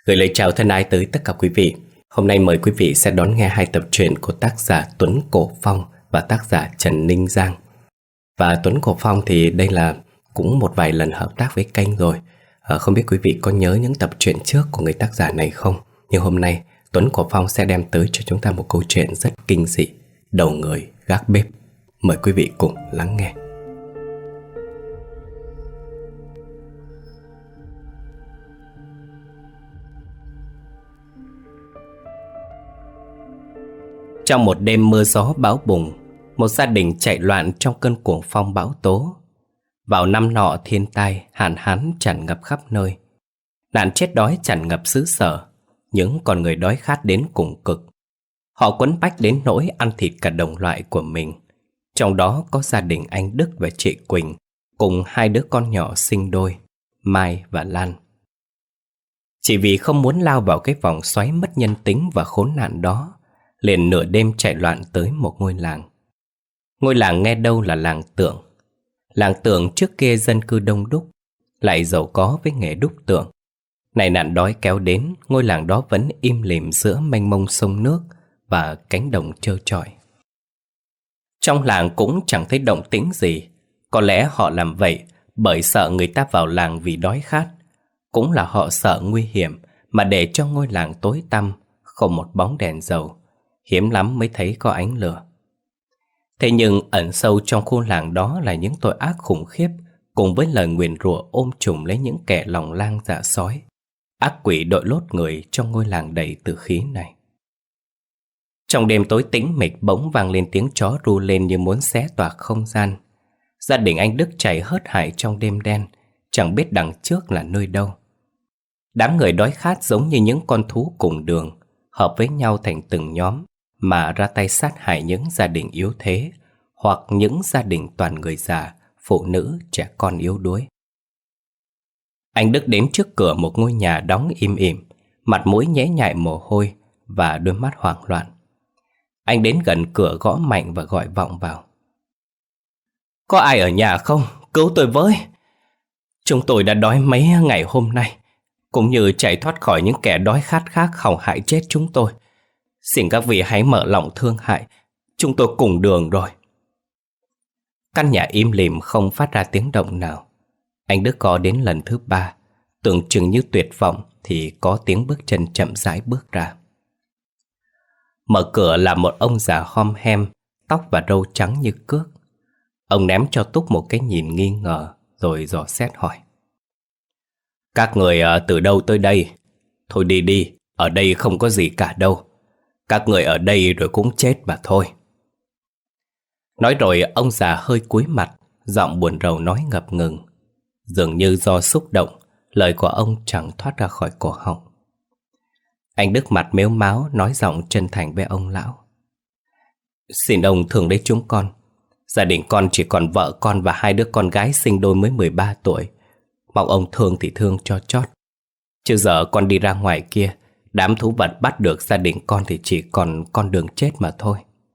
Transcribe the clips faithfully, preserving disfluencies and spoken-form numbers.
Gửi lời chào thân ái tới tất cả quý vị. Hôm nay mời quý vị sẽ đón nghe hai tập truyện của tác giả Tuấn Cổ Phong và tác giả Trần Ninh Giang. Và Tuấn Cổ Phong thì đây là cũng một vài lần hợp tác với kênh rồi. à, Không biết quý vị có nhớ những tập truyện trước của người tác giả này không? Nhưng hôm nay Tuấn Cổ Phong sẽ đem tới cho chúng ta một câu chuyện rất kinh dị: Đầu người gác bếp. Mời quý vị cùng lắng nghe. Trong một đêm mưa gió bão bùng, một gia đình chạy loạn trong cơn cuồng phong bão tố. Vào năm nọ thiên tai, hạn hán tràn ngập khắp nơi. Nạn chết đói tràn ngập xứ sở, những con người đói khát đến cùng cực. Họ quấn bách đến nỗi ăn thịt cả đồng loại của mình. Trong đó có gia đình anh Đức và chị Quỳnh, cùng hai đứa con nhỏ sinh đôi, Mai và Lan. Chỉ vì không muốn lao vào cái vòng xoáy mất nhân tính và khốn nạn đó, liền nửa đêm chạy loạn tới một ngôi làng. Ngôi làng nghe đâu là làng Tượng. Làng Tượng trước kia dân cư đông đúc, lại giàu có với nghề đúc tượng. Này nạn đói kéo đến, ngôi làng đó vẫn im lìm giữa mênh mông sông nước và cánh đồng trơ trọi. Trong làng cũng chẳng thấy động tĩnh gì. Có lẽ họ làm vậy bởi sợ người ta vào làng vì đói khát. Cũng là họ sợ nguy hiểm mà để cho ngôi làng tối tăm, không một bóng đèn dầu. Hiếm lắm mới thấy có ánh lửa. Thế nhưng ẩn sâu trong khu làng đó là những tội ác khủng khiếp, cùng với lời nguyền rủa ôm trùm lấy những kẻ lòng lang dạ sói. Ác quỷ đội lốt người trong ngôi làng đầy tử khí này. Trong đêm tối tĩnh mịch bỗng vang lên tiếng chó ru lên như muốn xé toạc không gian. Gia đình anh Đức chạy hớt hải trong đêm đen, chẳng biết đằng trước là nơi đâu. Đám người đói khát giống như những con thú cùng đường, hợp với nhau thành từng nhóm mà ra tay sát hại những gia đình yếu thế, hoặc những gia đình toàn người già, phụ nữ, trẻ con yếu đuối. Anh Đức đến trước cửa một ngôi nhà đóng im ỉm, mặt mũi nhễ nhại mồ hôi và đôi mắt hoảng loạn. Anh đến gần cửa gõ mạnh và gọi vọng vào. Có ai ở nhà không? Cứu tôi với! Chúng tôi đã đói mấy ngày hôm nay, cũng như chạy thoát khỏi những kẻ đói khát khác hòng hại chết chúng tôi. Xin các vị hãy mở lòng thương hại, chúng tôi cùng đường rồi. Căn nhà im lìm không phát ra tiếng động nào. Anh Đức có đến lần thứ ba, tưởng chừng như tuyệt vọng thì có tiếng bước chân chậm rãi bước ra. Mở cửa là một ông già hom hem, tóc và râu trắng như cước. Ông ném cho Túc một cái nhìn nghi ngờ rồi dò xét hỏi: Các người từ đâu tới đây? Thôi đi đi, ở đây không có gì cả đâu. Các người ở đây rồi cũng chết mà thôi. Nói rồi ông già hơi cúi mặt, giọng buồn rầu nói ngập ngừng. Dường như do xúc động, lời của ông chẳng thoát ra khỏi cổ họng. Anh Đức mặt mếu máo nói giọng chân thành với ông lão: Xin ông thương lấy chúng con. Gia đình con chỉ còn vợ con và hai đứa con gái sinh đôi mới mười ba tuổi. Mong ông thương thì thương cho chót. Chứ giờ con đi ra ngoài kia, đám thú vật bắt được gia đình con thì chỉ còn con đường chết mà thôi.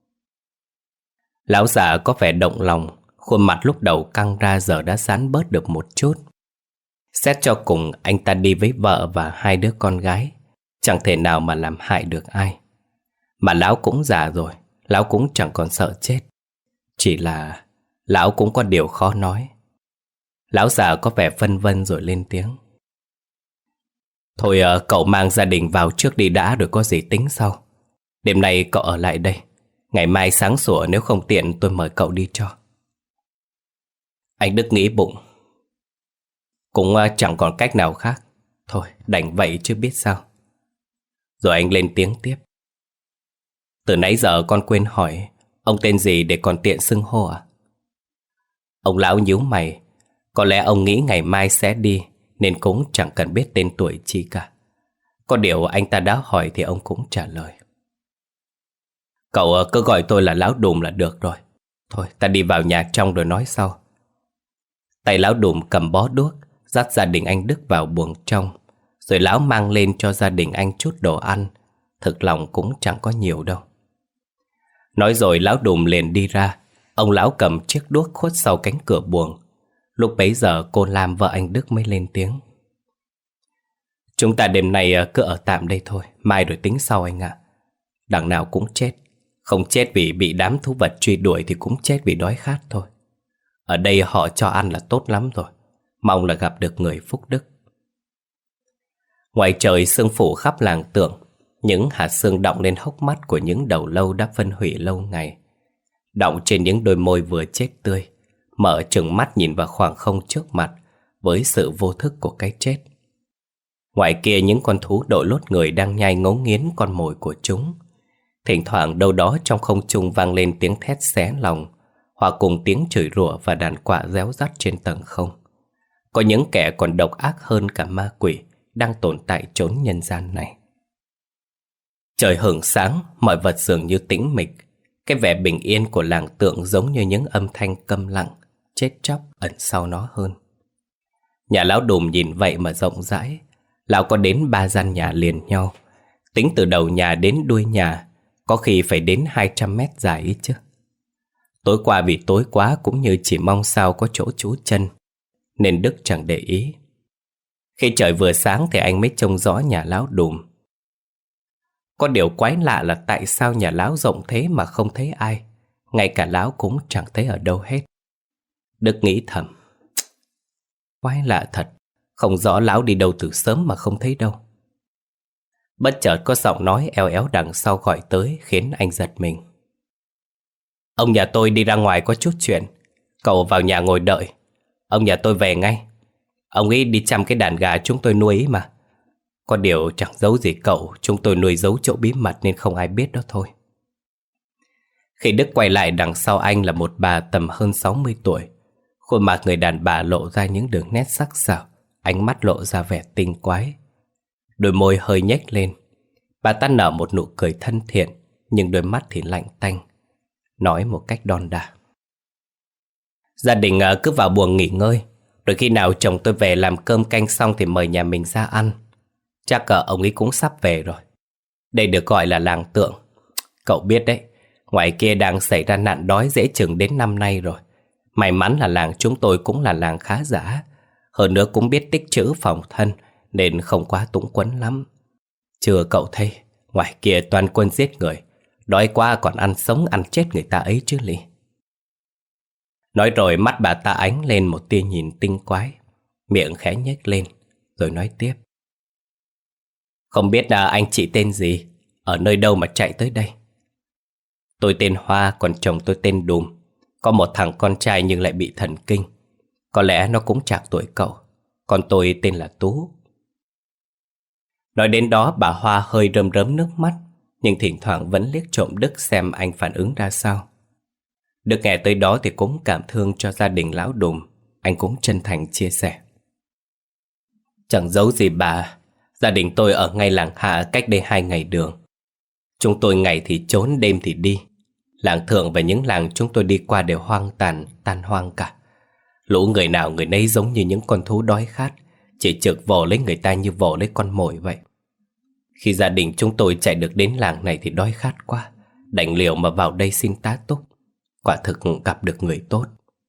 Lão già có vẻ động lòng, khuôn mặt lúc đầu căng ra giờ đã giãn bớt được một chút. Xét cho cùng anh ta đi với vợ và hai đứa con gái, chẳng thể nào mà làm hại được ai. Mà lão cũng già rồi, lão cũng chẳng còn sợ chết. Chỉ là lão cũng có điều khó nói. Lão già có vẻ phân vân rồi lên tiếng: Thôi cậu mang gia đình vào trước đi đã, rồi có gì tính sau. Đêm nay cậu ở lại đây, ngày mai sáng sủa nếu không tiện tôi mời cậu đi cho. Anh Đức nghĩ bụng, cũng chẳng còn cách nào khác. Thôi đành vậy chứ biết sao. Rồi anh lên tiếng tiếp: Từ nãy giờ con quên hỏi, ông tên gì để còn tiện xưng hô à? Ông lão nhíu mày. Có lẽ ông nghĩ ngày mai sẽ đi, nên cũng chẳng cần biết tên tuổi chi cả. Có điều anh ta đã hỏi thì ông cũng trả lời: Cậu cứ gọi tôi là lão Đùm là được rồi. Thôi ta đi vào nhà trong rồi nói sau. Tay lão Đùm cầm bó đuốc, dắt gia đình anh Đức vào buồng trong. Rồi lão mang lên cho gia đình anh chút đồ ăn. Thực lòng cũng chẳng có nhiều đâu. Nói rồi lão Đùm liền đi ra. Ông lão cầm chiếc đuốc khuất sau cánh cửa buồng. Lúc bấy giờ cô Lam vợ anh Đức mới lên tiếng: Chúng ta đêm nay cứ ở tạm đây thôi, mai rồi tính sau anh ạ. Đằng nào cũng chết. Không chết vì bị đám thú vật truy đuổi thì cũng chết vì đói khát thôi. Ở đây họ cho ăn là tốt lắm rồi. Mong là gặp được người phúc đức. Ngoài trời sương phủ khắp làng Tượng. Những hạt sương đọng lên hốc mắt của những đầu lâu đã phân hủy lâu ngày. Đọng trên những đôi môi vừa chết tươi. Mở trừng mắt nhìn vào khoảng không trước mặt với sự vô thức của cái chết. Ngoài kia những con thú đội lốt người đang nhai ngấu nghiến con mồi của chúng. Thỉnh thoảng đâu đó trong không trung vang lên tiếng thét xé lòng, hòa cùng tiếng chửi rủa và đàn quạ réo rắt trên tầng không. Có những kẻ còn độc ác hơn cả ma quỷ đang tồn tại chốn nhân gian này. Trời hửng sáng, mọi vật dường như tĩnh mịch. Cái vẻ bình yên của làng Tượng giống như những âm thanh câm lặng, chết chóc ẩn sau nó hơn. Nhà lão Đùm nhìn vậy mà rộng rãi. Lão có đến ba gian nhà liền nhau. Tính từ đầu nhà đến đuôi nhà, có khi phải đến hai trăm mét dài ấy chứ. Tối qua vì tối quá cũng như chỉ mong sao có chỗ trú chân, nên Đức chẳng để ý. Khi trời vừa sáng thì anh mới trông rõ nhà lão Đùm. Có điều quái lạ là tại sao nhà lão rộng thế mà không thấy ai. Ngay cả lão cũng chẳng thấy ở đâu hết. Đức nghĩ thầm, quái lạ thật, không rõ lão đi đâu từ sớm mà không thấy đâu. Bất chợt có giọng nói éo éo đằng sau gọi tới khiến anh giật mình. Ông nhà tôi đi ra ngoài có chút chuyện, cậu vào nhà ngồi đợi. Ông nhà tôi về ngay. Ông ấy đi chăm cái đàn gà chúng tôi nuôi ấy mà. Có điều chẳng giấu gì cậu, chúng tôi nuôi giấu chỗ bí mật nên không ai biết đó thôi. Khi Đức quay lại đằng sau anh là một bà tầm hơn sáu mươi tuổi. Khuôn mặt người đàn bà lộ ra những đường nét sắc sảo, ánh mắt lộ ra vẻ tinh quái. Đôi môi hơi nhếch lên. Bà ta nở một nụ cười thân thiện, nhưng đôi mắt thì lạnh tanh. Nói một cách đon đả. Gia đình cứ vào buồng nghỉ ngơi, rồi khi nào chồng tôi về làm cơm canh xong thì mời nhà mình ra ăn. Chắc cả ông ấy cũng sắp về rồi. Đây được gọi là làng Tượng. Cậu biết đấy, ngoài kia đang xảy ra nạn đói dễ chừng đến năm nay rồi. May mắn là làng chúng tôi cũng là làng khá giả. Hơn nữa cũng biết tích trữ phòng thân nên không quá túng quẫn lắm. Chưa cậu thấy, ngoài kia toàn quân giết người, đói quá còn ăn sống ăn chết người ta ấy chứ lì. Nói rồi mắt bà ta ánh lên một tia nhìn tinh quái, miệng khẽ nhếch lên, rồi nói tiếp. Không biết là anh chị tên gì, ở nơi đâu mà chạy tới đây? Tôi tên Hoa, còn chồng tôi tên Đùm. Có một thằng con trai nhưng lại bị thần kinh. Có lẽ nó cũng chạc tuổi cậu. Còn tôi tên là Tú. Nói đến đó bà Hoa hơi rơm rớm nước mắt, nhưng thỉnh thoảng vẫn liếc trộm Đức xem anh phản ứng ra sao. Đức nghe tới đó thì cũng cảm thương cho gia đình lão Đùm. Anh cũng chân thành chia sẻ. Chẳng giấu gì bà, gia đình tôi ở ngay làng Hạ cách đây hai ngày đường. Chúng tôi ngày thì trốn, đêm thì đi. Làng Thượng và những làng chúng tôi đi qua đều hoang tàn, tan hoang cả. Lũ người nào người nấy giống như những con thú đói khát, chỉ trực vồ lấy người ta như vồ lấy con mồi vậy. Khi gia đình chúng tôi chạy được đến làng này thì đói khát quá, đành liều mà vào đây xin tá túc. Quả thực gặp được người tốt.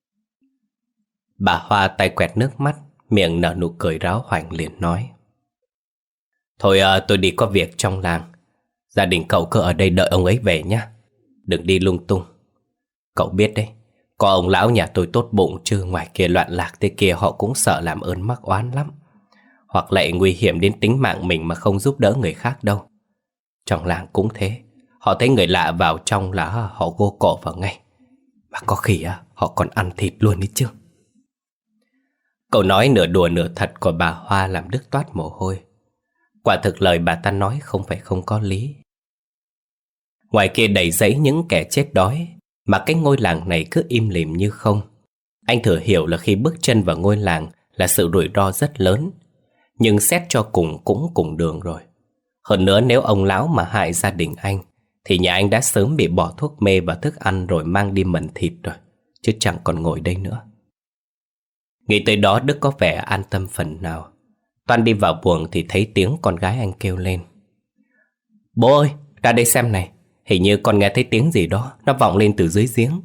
Bà Hoa tay quẹt nước mắt, miệng nở nụ cười ráo hoảnh liền nói. Thôi à, tôi đi có việc trong làng. Gia đình cậu cứ ở đây đợi ông ấy về nhé. Đừng đi lung tung. Cậu biết đấy, có ông lão nhà tôi tốt bụng chứ ngoài kia loạn lạc thế kia họ cũng sợ làm ơn mắc oán lắm. Hoặc lại nguy hiểm đến tính mạng mình mà không giúp đỡ người khác đâu. Trong làng cũng thế, họ thấy người lạ vào trong là họ gô cổ vào ngay. Mà có khi họ còn ăn thịt luôn đấy chứ. Câu nói nửa đùa nửa thật của bà Hoa làm Đức toát mồ hôi. Quả thực lời bà ta nói không phải không có lý. Ngoài kia đầy dẫy những kẻ chết đói, mà cái ngôi làng này cứ im lìm như không. Anh thử hiểu là khi bước chân vào ngôi làng là sự rủi ro rất lớn. Nhưng xét cho cùng cũng cùng đường rồi. Hơn nữa nếu ông lão mà hại gia đình anh thì nhà anh đã sớm bị bỏ thuốc mê vào thức ăn rồi mang đi mần thịt rồi, chứ chẳng còn ngồi đây nữa. Nghĩ tới đó Đức có vẻ an tâm phần nào. Toan đi vào buồng thì thấy tiếng con gái anh kêu lên. Bố ơi, ra đây xem này. Hình như con nghe thấy tiếng gì đó, nó vọng lên từ dưới giếng.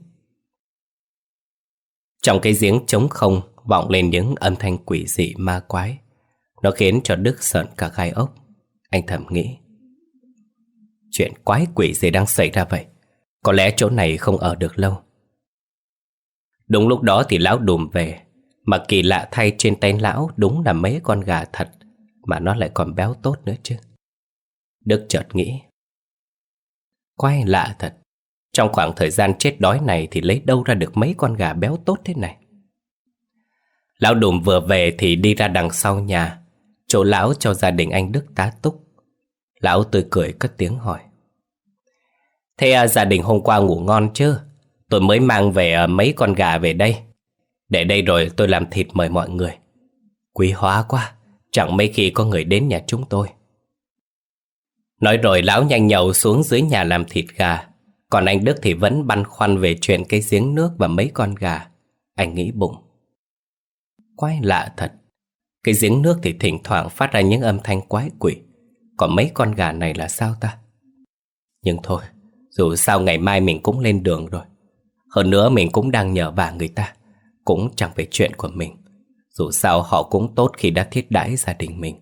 Trong cái giếng trống không vọng lên những âm thanh quỷ dị ma quái. Nó khiến cho Đức sợn cả gai ốc. Anh thầm nghĩ, chuyện quái quỷ gì đang xảy ra vậy? Có lẽ chỗ này không ở được lâu. Đúng lúc đó thì lão Đùm về. Mà kỳ lạ thay, trên tay lão đúng là mấy con gà thật, mà nó lại còn béo tốt nữa chứ. Đức chợt nghĩ, quái lạ thật, trong khoảng thời gian chết đói này thì lấy đâu ra được mấy con gà béo tốt thế này. Lão Đùm vừa về thì đi ra đằng sau nhà, chỗ lão cho gia đình anh Đức tá túc. Lão tươi cười cất tiếng hỏi, thế à, gia đình hôm qua ngủ ngon chứ? Tôi mới mang về à, mấy con gà về đây. Để đây rồi tôi làm thịt mời mọi người. Quý hóa quá, chẳng mấy khi có người đến nhà chúng tôi. Nói rồi lão nhanh nhậu xuống dưới nhà làm thịt gà. Còn anh Đức thì vẫn băn khoăn về chuyện cái giếng nước và mấy con gà. Anh nghĩ bụng, quái lạ thật, cái giếng nước thì thỉnh thoảng phát ra những âm thanh quái quỷ, còn mấy con gà này là sao ta? Nhưng thôi, dù sao ngày mai mình cũng lên đường rồi. Hơn nữa mình cũng đang nhờ vả người ta, cũng chẳng phải chuyện của mình. Dù sao họ cũng tốt khi đã thiết đãi gia đình mình.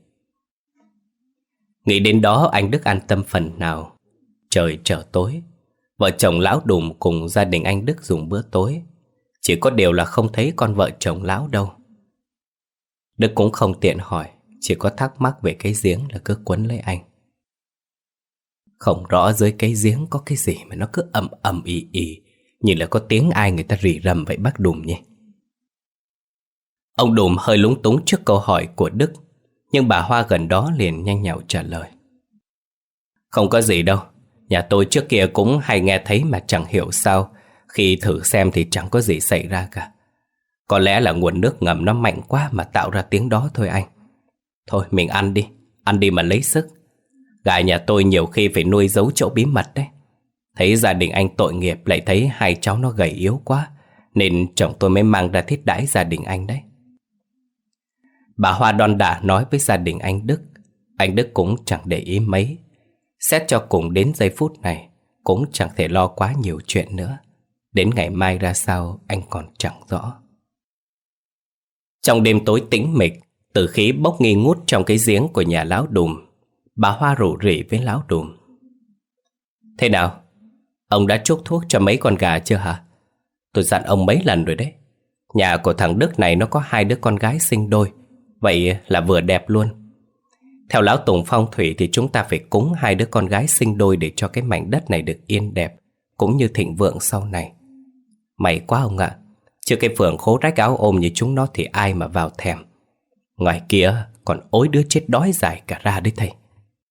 Nghĩ đến đó anh Đức an tâm phần nào. Trời trở tối, vợ chồng lão Đùm cùng gia đình anh Đức dùng bữa tối. Chỉ có điều là không thấy con vợ chồng lão đâu. Đức cũng không tiện hỏi, chỉ có thắc mắc về cái giếng là cứ quấn lấy anh. Không rõ dưới cái giếng có cái gì mà nó cứ ầm ầm ì ì, như là có tiếng ai người ta rì rầm vậy bác Đùm nhỉ. Ông Đùm hơi lúng túng trước câu hỏi của Đức, nhưng bà Hoa gần đó liền nhanh nhảu trả lời, không có gì đâu, nhà tôi trước kia cũng hay nghe thấy mà chẳng hiểu sao, khi thử xem thì chẳng có gì xảy ra cả. Có lẽ là nguồn nước ngầm nó mạnh quá mà tạo ra tiếng đó thôi anh. Thôi mình ăn đi, ăn đi mà lấy sức. Gà nhà tôi nhiều khi phải nuôi giấu chỗ bí mật đấy. Thấy gia đình anh tội nghiệp, lại thấy hai cháu nó gầy yếu quá, nên chồng tôi mới mang ra thiết đãi gia đình anh đấy. Bà Hoa đon đả nói với gia đình anh Đức. Anh Đức cũng chẳng để ý mấy. Xét cho cùng đến giây phút này cũng chẳng thể lo quá nhiều chuyện nữa. Đến ngày mai ra sao anh còn chẳng rõ. Trong đêm tối tĩnh mịch, tử khí bốc nghi ngút trong cái giếng của nhà lão Đùm. Bà Hoa rủ rỉ với lão Đùm, thế nào, ông đã chuốc thuốc cho mấy con gà chưa hả? Tôi dặn ông mấy lần rồi đấy. Nhà của thằng Đức này nó có hai đứa con gái sinh đôi, vậy là vừa đẹp luôn. Theo lão Tùng phong thủy thì chúng ta phải cúng hai đứa con gái sinh đôi để cho cái mảnh đất này được yên đẹp, cũng như thịnh vượng sau này. May quá ông ạ, chứ cái phường khố rách áo ôm như chúng nó thì ai mà vào thèm. Ngoài kia còn ối đứa chết đói dài cả ra đấy thầy.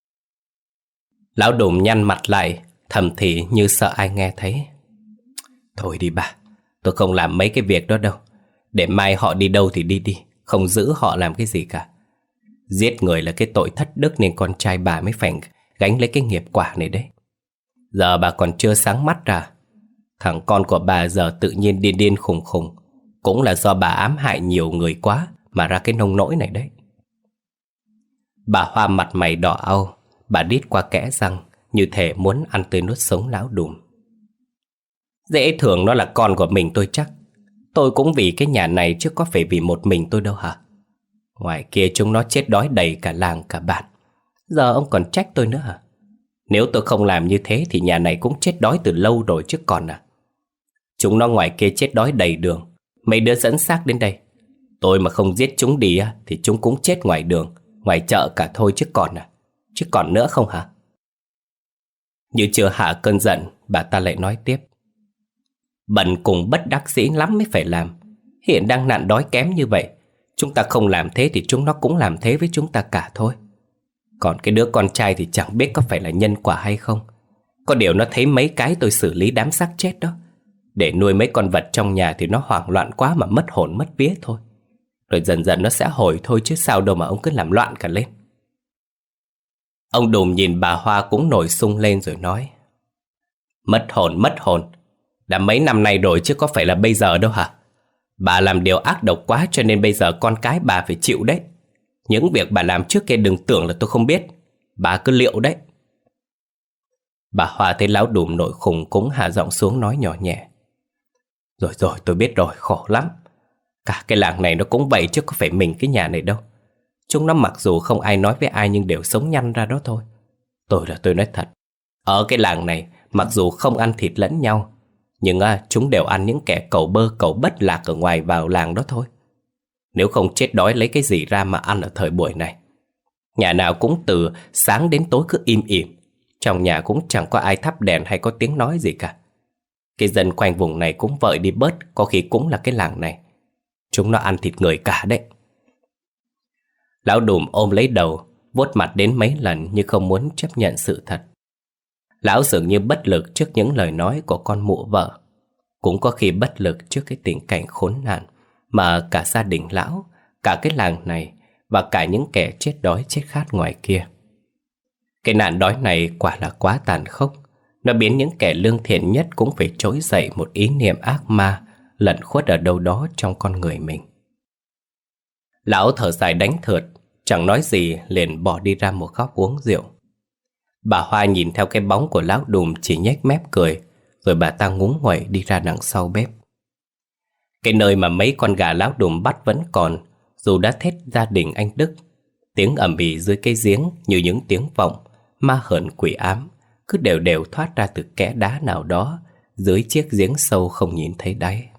Lão Đùm nhăn mặt lại, thầm thì như sợ ai nghe thấy. Thôi đi bà, tôi không làm mấy cái việc đó đâu. Để mai họ đi đâu thì đi đi, không giữ họ làm cái gì cả. Giết người là cái tội thất đức, nên con trai bà mới phải gánh lấy cái nghiệp quả này đấy. Giờ bà còn chưa sáng mắt ra. Thằng con của bà giờ tự nhiên điên điên khùng khùng, cũng là do bà ám hại nhiều người quá mà ra cái nông nỗi này đấy. Bà Hoa mặt mày đỏ au, bà đít qua kẽ răng, như thể muốn ăn tươi nuốt sống lão Đùm. Dễ thường nó là con của mình tôi chắc. Tôi cũng vì cái nhà này chứ có phải vì một mình tôi đâu hả? Ngoài kia chúng nó chết đói đầy cả làng cả bản. Giờ ông còn trách tôi nữa hả? Nếu tôi không làm như thế thì nhà này cũng chết đói từ lâu rồi chứ còn à. Chúng nó ngoài kia chết đói đầy đường, mấy đứa dẫn xác đến đây. Tôi mà không giết chúng đi thì chúng cũng chết ngoài đường, ngoài chợ cả thôi chứ còn à. Chứ còn nữa không hả? Như chưa hạ cơn giận, bà ta lại nói tiếp. Bần cùng bất đắc dĩ lắm mới phải làm. Hiện đang nạn đói kém như vậy, chúng ta không làm thế thì chúng nó cũng làm thế với chúng ta cả thôi. Còn cái đứa con trai thì chẳng biết có phải là nhân quả hay không. Có điều nó thấy mấy cái tôi xử lý đám xác chết đó, để nuôi mấy con vật trong nhà thì nó hoảng loạn quá mà mất hồn mất vía thôi. Rồi dần dần nó sẽ hồi thôi chứ sao đâu mà ông cứ làm loạn cả lên. Ông Đùm nhìn bà Hoa cũng nổi sung lên rồi nói. Mất hồn mất hồn, đã mấy năm nay rồi chứ có phải là bây giờ đâu hả? Bà làm điều ác độc quá cho nên bây giờ con cái bà phải chịu đấy. Những việc bà làm trước kia đừng tưởng là tôi không biết. Bà cứ liệu đấy. Bà Hoa thấy lão Đùm nội khùng cũng hạ giọng xuống nói nhỏ nhẹ. Rồi rồi tôi biết rồi, khổ lắm. Cả cái làng này nó cũng vậy chứ có phải mình cái nhà này đâu. Chúng nó mặc dù không ai nói với ai nhưng đều sống nhăn ra đó thôi. Tôi là tôi nói thật, ở cái làng này mặc dù không ăn thịt lẫn nhau, nhưng à, chúng đều ăn những kẻ cẩu bơ cẩu bất lạc ở ngoài vào làng đó thôi. Nếu không chết đói lấy cái gì ra mà ăn ở thời buổi này. Nhà nào cũng từ sáng đến tối cứ im ỉm, trong nhà cũng chẳng có ai thắp đèn hay có tiếng nói gì cả. Cái dân quanh vùng này cũng vợi đi bớt, có khi cũng là cái làng này. Chúng nó ăn thịt người cả đấy. Lão Đùm ôm lấy đầu, vuốt mặt đến mấy lần như không muốn chấp nhận sự thật. Lão dường như bất lực trước những lời nói của con mụ vợ, cũng có khi bất lực trước cái tình cảnh khốn nạn mà cả gia đình lão, cả cái làng này và cả những kẻ chết đói chết khát ngoài kia. Cái nạn đói này quả là quá tàn khốc. Nó biến những kẻ lương thiện nhất cũng phải trỗi dậy một ý niệm ác ma lẩn khuất ở đâu đó trong con người mình. Lão thở dài đánh thượt, chẳng nói gì liền bỏ đi ra một góc uống rượu. Bà Hoa nhìn theo cái bóng của lão Đùm chỉ nhếch mép cười, rồi bà ta ngúng nguẩy đi ra đằng sau bếp. Cái nơi mà mấy con gà lão Đùm bắt vẫn còn, dù đã thét gia đình anh Đức. Tiếng ầm ĩ dưới cái giếng như những tiếng vọng ma hởn quỷ ám, cứ đều đều thoát ra từ kẽ đá nào đó dưới chiếc giếng sâu không nhìn thấy đáy.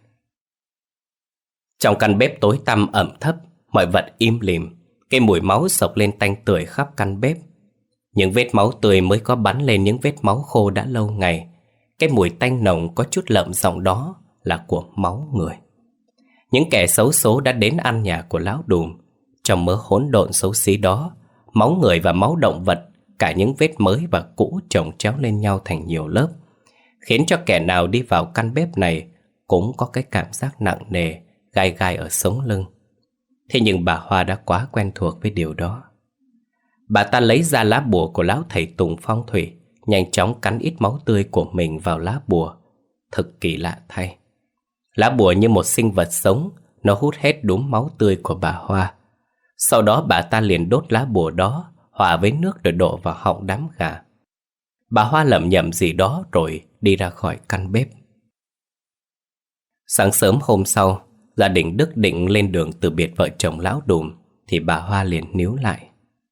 Trong căn bếp tối tăm ẩm thấp, mọi vật im lìm. Cái mùi máu sộc lên tanh tưởi khắp căn bếp. Những vết máu tươi mới có bắn lên những vết máu khô đã lâu ngày. Cái mùi tanh nồng có chút lợm giọng đó là của máu người. Những kẻ xấu số đã đến ăn nhà của lão Đùm. Trong mớ hỗn độn xấu xí đó, máu người và máu động vật, cả những vết mới và cũ chồng chéo lên nhau thành nhiều lớp, khiến cho kẻ nào đi vào căn bếp này cũng có cái cảm giác nặng nề, gai gai ở sống lưng. Thế nhưng bà Hoa đã quá quen thuộc với điều đó. Bà ta lấy ra lá bùa của lão thầy Tùng phong thủy, nhanh chóng cắn ít máu tươi của mình vào lá bùa. Thực kỳ lạ thay, lá bùa như một sinh vật sống, nó hút hết đúng máu tươi của bà Hoa. Sau đó bà ta liền đốt lá bùa đó, hòa với nước rồi đổ vào họng đám gà. Bà Hoa lẩm nhẩm gì đó rồi đi ra khỏi căn bếp. Sáng sớm hôm sau, gia đình Đức định lên đường từ biệt vợ chồng lão Đùm, thì bà Hoa liền níu lại.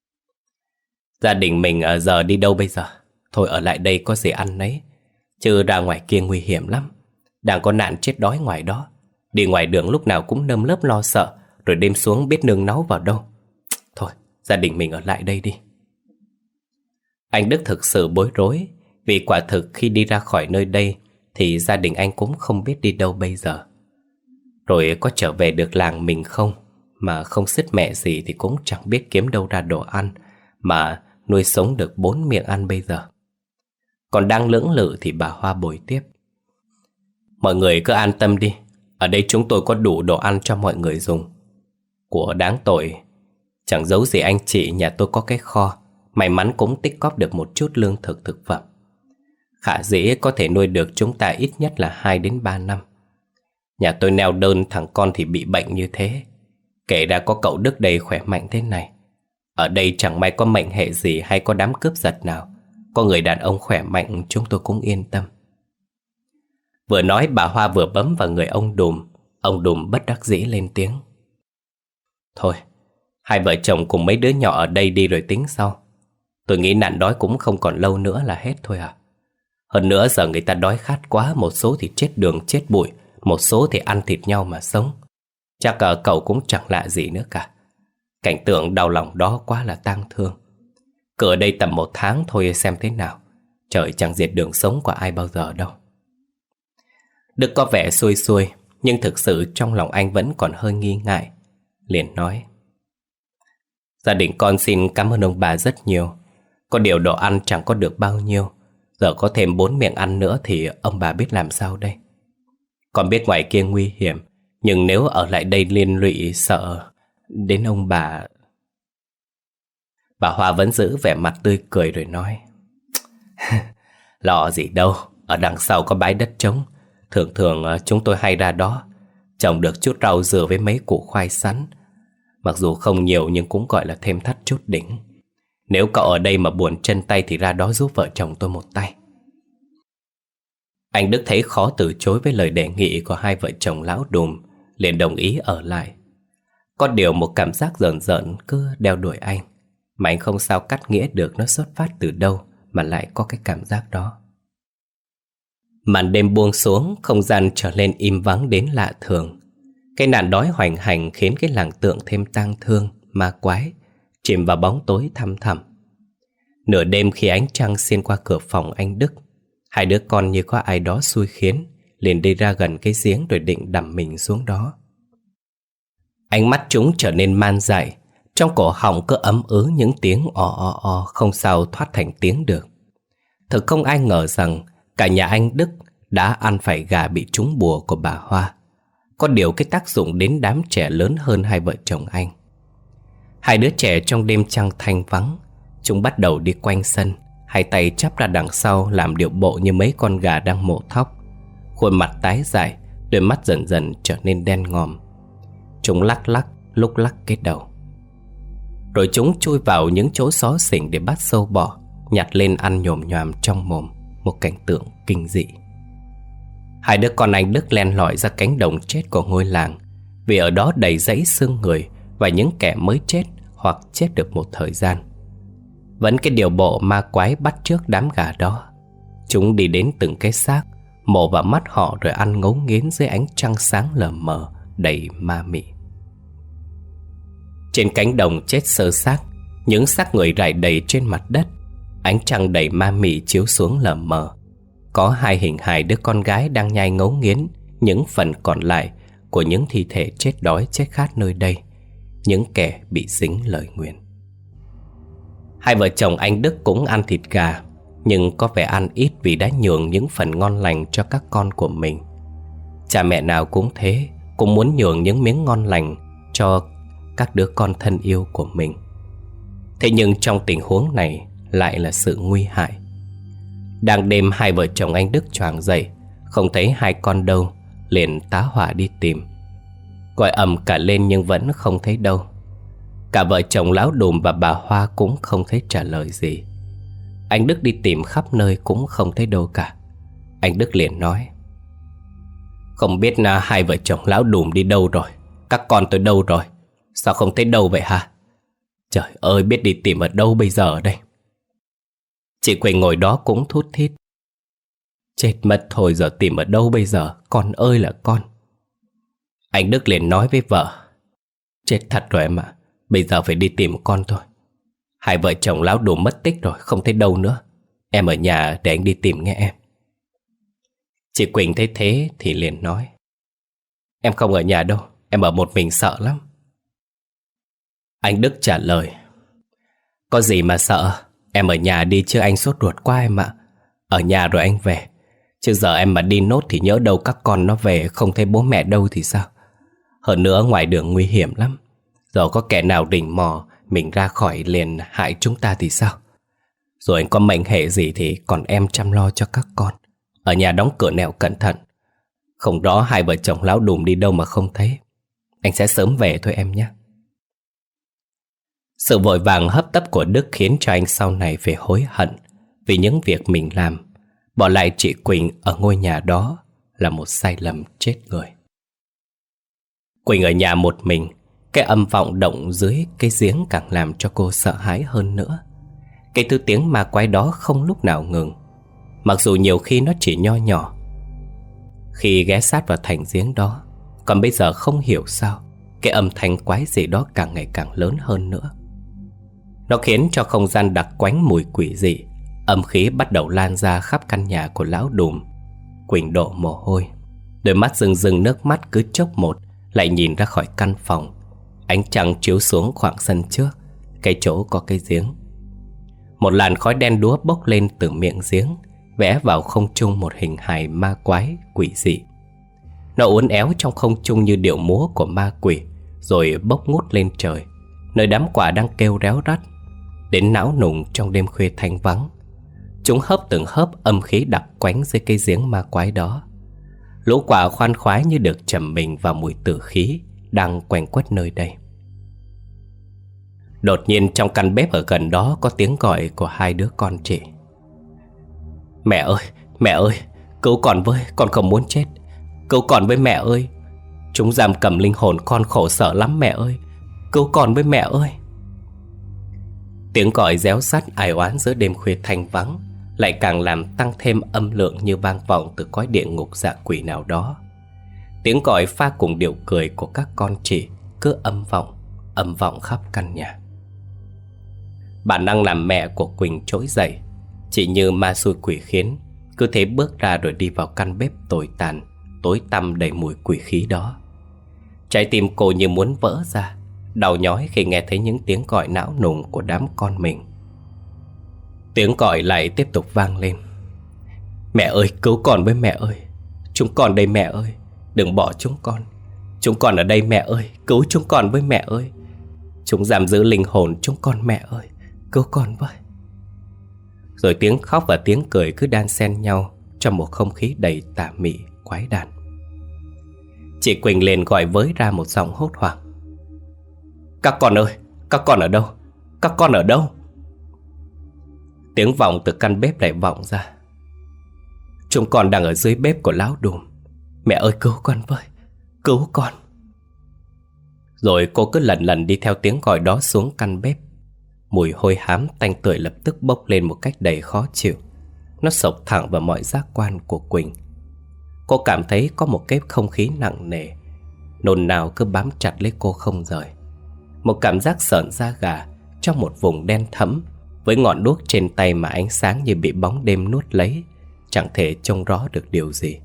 Gia đình mình ở giờ đi đâu bây giờ? Thôi ở lại đây có gì ăn nấy, chứ ra ngoài kia nguy hiểm lắm. Đang có nạn chết đói ngoài đó. Đi ngoài đường lúc nào cũng nơm lớp lo sợ, rồi đêm xuống biết nương náu vào đâu. Thôi, gia đình mình ở lại đây đi. Anh Đức thực sự bối rối, vì quả thực khi đi ra khỏi nơi đây thì gia đình anh cũng không biết đi đâu bây giờ. Rồi có trở về được làng mình không, mà không sứt mẹ gì thì cũng chẳng biết kiếm đâu ra đồ ăn mà nuôi sống được bốn miệng ăn bây giờ. Còn đang lưỡng lự thì bà Hoa bồi tiếp. Mọi người cứ an tâm đi, ở đây chúng tôi có đủ đồ ăn cho mọi người dùng. Của đáng tội, chẳng giấu gì anh chị, nhà tôi có cái kho, may mắn cũng tích cóp được một chút lương thực thực phẩm. Khả dĩ có thể nuôi được chúng ta ít nhất là hai đến ba năm. Nhà tôi neo đơn, thằng con thì bị bệnh như thế, kể ra có cậu Đức đây khỏe mạnh thế này. Ở đây chẳng may có mệnh hệ gì hay có đám cướp giật nào, có người đàn ông khỏe mạnh chúng tôi cũng yên tâm. Vừa nói bà Hoa vừa bấm vào người ông Đùm. Ông Đùm bất đắc dĩ lên tiếng. Thôi, hai vợ chồng cùng mấy đứa nhỏ ở đây đi rồi tính sau. Tôi nghĩ nạn đói cũng không còn lâu nữa là hết thôi à. Hơn nữa giờ người ta đói khát quá, một số thì chết đường chết bụi, một số thì ăn thịt nhau mà sống. Chắc ở cậu cũng chẳng lạ gì nữa cả. Cảnh tượng đau lòng đó quá là tang thương. Cứ ở đây tầm một tháng thôi xem thế nào. Trời chẳng diệt đường sống của ai bao giờ đâu. Đức có vẻ xuôi xuôi, nhưng thực sự trong lòng anh vẫn còn hơi nghi ngại. Liền nói. Gia đình con xin cảm ơn ông bà rất nhiều. Có điều đồ ăn chẳng có được bao nhiêu. Giờ có thêm bốn miệng ăn nữa thì ông bà biết làm sao đây. Con biết ngoài kia nguy hiểm, nhưng nếu ở lại đây liên lụy sợ đến ông bà. Bà Hoa vẫn giữ vẻ mặt tươi cười rồi nói. Lo gì đâu, ở đằng sau có bãi đất trống. Thường thường chúng tôi hay ra đó trồng được chút rau dừa với mấy củ khoai sắn. Mặc dù không nhiều nhưng cũng gọi là thêm thắt chút đỉnh. Nếu cậu ở đây mà buồn chân tay thì ra đó giúp vợ chồng tôi một tay. Anh Đức thấy khó từ chối với lời đề nghị của hai vợ chồng lão Đùm, liền đồng ý ở lại. Có điều một cảm giác rợn rợn cứ đeo đuổi anh, mà anh không sao cắt nghĩa được nó xuất phát từ đâu mà lại có cái cảm giác đó. Màn đêm buông xuống, không gian trở nên im vắng đến lạ thường. Cái nạn đói hoành hành khiến cái làng Tượng thêm tang thương, ma quái, chìm vào bóng tối thăm thẳm. Nửa đêm khi ánh trăng xuyên qua cửa phòng anh Đức, hai đứa con như có ai đó xui khiến, liền đi ra gần cái giếng rồi định đắm mình xuống đó. Ánh mắt chúng trở nên man dại, trong cổ họng cứ ấm ứ những tiếng o o o không sao thoát thành tiếng được. Thực không ai ngờ rằng cả nhà anh Đức đã ăn phải gà bị trúng bùa của bà Hoa. Có điều cái tác dụng đến đám trẻ lớn hơn hai vợ chồng anh. Hai đứa trẻ trong đêm trăng thanh vắng, chúng bắt đầu đi quanh sân, hai tay chắp ra đằng sau làm điệu bộ như mấy con gà đang mổ thóc. Khuôn mặt tái dại, đôi mắt dần dần trở nên đen ngòm. Chúng lắc lắc, lúc lắc cái đầu. Rồi chúng chui vào những chỗ xó xỉnh để bắt sâu bọ, nhặt lên ăn nhồm nhoàm trong mồm. Một cảnh tượng kinh dị. Hai đứa con anh Đức len lỏi ra cánh đồng chết của ngôi làng, vì ở đó đầy dãy xương người và những kẻ mới chết hoặc chết được một thời gian. Vẫn cái điều bộ ma quái bắt chước đám gà đó. Chúng đi đến từng cái xác, mổ vào mắt họ rồi ăn ngấu nghiến dưới ánh trăng sáng lờ mờ đầy ma mị. Trên cánh đồng chết xơ xác, những xác người rải đầy trên mặt đất. Ánh trăng đầy ma mị chiếu xuống lờ mờ. Có hai hình hài đứa con gái đang nhai ngấu nghiến những phần còn lại của những thi thể chết đói chết khát nơi đây, những kẻ bị dính lời nguyền. Hai vợ chồng anh Đức cũng ăn thịt gà, nhưng có vẻ ăn ít vì đã nhường những phần ngon lành cho các con của mình. Cha mẹ nào cũng thế, cũng muốn nhường những miếng ngon lành cho các đứa con thân yêu của mình. Thế nhưng trong tình huống này lại là sự nguy hại. Đang đêm hai vợ chồng anh Đức choàng dậy, không thấy hai con đâu, liền tá hỏa đi tìm. Gọi ầm cả lên nhưng vẫn không thấy đâu. Cả vợ chồng Lão Đùm và bà Hoa cũng không thấy trả lời gì. Anh Đức đi tìm khắp nơi cũng không thấy đâu cả. Anh Đức liền nói: "Không biết là hai vợ chồng Lão Đùm đi đâu rồi? Các con tôi đâu rồi? Sao không thấy đâu vậy hả? Trời ơi, biết đi tìm ở đâu bây giờ đây?" Chị Quỳnh ngồi đó cũng thút thít: "Chết mất thôi, giờ tìm ở đâu bây giờ? Con ơi là con." Anh Đức liền nói với vợ: "Chết thật rồi em ạ, bây giờ phải đi tìm con thôi. Hai vợ chồng Lão Đùm mất tích rồi, không thấy đâu nữa. Em ở nhà để anh đi tìm nghe em." Chị Quỳnh thấy thế thì liền nói: "Em không ở nhà đâu, em ở một mình sợ lắm." Anh Đức trả lời: "Có gì mà sợ, em ở nhà đi chứ anh sốt ruột quá em ạ. Ở nhà rồi anh về. Chứ giờ em mà đi nốt thì nhỡ đâu các con nó về không thấy bố mẹ đâu thì sao? Hơn nữa ngoài đường nguy hiểm lắm. Giờ có kẻ nào rình mò mình ra khỏi liền hại chúng ta thì sao? Rồi anh có mệnh hệ gì thì còn em chăm lo cho các con. Ở nhà đóng cửa nẻo cẩn thận. Không rõ hai vợ chồng Lão Đùm đi đâu mà không thấy. Anh sẽ sớm về thôi em nhé." Sự vội vàng hấp tấp của Đức khiến cho anh sau này phải hối hận vì những việc mình làm. Bỏ lại chị Quỳnh ở ngôi nhà đó là một sai lầm chết người. Quỳnh ở nhà một mình, cái âm vọng động dưới cái giếng càng làm cho cô sợ hãi hơn nữa. Cái thứ tiếng ma quái đó không lúc nào ngừng, mặc dù nhiều khi nó chỉ nho nhỏ. Khi ghé sát vào thành giếng đó, còn bây giờ không hiểu sao cái âm thanh quái gì đó càng ngày càng lớn hơn nữa. Nó khiến cho không gian đặc quánh mùi quỷ dị, âm khí bắt đầu lan ra khắp căn nhà của Lão Đùm. Quỳnh đổ mồ hôi, đôi mắt rưng rưng nước mắt cứ chốc một lại nhìn ra khỏi căn phòng. Ánh trăng chiếu xuống khoảng sân trước, cái chỗ có cái giếng. Một làn khói đen đúa bốc lên từ miệng giếng, vẽ vào không trung một hình hài ma quái quỷ dị. Nó uốn éo trong không trung như điệu múa của ma quỷ, rồi bốc ngút lên trời, nơi đám quả đang kêu réo rắt, đến não nùng trong đêm khuya thanh vắng. Chúng hớp từng hớp âm khí đặc quánh dưới cây giếng ma quái đó. Lũ quả khoan khoái như được trầm mình vào mùi tử khí đang quanh quất nơi đây. Đột nhiên trong căn bếp ở gần đó có tiếng gọi của hai đứa con chị: "Mẹ ơi, mẹ ơi, cứu con với, con không muốn chết. Cứu con với mẹ ơi. Chúng giam cầm linh hồn con khổ sở lắm mẹ ơi. cứu con với mẹ ơi. Tiếng gọi réo rắt ai oán giữa đêm khuya thanh vắng lại càng làm tăng thêm âm lượng như vang vọng từ cõi địa ngục dạ quỷ nào đó. Tiếng gọi pha cùng điệu cười của các con chị cứ âm vọng, âm vọng khắp căn nhà. Bản năng làm mẹ của Quỳnh trỗi dậy. Chị như ma xui quỷ khiến, cứ thế bước ra rồi đi vào căn bếp tồi tàn, tối tăm đầy mùi quỷ khí đó. Trái tim cô như muốn vỡ ra, đau nhói khi nghe thấy những tiếng gọi não nùng của đám con mình. Tiếng gọi lại tiếp tục vang lên. Mẹ ơi, cứu con với mẹ ơi. Chúng con đây mẹ ơi, đừng bỏ chúng con. Chúng con ở đây mẹ ơi, cứu chúng con với mẹ ơi. Chúng giam giữ linh hồn chúng con mẹ ơi, cứu con với. Rồi tiếng khóc và tiếng cười cứ đan xen nhau trong một không khí đầy tà mị, quái đản. Chị Quỳnh liền gọi với ra một giọng hốt hoảng. Các con ơi, các con ở đâu? Các con ở đâu? Tiếng vọng từ căn bếp lại vọng ra. Chúng con đang ở dưới bếp của lão Đùm. Mẹ ơi cứu con với, cứu con. Rồi cô cứ lần lần đi theo tiếng gọi đó xuống căn bếp. Mùi hôi hám tanh tưởi lập tức bốc lên một cách đầy khó chịu. Nó sộc thẳng vào mọi giác quan của Quỳnh. Cô cảm thấy có một cái không khí nặng nề, nồn nào cứ bám chặt lấy cô không rời. Một cảm giác sởn da gà trong một vùng đen thẫm, với ngọn đuốc trên tay mà ánh sáng như bị bóng đêm nuốt lấy, chẳng thể trông rõ được điều gì.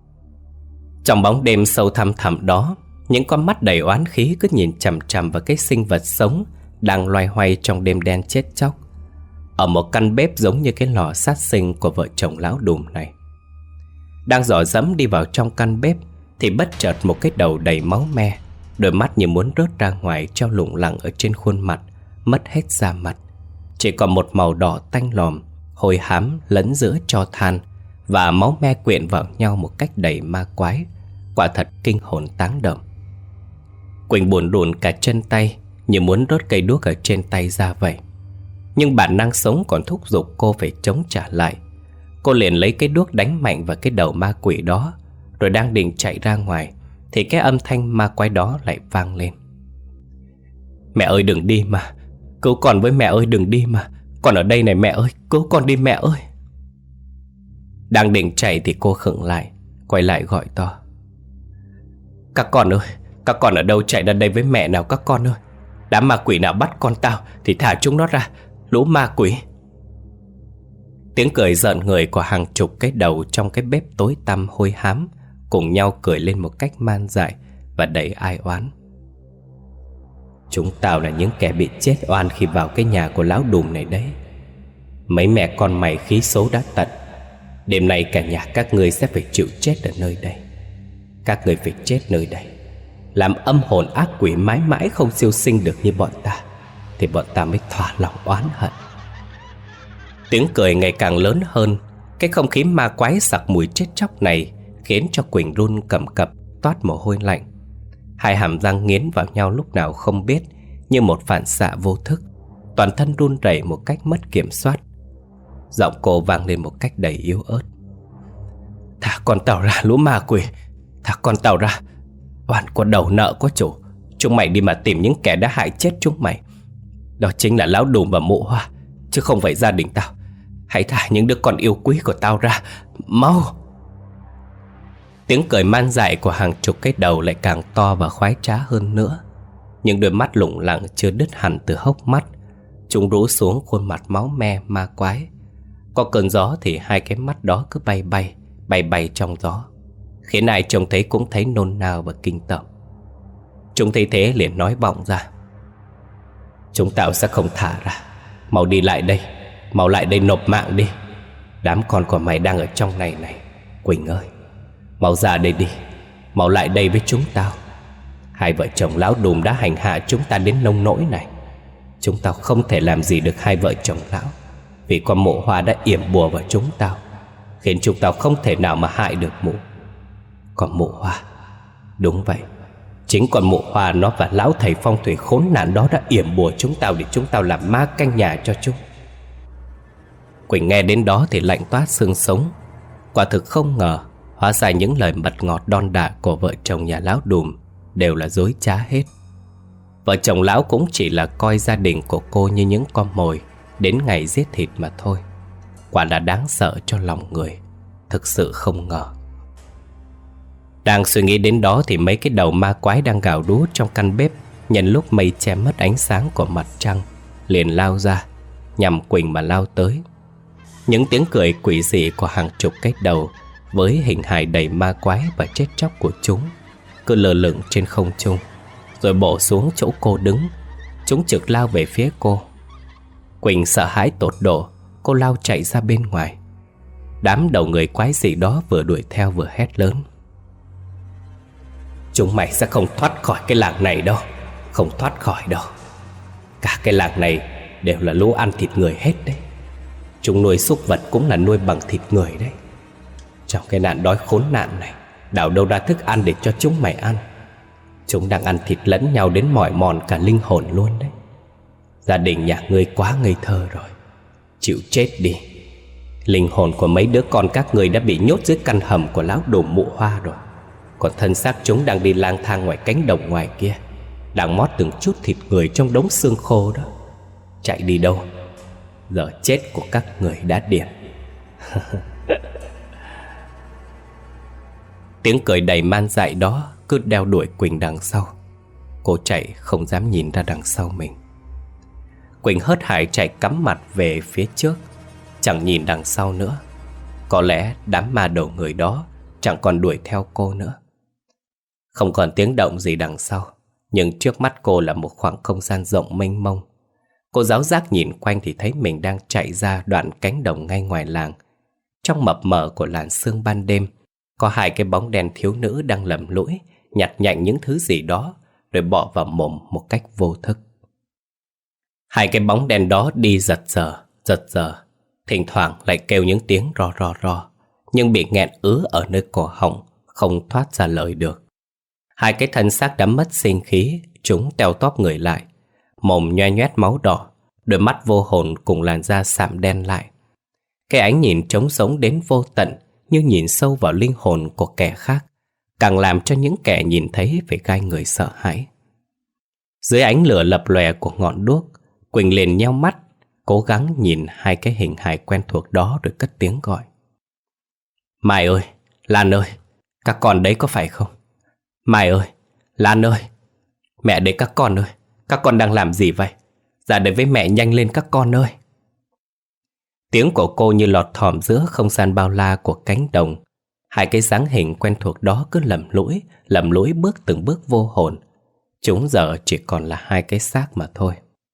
Trong bóng đêm sâu thăm thẳm đó, những con mắt đầy oán khí cứ nhìn chằm chằm vào cái sinh vật sống đang loay hoay trong đêm đen chết chóc, ở một căn bếp giống như cái lò sát sinh của vợ chồng lão Đùm này. Đang dò dẫm đi vào trong căn bếp thì bất chợt một cái đầu đầy máu me, đôi mắt như muốn rớt ra ngoài treo lủng lẳng ở trên khuôn mặt, mất hết da mặt. Chỉ còn một màu đỏ tanh lòm, hôi hám lẫn giữa tro than và máu me quyện vào nhau một cách đầy ma quái. Quả thật kinh hồn táng động. Quỳnh buồn rùn cả chân tay, như muốn đốt cây đuốc ở trên tay ra vậy. Nhưng bản năng sống còn thúc giục cô phải chống trả lại. Cô liền lấy cái đuốc đánh mạnh vào cái đầu ma quỷ đó, rồi đang định chạy ra ngoài thì cái âm thanh ma quái đó lại vang lên. Mẹ ơi đừng đi mà, cứu con với mẹ ơi đừng đi mà. Con ở đây này mẹ ơi, cứu con đi mẹ ơi. Đang định chạy thì cô khựng lại, quay lại gọi to. Các con ơi, các con ở đâu, chạy ra đây với mẹ nào các con ơi. Đám ma quỷ nào bắt con tao thì thả chúng nó ra, lũ ma quỷ. Tiếng cười rợn người của hàng chục cái đầu trong cái bếp tối tăm hôi hám cùng nhau cười lên một cách man dại và đầy ai oán. Chúng tao là những kẻ bị chết oan khi vào cái nhà của lão Đùm này đấy. Mấy mẹ con mày khí số đã tận. Đêm nay cả nhà các ngươi sẽ phải chịu chết ở nơi đây. Các ngươi phải chết nơi đây, làm âm hồn ác quỷ mãi mãi không siêu sinh được như bọn ta, thì bọn ta mới thỏa lòng oán hận. Tiếng cười ngày càng lớn hơn. Cái không khí ma quái sặc mùi chết chóc này khiến cho Quỳnh run cầm cập, toát mồ hôi lạnh. Hai hàm răng nghiến vào nhau lúc nào không biết, như một phản xạ vô thức. Toàn thân run rẩy một cách mất kiểm soát. Giọng cô vang lên một cách đầy yếu ớt. Thả con tao ra lũ ma quỷ, thả con tao ra. Oan có đầu nợ có chủ. Chúng mày đi mà tìm những kẻ đã hại chết chúng mày. Đó chính là lão Đùm và mụ Hoa, chứ không phải gia đình tao. Hãy thả những đứa con yêu quý của tao ra, mau. Tiếng cười man dại của hàng chục cái đầu lại càng to và khoái trá hơn nữa. Những đôi mắt lủng lẳng chưa đứt hẳn từ hốc mắt, chúng rũ xuống khuôn mặt máu me ma quái. Có cơn gió thì hai cái mắt đó cứ bay bay, bay bay trong gió, khiến ai trông thấy cũng thấy nôn nao và kinh tởm. Chúng thấy thế liền nói vọng ra. Chúng tao sẽ không thả ra. Mau đi lại đây, mau lại đây nộp mạng đi. Đám con của mày đang ở trong này này. Quỳnh ơi, mau ra đây đi, mau lại đây với chúng tao. Hai vợ chồng lão Đùm đã hành hạ chúng ta đến nông nỗi này. Chúng tao không thể làm gì được hai vợ chồng lão, vì con mụ Hoa đã yểm bùa vào chúng tao, khiến chúng tao không thể nào mà hại được mụ. Còn mụ Hoa, đúng vậy, chính con mụ Hoa nó và lão thầy phong thủy khốn nạn đó đã yểm bùa chúng tao để chúng tao làm ma canh nhà cho chúng. Quỳnh nghe đến đó thì lạnh toát xương sống. Quả thực không ngờ, hóa ra những lời mật ngọt đon đả của vợ chồng nhà lão Đùm đều là dối trá hết. Vợ chồng lão cũng chỉ là coi gia đình của cô như những con mồi đến ngày giết thịt mà thôi. Quả là đáng sợ cho lòng người. Thực sự không ngờ. Đang suy nghĩ đến đó thì mấy cái đầu ma quái đang gào đú trong căn bếp, nhân lúc mây che mất ánh sáng của mặt trăng, liền lao ra nhằm Quỳnh mà lao tới. Những tiếng cười quỷ dị của hàng chục cái đầu với hình hài đầy ma quái và chết chóc của chúng cứ lơ lửng trên không trung, rồi bổ xuống chỗ cô đứng. Chúng trực lao về phía cô. Quỳnh sợ hãi tột độ, cô lao chạy ra bên ngoài. Đám đầu người quái dị đó vừa đuổi theo vừa hét lớn: chúng mày sẽ không thoát khỏi cái làng này đâu. Không thoát khỏi đâu. Cả cái làng này đều là lũ ăn thịt người hết đấy. Chúng nuôi súc vật cũng là nuôi bằng thịt người đấy. Trong cái nạn đói khốn nạn này, đào đâu ra thức ăn để cho chúng mày ăn. Chúng đang ăn thịt lẫn nhau đến mỏi mòn cả linh hồn luôn đấy. Gia đình nhà ngươi quá ngây thơ rồi. Chịu chết đi. Linh hồn của mấy đứa con các ngươi đã bị nhốt dưới căn hầm của lão đồ mụ Hoa rồi. Còn thân xác chúng đang đi lang thang ngoài cánh đồng ngoài kia, đang mót từng chút thịt người trong đống xương khô đó. Chạy đi đâu? Giờ chết của các người đã điểm. Tiếng cười đầy man dại đó cứ đeo đuổi Quỳnh đằng sau. Cô chạy không dám nhìn ra đằng sau mình. Quỳnh hớt hải chạy cắm mặt về phía trước, chẳng nhìn đằng sau nữa. Có lẽ đám ma đầu người đó chẳng còn đuổi theo cô nữa. Không còn tiếng động gì đằng sau, nhưng trước mắt cô là một khoảng không gian rộng mênh mông. Cô giáo giác nhìn quanh thì thấy mình đang chạy ra đoạn cánh đồng ngay ngoài làng. Trong mập mờ của làn sương ban đêm, có hai cái bóng đen thiếu nữ đang lầm lũi nhặt nhạnh những thứ gì đó rồi bỏ vào mồm một cách vô thức. Hai cái bóng đen đó đi giật giờ, giật giờ, thỉnh thoảng lại kêu những tiếng ro ro ro, nhưng bị nghẹn ứ ở nơi cổ họng, không thoát ra lời được. Hai cái thân xác đã mất sinh khí, chúng teo tóp người lại, mồm nhoe nhoét máu đỏ, đôi mắt vô hồn cùng làn da sạm đen lại. Cái ánh nhìn trống sống đến vô tận, như nhìn sâu vào linh hồn của kẻ khác, càng làm cho những kẻ nhìn thấy phải gai người sợ hãi. Dưới ánh lửa lập lòe của ngọn đuốc, Quỳnh liền nheo mắt, cố gắng nhìn hai cái hình hài quen thuộc đó rồi cất tiếng gọi: Mai ơi, Lan ơi, các con đấy có phải không? Mai ơi, Lan ơi, mẹ đấy các con ơi, các con đang làm gì vậy? Ra đây với mẹ nhanh lên các con ơi. Tiếng của cô như lọt thỏm giữa không gian bao la của cánh đồng. Hai cái dáng hình quen thuộc đó cứ lầm lũi, lầm lũi bước từng bước vô hồn. Chúng giờ chỉ còn là hai cái xác mà thôi.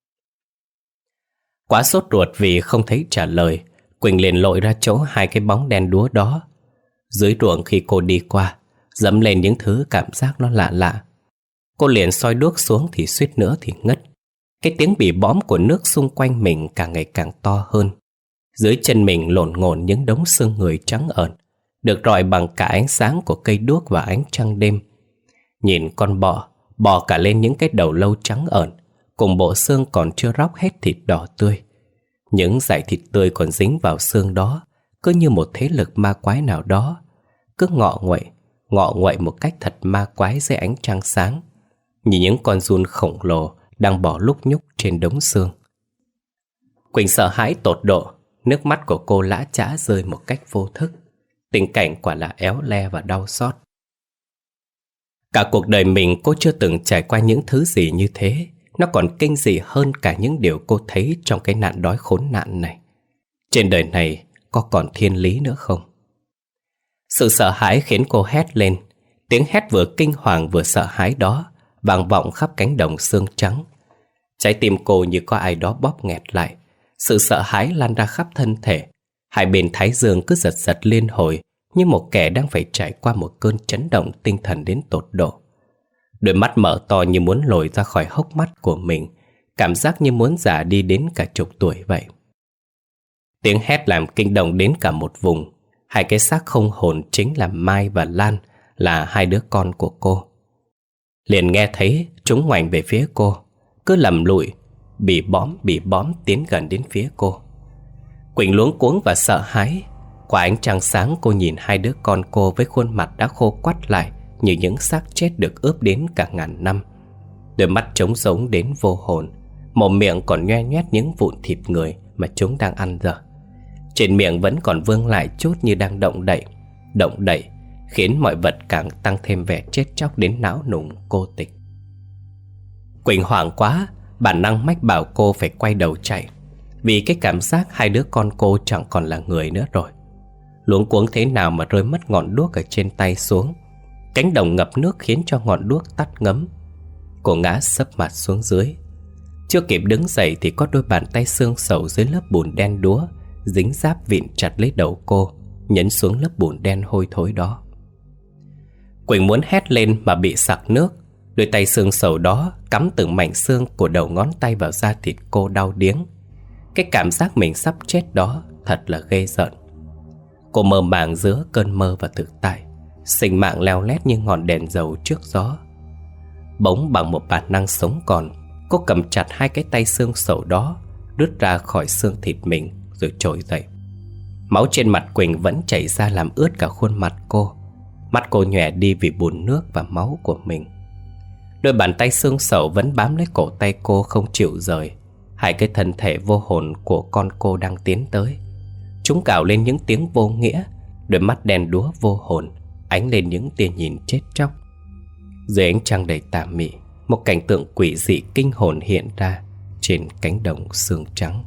Quá sốt ruột vì không thấy trả lời, Quỳnh liền lội ra chỗ hai cái bóng đen đúa đó. Dưới ruộng khi cô đi qua, dẫm lên những thứ cảm giác nó lạ lạ. Cô liền soi đuốc xuống thì suýt nữa thì ngất. Cái tiếng bì bõm của nước xung quanh mình càng ngày càng to hơn. Dưới chân mình lổn ngổn những đống xương người trắng ợn, được rọi bằng cả ánh sáng của cây đuốc và ánh trăng đêm. Nhìn con bọ, bò cả lên những cái đầu lâu trắng ợn, cùng bộ xương còn chưa róc hết thịt đỏ tươi. Những dải thịt tươi còn dính vào xương đó, cứ như một thế lực ma quái nào đó, cứ ngọ nguậy, ngọ nguậy một cách thật ma quái dưới ánh trăng sáng, như những con giun khổng lồ đang bò lúc nhúc trên đống xương. Quỳnh sợ hãi tột độ, nước mắt của cô lã chã rơi một cách vô thức. Tình cảnh quả là éo le và đau xót. Cả cuộc đời mình cô chưa từng trải qua những thứ gì như thế. Nó còn kinh dị hơn cả những điều cô thấy trong cái nạn đói khốn nạn này. Trên đời này có còn thiên lý nữa không? Sự sợ hãi khiến cô hét lên. Tiếng hét vừa kinh hoàng vừa sợ hãi đó vang vọng khắp cánh đồng xương trắng. Trái tim cô như có ai đó bóp nghẹt lại. Sự sợ hãi lan ra khắp thân thể. Hai bên thái dương cứ giật giật liên hồi, như một kẻ đang phải trải qua một cơn chấn động tinh thần đến tột độ. Đôi mắt mở to như muốn lồi ra khỏi hốc mắt của mình, cảm giác như muốn già đi đến cả chục tuổi vậy. Tiếng hét làm kinh động đến cả một vùng. Hai cái xác không hồn chính là Mai và Lan, là hai đứa con của cô. Liền nghe thấy chúng ngoảnh về phía cô, cứ lầm lụi, bị bõm bị bõm tiến gần đến phía cô. Quỳnh luống cuống và sợ hãi. Qua ánh trăng sáng cô nhìn hai đứa con cô với khuôn mặt đã khô quắt lại như những xác chết được ướp đến cả ngàn năm. Đôi mắt trống rỗng đến vô hồn, mồm miệng còn nhoe nhoét những vụn thịt người mà chúng đang ăn giờ. Trên miệng vẫn còn vương lại chút như đang động đậy. Động đậy khiến mọi vật càng tăng thêm vẻ chết chóc đến não nùng cô tịch. Quỳnh hoảng quá, bản năng mách bảo cô phải quay đầu chạy, vì cái cảm giác hai đứa con cô chẳng còn là người nữa rồi. Luống cuống thế nào mà rơi mất ngọn đuốc ở trên tay xuống. Cánh đồng ngập nước khiến cho ngọn đuốc tắt ngấm. Cô ngã sấp mặt xuống dưới. Chưa kịp đứng dậy thì có đôi bàn tay xương sầu dưới lớp bùn đen đúa dính giáp vịn chặt lấy đầu cô, nhấn xuống lớp bùn đen hôi thối đó. Quỳnh muốn hét lên mà bị sặc nước. Đôi tay xương sầu đó cắm từng mảnh xương của đầu ngón tay vào da thịt cô đau điếng. Cái cảm giác mình sắp chết đó thật là ghê rợn. Cô mơ màng giữa cơn mơ và thực tại, sinh mạng leo lét như ngọn đèn dầu trước gió. Bỗng bằng một bản năng sống còn, cô cầm chặt hai cái tay xương sầu đó, rút ra khỏi xương thịt mình rồi trỗi dậy. Máu trên mặt Quỳnh vẫn chảy ra làm ướt cả khuôn mặt cô. Mắt cô nhòe đi vì bùn nước và máu của mình. Đôi bàn tay xương sầu vẫn bám lấy cổ tay cô không chịu rời. Hai cái thân thể vô hồn của con cô đang tiến tới. Chúng cào lên những tiếng vô nghĩa. Đôi mắt đen đúa vô hồn ánh lên những tia nhìn chết chóc. Dưới ánh trăng đầy tà mị, một cảnh tượng quỷ dị kinh hồn hiện ra trên cánh đồng xương trắng.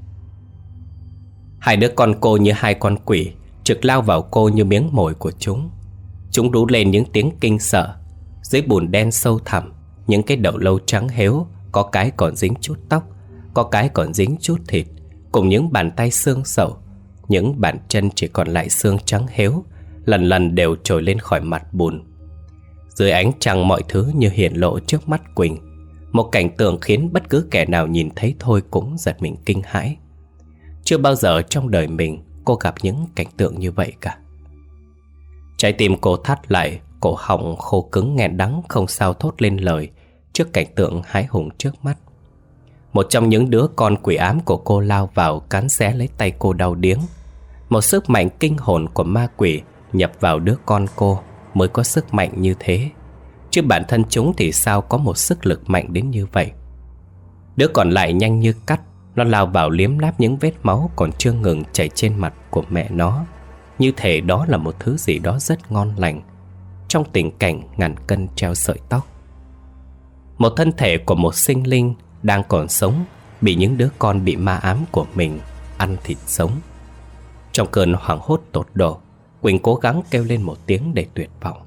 Hai đứa con cô như hai con quỷ trực lao vào cô như miếng mồi của chúng. Chúng rú lên những tiếng kinh sợ. Dưới bùn đen sâu thẳm, những cái đầu lâu trắng héo, có cái còn dính chút tóc, có cái còn dính chút thịt, cùng những bàn tay xương sầu, những bàn chân chỉ còn lại xương trắng héo, lần lần đều trồi lên khỏi mặt bùn. Dưới ánh trăng mọi thứ như hiện lộ trước mắt Quỳnh, một cảnh tượng khiến bất cứ kẻ nào nhìn thấy thôi cũng giật mình kinh hãi. Chưa bao giờ trong đời mình cô gặp những cảnh tượng như vậy cả. Trái tim cô thắt lại, cổ họng khô cứng nghẹn đắng không sao thốt lên lời trước cảnh tượng hãi hùng trước mắt. Một trong những đứa con quỷ ám của cô lao vào cắn xé lấy tay cô đau điếng. Một sức mạnh kinh hồn của ma quỷ nhập vào đứa con cô mới có sức mạnh như thế, chứ bản thân chúng thì sao có một sức lực mạnh đến như vậy. Đứa còn lại nhanh như cắt, nó lao vào liếm láp những vết máu còn chưa ngừng chảy trên mặt của mẹ nó, như thể đó là một thứ gì đó rất ngon lành, trong tình cảnh ngàn cân treo sợi tóc. Một thân thể của một sinh linh đang còn sống bị những đứa con bị ma ám của mình ăn thịt sống. Trong cơn hoảng hốt tột độ, Quỳnh cố gắng kêu lên một tiếng để tuyệt vọng.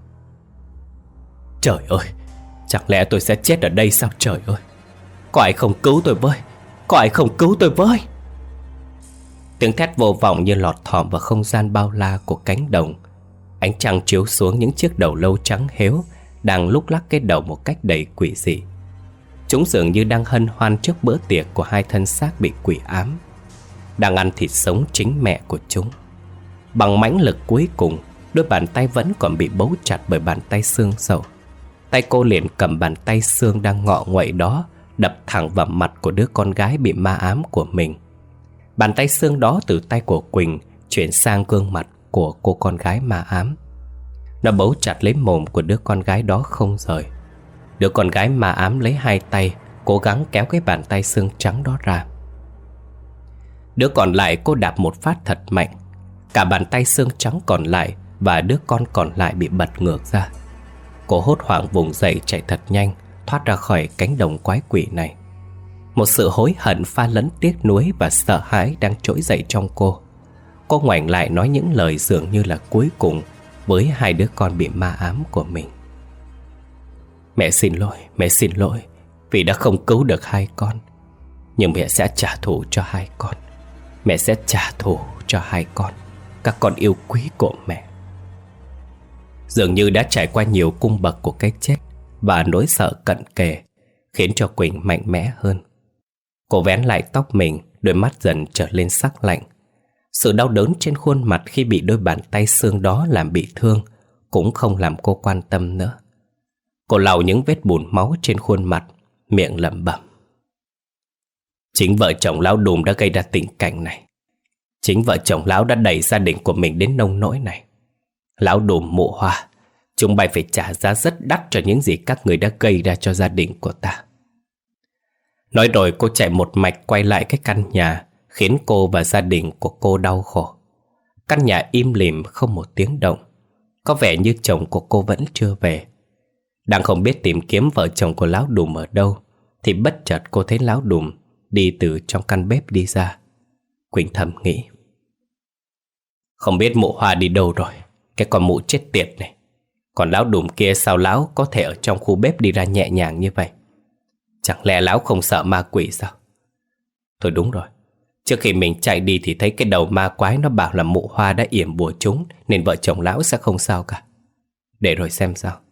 Trời ơi, chẳng lẽ tôi sẽ chết ở đây sao trời ơi? Có ai không cứu tôi với? Có ai không cứu tôi với? Tiếng thét vô vọng như lọt thỏm vào không gian bao la của cánh đồng. Ánh trăng chiếu xuống những chiếc đầu lâu trắng héo đang lúc lắc cái đầu một cách đầy quỷ dị. Chúng dường như đang hân hoan trước bữa tiệc của hai thân xác bị quỷ ám, đang ăn thịt sống chính mẹ của chúng. Bằng mãnh lực cuối cùng, đôi bàn tay vẫn còn bị bấu chặt bởi bàn tay xương sầu. Tay cô liền cầm bàn tay xương đang ngọ nguậy đó, đập thẳng vào mặt của đứa con gái bị ma ám của mình. Bàn tay xương đó từ tay của Quỳnh chuyển sang gương mặt của cô con gái ma ám. Nó bấu chặt lấy mồm của đứa con gái đó không rời. Đứa con gái ma ám lấy hai tay cố gắng kéo cái bàn tay xương trắng đó ra. Đứa còn lại cô đạp một phát thật mạnh. Cả bàn tay xương trắng còn lại và đứa con còn lại bị bật ngược ra. Cô hốt hoảng vùng dậy chạy thật nhanh, thoát ra khỏi cánh đồng quái quỷ này. Một sự hối hận pha lẫn tiếc nuối và sợ hãi đang trỗi dậy trong cô. Cô ngoảnh lại nói những lời dường như là cuối cùng với hai đứa con bị ma ám của mình. Mẹ xin lỗi, mẹ xin lỗi vì đã không cứu được hai con. Nhưng mẹ sẽ trả thù cho hai con. Mẹ sẽ trả thù cho hai con, các con yêu quý của mẹ. Dường như đã trải qua nhiều cung bậc của cái chết và nỗi sợ cận kề khiến cho Quỳnh mạnh mẽ hơn. Cô vén lại tóc mình, đôi mắt dần trở lên sắc lạnh. Sự đau đớn trên khuôn mặt khi bị đôi bàn tay xương đó làm bị thương cũng không làm cô quan tâm nữa. Cô lau những vết bùn máu trên khuôn mặt, miệng lẩm bẩm. Chính vợ chồng lão Đùm đã gây ra tình cảnh này. Chính vợ chồng lão đã đẩy gia đình của mình đến nông nỗi này. Lão Đùm, Mụ Hoa, chúng bay phải trả giá rất đắt cho những gì các người đã gây ra cho gia đình của ta. Nói rồi cô chạy một mạch quay lại cái căn nhà, khiến cô và gia đình của cô đau khổ. Căn nhà im lìm không một tiếng động. Có vẻ như chồng của cô vẫn chưa về. Đang không biết tìm kiếm vợ chồng của Lão Đùm ở đâu, thì bất chợt cô thấy Lão Đùm đi từ trong căn bếp đi ra. Quỳnh thầm nghĩ, không biết mụ Hoa đi đâu rồi, cái con mụ chết tiệt này. Còn Lão Đùm kia sao Lão có thể ở trong khu bếp đi ra nhẹ nhàng như vậy? Chẳng lẽ Lão không sợ ma quỷ sao? Thôi đúng rồi, trước khi mình chạy đi thì thấy cái đầu ma quái nó bảo là mụ Hoa đã yểm bùa chúng, nên vợ chồng Lão sẽ không sao cả. Để rồi xem sao.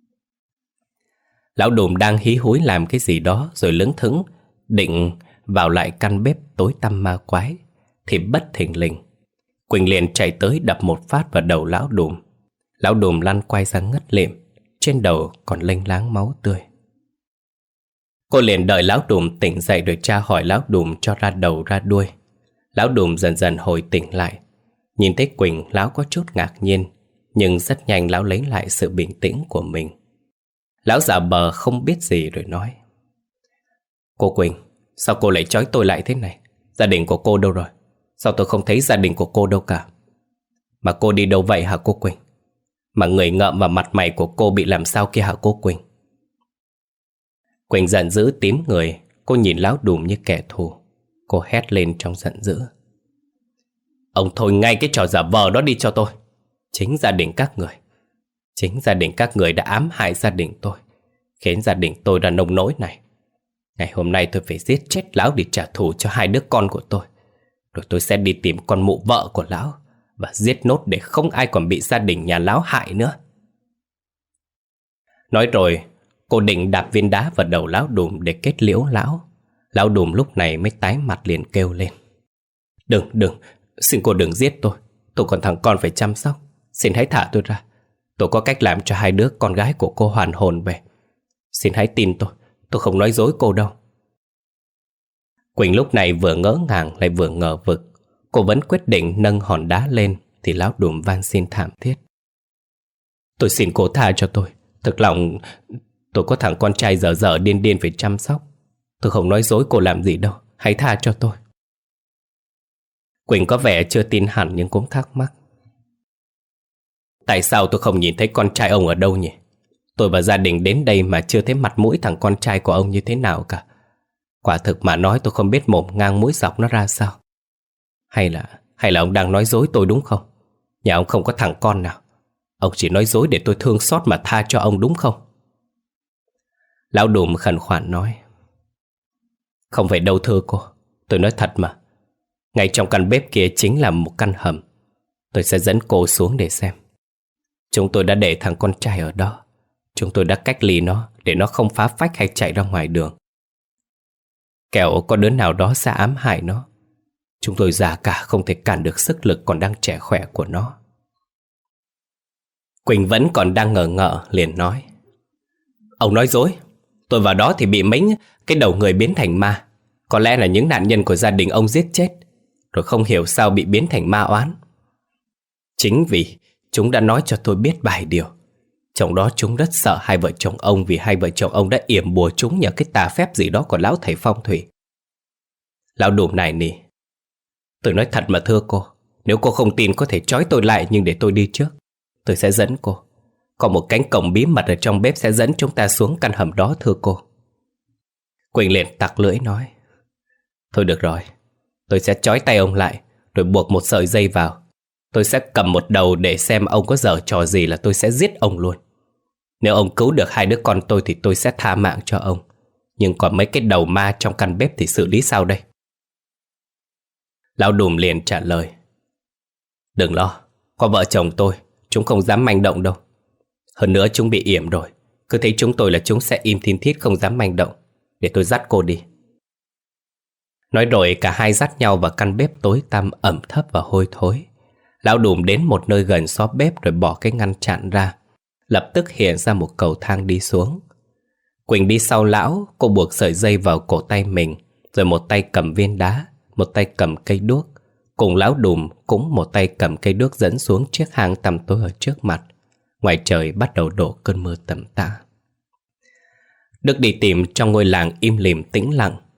Lão Đùm đang hí húi làm cái gì đó rồi lững thững định vào lại căn bếp tối tăm ma quái, thì bất thình lình Quỳnh liền chạy tới đập một phát vào đầu Lão Đùm. Lão Đùm lăn quay ra ngất lịm, trên đầu còn lênh láng máu tươi. Cô liền đợi Lão Đùm tỉnh dậy rồi tra hỏi Lão Đùm cho ra đầu ra đuôi. Lão Đùm dần dần hồi tỉnh lại. Nhìn thấy Quỳnh, Lão có chút ngạc nhiên, nhưng rất nhanh Lão lấy lại sự bình tĩnh của mình. Lão giả bờ không biết gì rồi nói, cô Quỳnh, sao cô lại trói tôi lại thế này? Gia đình của cô đâu rồi? Sao tôi không thấy gia đình của cô đâu cả? Mà cô đi đâu vậy hả cô Quỳnh? Mà người ngợm và mặt mày của cô bị làm sao kia hả cô Quỳnh? Quỳnh giận dữ tím người. Cô nhìn Lão Đùm như kẻ thù. Cô hét lên trong giận dữ, ông thôi ngay cái trò giả vờ đó đi cho tôi. Chính gia đình các người Chính gia đình các người đã ám hại gia đình tôi, khiến gia đình tôi ra nông nỗi này. Ngày hôm nay tôi phải giết chết Lão để trả thù cho hai đứa con của tôi. Rồi tôi sẽ đi tìm con mụ vợ của Lão và giết nốt để không ai còn bị gia đình nhà Lão hại nữa. Nói rồi cô định đạp viên đá vào đầu Lão Đùm để kết liễu Lão. Lão Đùm lúc này mới tái mặt liền kêu lên, Đừng, đừng, xin cô đừng giết tôi. Tôi còn thằng con phải chăm sóc. Xin hãy thả tôi ra. Tôi có cách làm cho hai đứa con gái của cô hoàn hồn về. Xin hãy tin tôi, tôi không nói dối cô đâu. Quỳnh lúc này vừa ngỡ ngàng lại vừa ngờ vực. Cô vẫn quyết định nâng hòn đá lên, thì Lão Đùm van xin thảm thiết, tôi xin cô tha cho tôi. Thực lòng tôi có thằng con trai dở dở điên điên phải chăm sóc. Tôi không nói dối cô làm gì đâu. Hãy tha cho tôi. Quỳnh có vẻ chưa tin hẳn nhưng cũng thắc mắc, tại sao tôi không nhìn thấy con trai ông ở đâu nhỉ? Tôi và gia đình đến đây mà chưa thấy mặt mũi thằng con trai của ông như thế nào cả. Quả thực mà nói tôi không biết mồm ngang mũi dọc nó ra sao. Hay là Hay là ông đang nói dối tôi đúng không? Nhà ông không có thằng con nào. Ông chỉ nói dối để tôi thương xót mà tha cho ông đúng không? Lão Đùm khẩn khoản nói, không phải đâu thưa cô. Tôi nói thật mà. Ngay trong căn bếp kia chính là một căn hầm. Tôi sẽ dẫn cô xuống để xem. Chúng tôi đã để thằng con trai ở đó. Chúng tôi đã cách ly nó để nó không phá phách hay chạy ra ngoài đường. Kẻo có đứa nào đó sẽ ám hại nó. Chúng tôi già cả không thể cản được sức lực còn đang trẻ khỏe của nó. Quỳnh vẫn còn đang ngờ ngợ liền nói, ông nói dối. Tôi vào đó thì bị mấy cái đầu người biến thành ma. Có lẽ là những nạn nhân của gia đình ông giết chết, rồi không hiểu sao bị biến thành ma oán. Chính vì chúng đã nói cho tôi biết vài điều. Trong đó chúng rất sợ hai vợ chồng ông, vì hai vợ chồng ông đã yểm bùa chúng nhờ cái tà phép gì đó của lão thầy phong thủy. Lão Đùm này nì, tôi nói thật mà thưa cô. Nếu cô không tin có thể trói tôi lại, nhưng để tôi đi trước. Tôi sẽ dẫn cô. Có một cánh cổng bí mật ở trong bếp sẽ dẫn chúng ta xuống căn hầm đó thưa cô. Quỳnh liền tặc lưỡi nói, thôi được rồi, tôi sẽ trói tay ông lại, rồi buộc một sợi dây vào. Tôi sẽ cầm một đầu để xem ông có giở trò gì là tôi sẽ giết ông luôn. Nếu ông cứu được hai đứa con tôi thì tôi sẽ tha mạng cho ông. Nhưng còn mấy cái đầu ma trong căn bếp thì xử lý sao đây? Lão Đùm liền trả lời, đừng lo, có vợ chồng tôi, chúng không dám manh động đâu. Hơn nữa chúng bị yểm rồi. Cứ thấy chúng tôi là chúng sẽ im thin thít không dám manh động. Để tôi dắt cô đi. Nói rồi cả hai dắt nhau vào căn bếp tối tăm ẩm thấp và hôi thối. Lão Đùm đến một nơi gần xó bếp rồi bỏ cái ngăn chặn ra. Lập tức hiện ra một cầu thang đi xuống. Quỳnh đi sau lão. Cô buộc sợi dây vào cổ tay mình, rồi một tay cầm viên đá, một tay cầm cây đuốc. Cùng lão Đùm cũng một tay cầm cây đuốc dẫn xuống chiếc hang tăm tối ở trước mặt. Ngoài trời bắt đầu đổ cơn mưa tầm tã. Đức đi tìm trong ngôi làng im lìm tĩnh lặng.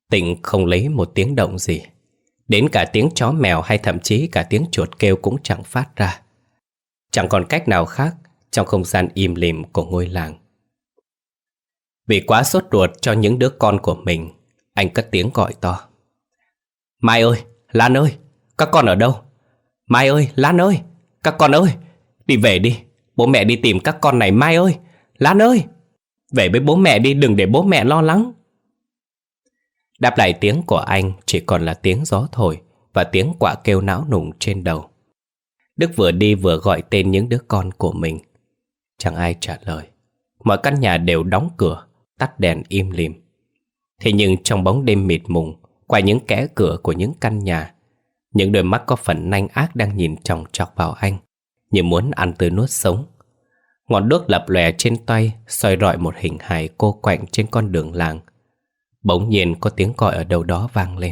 Tịnh không lấy một tiếng động gì. Đến cả tiếng chó mèo hay thậm chí cả tiếng chuột kêu cũng chẳng phát ra. Chẳng còn cách nào khác trong không gian im lìm của ngôi làng. Vì quá sốt ruột cho những đứa con của mình, anh cất tiếng gọi to. Mai ơi, Lan ơi, các con ở đâu? Mai ơi, Lan ơi, các con ơi, đi về đi, bố mẹ đi tìm các con này. Mai ơi, Lan ơi, về với bố mẹ đi, đừng để bố mẹ lo lắng. Đáp lại tiếng của anh chỉ còn là tiếng gió thổi và tiếng quạ kêu não nùng trên đầu. Đức vừa đi vừa gọi tên những đứa con của mình. Chẳng ai trả lời. Mọi căn nhà đều đóng cửa, tắt đèn im lìm. Thế nhưng trong bóng đêm mịt mùng, qua những kẽ cửa của những căn nhà, những đôi mắt có phần nanh ác đang nhìn chòng chọc vào anh, như muốn ăn tươi nuốt sống. Ngọn đuốc lập lòe trên tay soi rọi một hình hài cô quạnh trên con đường làng. Bỗng nhiên có tiếng gọi ở đâu đó vang lên.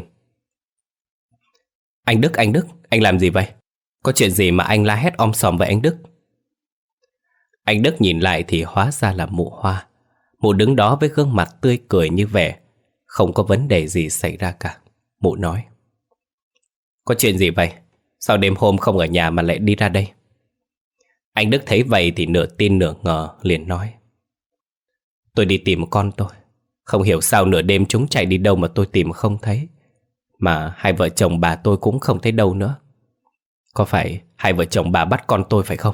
Anh Đức, anh Đức, anh làm gì vậy? Có chuyện gì mà anh la hét om sòm với anh Đức? Anh Đức nhìn lại thì hóa ra là mụ Hoa. Mụ đứng đó với gương mặt tươi cười như vẻ không có vấn đề gì xảy ra cả. Mụ nói. Có chuyện gì vậy? Sao đêm hôm không ở nhà mà lại đi ra đây? Anh Đức thấy vậy thì nửa tin nửa ngờ, liền nói. Tôi đi tìm con tôi. Không hiểu sao nửa đêm chúng chạy đi đâu mà tôi tìm không thấy. Mà hai vợ chồng bà tôi cũng không thấy đâu nữa. Có phải hai vợ chồng bà bắt con tôi phải không?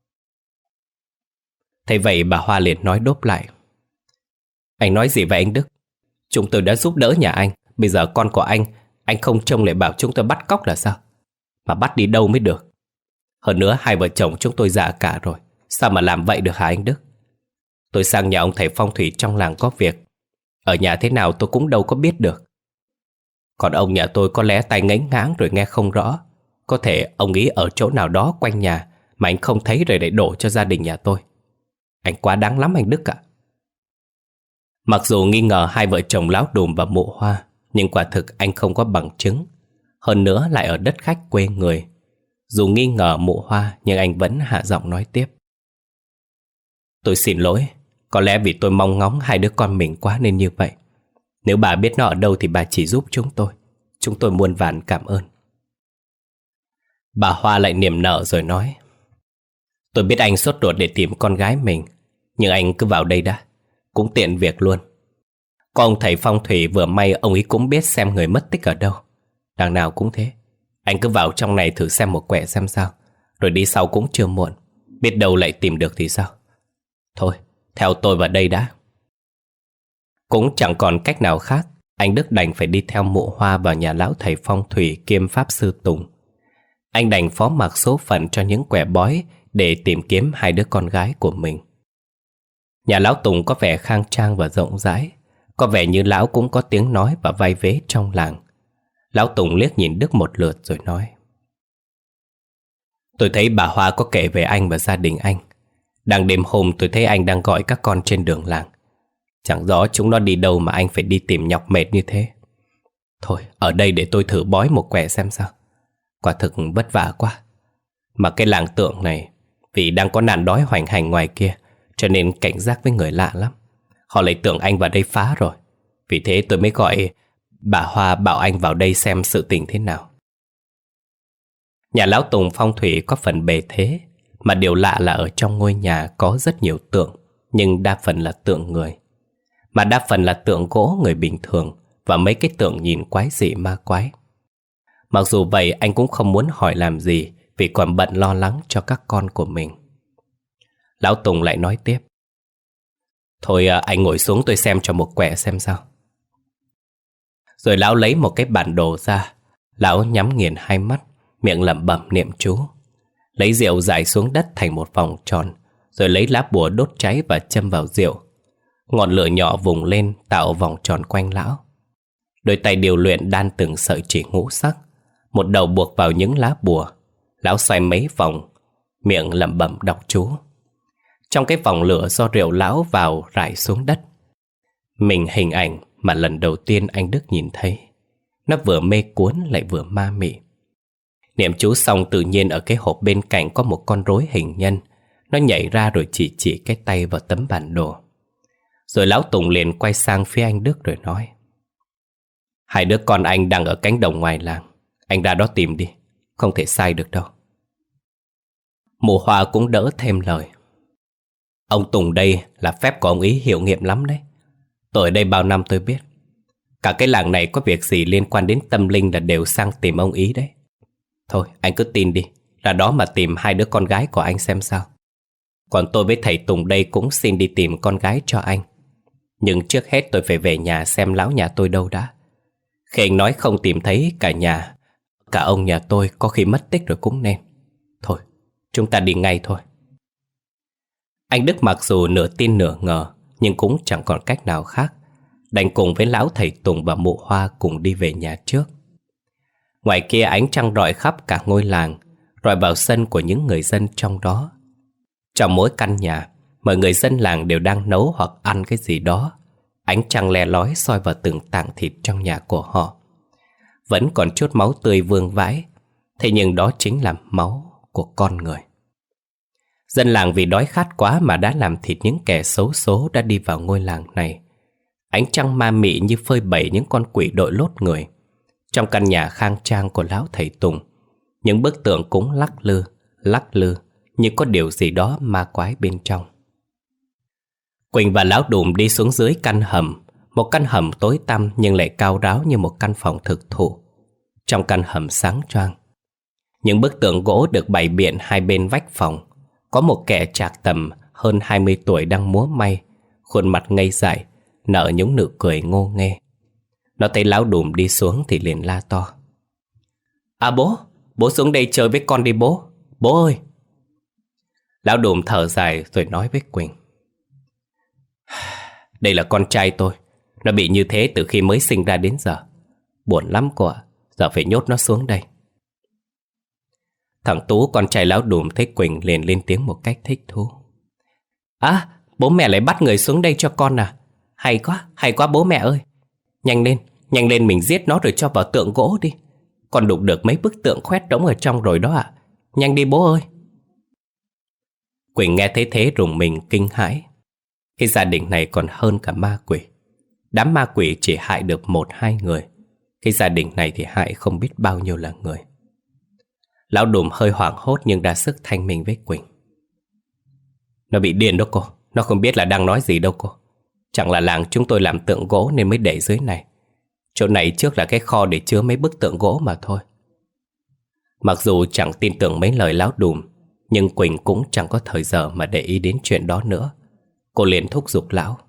Thế vậy bà Hoa liền nói đốp lại. Anh nói gì vậy anh Đức? Chúng tôi đã giúp đỡ nhà anh. Bây giờ con của anh, anh không trông lại bảo chúng tôi bắt cóc là sao? Mà bắt đi đâu mới được? Hơn nữa hai vợ chồng chúng tôi già cả rồi. Sao mà làm vậy được hả anh Đức? Tôi sang nhà ông thầy phong thủy trong làng có việc. Ở nhà thế nào tôi cũng đâu có biết được. Còn ông nhà tôi có lẽ tai ngấy ngáng rồi nghe không rõ. Có thể ông ý ở chỗ nào đó quanh nhà mà anh không thấy rồi để đổ cho gia đình nhà tôi. Anh quá đáng lắm anh Đức ạ. Mặc dù nghi ngờ hai vợ chồng Lão Đùm và Mụ Hoa, nhưng quả thực anh không có bằng chứng. Hơn nữa lại ở đất khách quê người. Dù nghi ngờ Mụ Hoa, nhưng anh vẫn hạ giọng nói tiếp. Tôi xin lỗi. Có lẽ vì tôi mong ngóng hai đứa con mình quá nên như vậy. Nếu bà biết nó ở đâu thì bà chỉ giúp chúng tôi. Chúng tôi muôn vàn cảm ơn. Bà Hoa lại niềm nở rồi nói. Tôi biết anh sốt ruột để tìm con gái mình, nhưng anh cứ vào đây đã, cũng tiện việc luôn. Có ông thầy phong thủy vừa may ông ấy cũng biết xem người mất tích ở đâu. Đằng nào cũng thế. Anh cứ vào trong này thử xem một quẻ xem sao, rồi đi sau cũng chưa muộn. Biết đâu lại tìm được thì sao. Thôi, theo tôi vào đây đã. Cũng chẳng còn cách nào khác, anh Đức đành phải đi theo Mụ Hoa vào nhà lão thầy phong thủy kiêm pháp sư Tùng. Anh đành phó mặc số phận cho những quẻ bói để tìm kiếm hai đứa con gái của mình. Nhà lão Tùng có vẻ khang trang và rộng rãi. Có vẻ như lão cũng có tiếng nói và vai vế trong làng. Lão Tùng liếc nhìn Đức một lượt rồi nói. Tôi thấy bà Hoa có kể về anh và gia đình anh. Đang đêm hôm tôi thấy anh đang gọi các con trên đường làng. Chẳng rõ chúng nó đi đâu mà anh phải đi tìm nhọc mệt như thế. Thôi, ở đây để tôi thử bói một quẻ xem sao. Quả thực vất vả quá. Mà cái làng Tượng này, vì đang có nạn đói hoành hành ngoài kia, cho nên cảnh giác với người lạ lắm. Họ lại tưởng anh vào đây phá rồi. Vì thế tôi mới gọi bà Hoa bảo anh vào đây xem sự tình thế nào. Nhà lão Tùng phong thủy có phần bề thế, mà điều lạ là ở trong ngôi nhà có rất nhiều tượng, nhưng đa phần là tượng người. Mà đa phần là tượng gỗ người bình thường và mấy cái tượng nhìn quái dị ma quái. Mặc dù vậy anh cũng không muốn hỏi làm gì, vì còn bận lo lắng cho các con của mình. Lão Tùng lại nói tiếp. Thôi anh ngồi xuống tôi xem cho một quẻ xem sao. Rồi lão lấy một cái bản đồ ra. Lão nhắm nghiền hai mắt, miệng lẩm bẩm niệm chú. Lấy rượu rải xuống đất thành một vòng tròn, rồi lấy lá bùa đốt cháy và châm vào rượu. Ngọn lửa nhỏ vùng lên tạo vòng tròn quanh lão. Đôi tay điều luyện đan từng sợi chỉ ngũ sắc. Một đầu buộc vào những lá bùa. Lão xoay mấy vòng, miệng lẩm bẩm đọc chú. Trong cái vòng lửa do rượu lão vào rải xuống đất, mình hình ảnh mà lần đầu tiên anh Đức nhìn thấy. Nó vừa mê cuốn lại vừa ma mị. Niệm chú xong tự nhiên ở cái hộp bên cạnh có một con rối hình nhân. Nó nhảy ra rồi chỉ chỉ cái tay vào tấm bản đồ. Rồi lão Tùng liền quay sang phía anh Đức rồi nói. Hai đứa con anh đang ở cánh đồng ngoài làng. Anh ra đó tìm đi, không thể sai được đâu. Mụ Hoa cũng đỡ thêm lời. Ông Tùng đây là phép của ông ý hiệu nghiệm lắm đấy. Tôi ở đây bao năm tôi biết. Cả cái làng này có việc gì liên quan đến tâm linh là đều sang tìm ông ý đấy. Thôi anh cứ tin đi, ra đó mà tìm hai đứa con gái của anh xem sao. Còn tôi với thầy Tùng đây cũng xin đi tìm con gái cho anh. Nhưng trước hết tôi phải về nhà xem lão nhà tôi đâu đã. Khi anh nói không tìm thấy cả nhà, cả ông nhà tôi có khi mất tích rồi cũng nên. Thôi, chúng ta đi ngay thôi. Anh Đức mặc dù nửa tin nửa ngờ, nhưng cũng chẳng còn cách nào khác, đành cùng với lão thầy Tùng và mụ Hoa cùng đi về nhà trước. Ngoài kia ánh trăng rọi khắp cả ngôi làng, rọi vào sân của những người dân trong đó. Trong mỗi căn nhà, mọi người dân làng đều đang nấu hoặc ăn cái gì đó. Ánh trăng le lói soi vào từng tảng thịt trong nhà của họ. Vẫn còn chút máu tươi vương vãi, thế nhưng đó chính là máu của con người. Dân làng vì đói khát quá mà đã làm thịt những kẻ xấu số đã đi vào ngôi làng này. Ánh trăng ma mị như phơi bày những con quỷ đội lốt người. Trong căn nhà khang trang của lão thầy Tùng, những bức tượng cũng lắc lư, lắc lư như có điều gì đó ma quái bên trong. Quỳnh và lão Đùm đi xuống dưới căn hầm, một căn hầm tối tăm nhưng lại cao ráo như một căn phòng thực thụ. Trong căn hầm sáng choang, những bức tượng gỗ được bày biện hai bên vách phòng. Có một kẻ trạc tầm hơn hai mươi tuổi đang múa may, khuôn mặt ngây dại, nở những nụ cười ngô nghê. Nó thấy lão Đùm đi xuống thì liền la to. À bố, bố xuống đây chơi với con đi bố, bố ơi. Lão Đùm thở dài rồi nói với Quỳnh. Đây là con trai tôi, nó bị như thế từ khi mới sinh ra đến giờ. Buồn lắm cô ạ, giờ phải nhốt nó xuống đây. Thằng Tú con trai lão Đùm thấy Quỳnh liền lên tiếng một cách thích thú. À, bố mẹ lại bắt người xuống đây cho con à? Hay quá, hay quá bố mẹ ơi. Nhanh lên, nhanh lên mình giết nó rồi cho vào tượng gỗ đi. Con đụng được mấy bức tượng khoét trống ở trong rồi đó ạ. Nhanh đi bố ơi. Quỳnh nghe thấy thế rùng mình kinh hãi. Cái gia đình này còn hơn cả ma quỷ. Đám ma quỷ chỉ hại được một hai người, cái gia đình này thì hại không biết bao nhiêu là người. Lão Đùm hơi hoảng hốt nhưng ra sức thanh minh với Quỳnh. Nó bị điên đó cô, nó không biết là đang nói gì đâu cô. Chẳng là làng chúng tôi làm tượng gỗ nên mới để dưới này. Chỗ này trước là cái kho để chứa mấy bức tượng gỗ mà thôi. Mặc dù chẳng tin tưởng mấy lời lão Đùm, nhưng Quỳnh cũng chẳng có thời giờ mà để ý đến chuyện đó nữa. Cô liền thúc giục lão.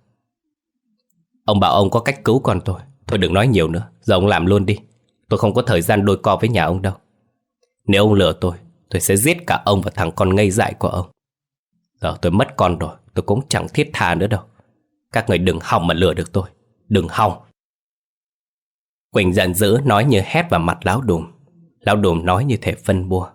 Ông bảo ông có cách cứu con tôi. Thôi đừng nói nhiều nữa, giờ ông làm luôn đi. Tôi không có thời gian đôi co với nhà ông đâu. Nếu ông lừa tôi, tôi sẽ giết cả ông và thằng con ngây dại của ông. Giờ tôi mất con rồi, tôi cũng chẳng thiết tha nữa đâu. Các người đừng hòng mà lừa được tôi, đừng hòng. Quỳnh giận dữ nói như hét vào mặt lão Đùm. Lão Đùm nói như thể phân bua.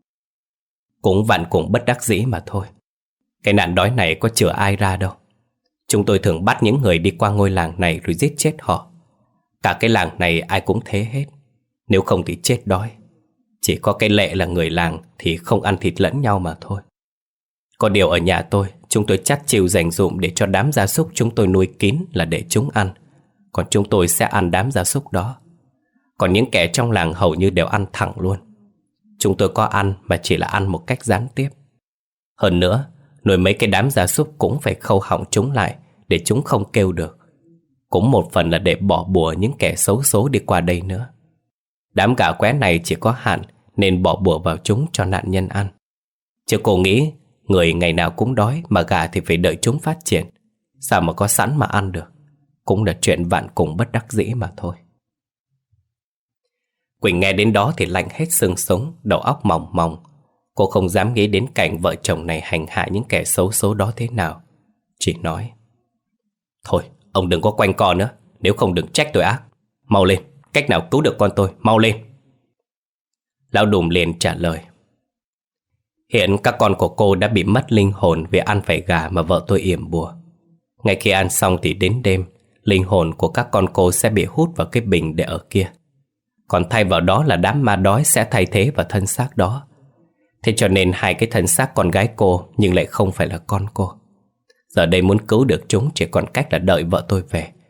Cũng vặn cũng bất đắc dĩ mà thôi. Cái nạn đói này có chữa ai ra đâu. Chúng tôi thường bắt những người đi qua ngôi làng này rồi giết chết họ. Cả cái làng này ai cũng thế hết. Nếu không thì chết đói. Chỉ có cái lệ là người làng thì không ăn thịt lẫn nhau mà thôi. Có điều ở nhà tôi, chúng tôi chắt chiu dành dụm để cho đám gia súc chúng tôi nuôi kín là để chúng ăn. Còn chúng tôi sẽ ăn đám gia súc đó. Còn những kẻ trong làng hầu như đều ăn thẳng luôn. Chúng tôi có ăn mà chỉ là ăn một cách gián tiếp. Hơn nữa, nuôi mấy cái đám gia súc cũng phải khâu họng chúng lại để chúng không kêu được. Cũng một phần là để bỏ bùa những kẻ xấu số đi qua đây nữa. Đám gà qué này chỉ có hạn nên bỏ bùa vào chúng cho nạn nhân ăn. Chứ cô nghĩ người ngày nào cũng đói mà gà thì phải đợi chúng phát triển. Sao mà có sẵn mà ăn được. Cũng là chuyện vạn cùng bất đắc dĩ mà thôi. Quỳnh nghe đến đó thì lạnh hết xương sống, đầu óc mòng mòng. Cô không dám nghĩ đến cảnh vợ chồng này hành hạ những kẻ xấu số đó thế nào. Chỉ nói: Thôi, ông đừng có quanh co nữa. Nếu không đừng trách tôi ác. Mau lên, cách nào cứu được con tôi, mau lên. Lão Đùm liền trả lời: Hiện các con của cô đã bị mất linh hồn vì ăn phải gà mà vợ tôi yểm bùa. Ngay khi ăn xong thì đến đêm, linh hồn của các con cô sẽ bị hút vào cái bình để ở kia. Còn thay vào đó là đám ma đói sẽ thay thế vào thân xác đó. Thế cho nên hai cái thân xác con gái cô nhưng lại không phải là con cô. Giờ đây muốn cứu được chúng chỉ còn cách là đợi vợ tôi về.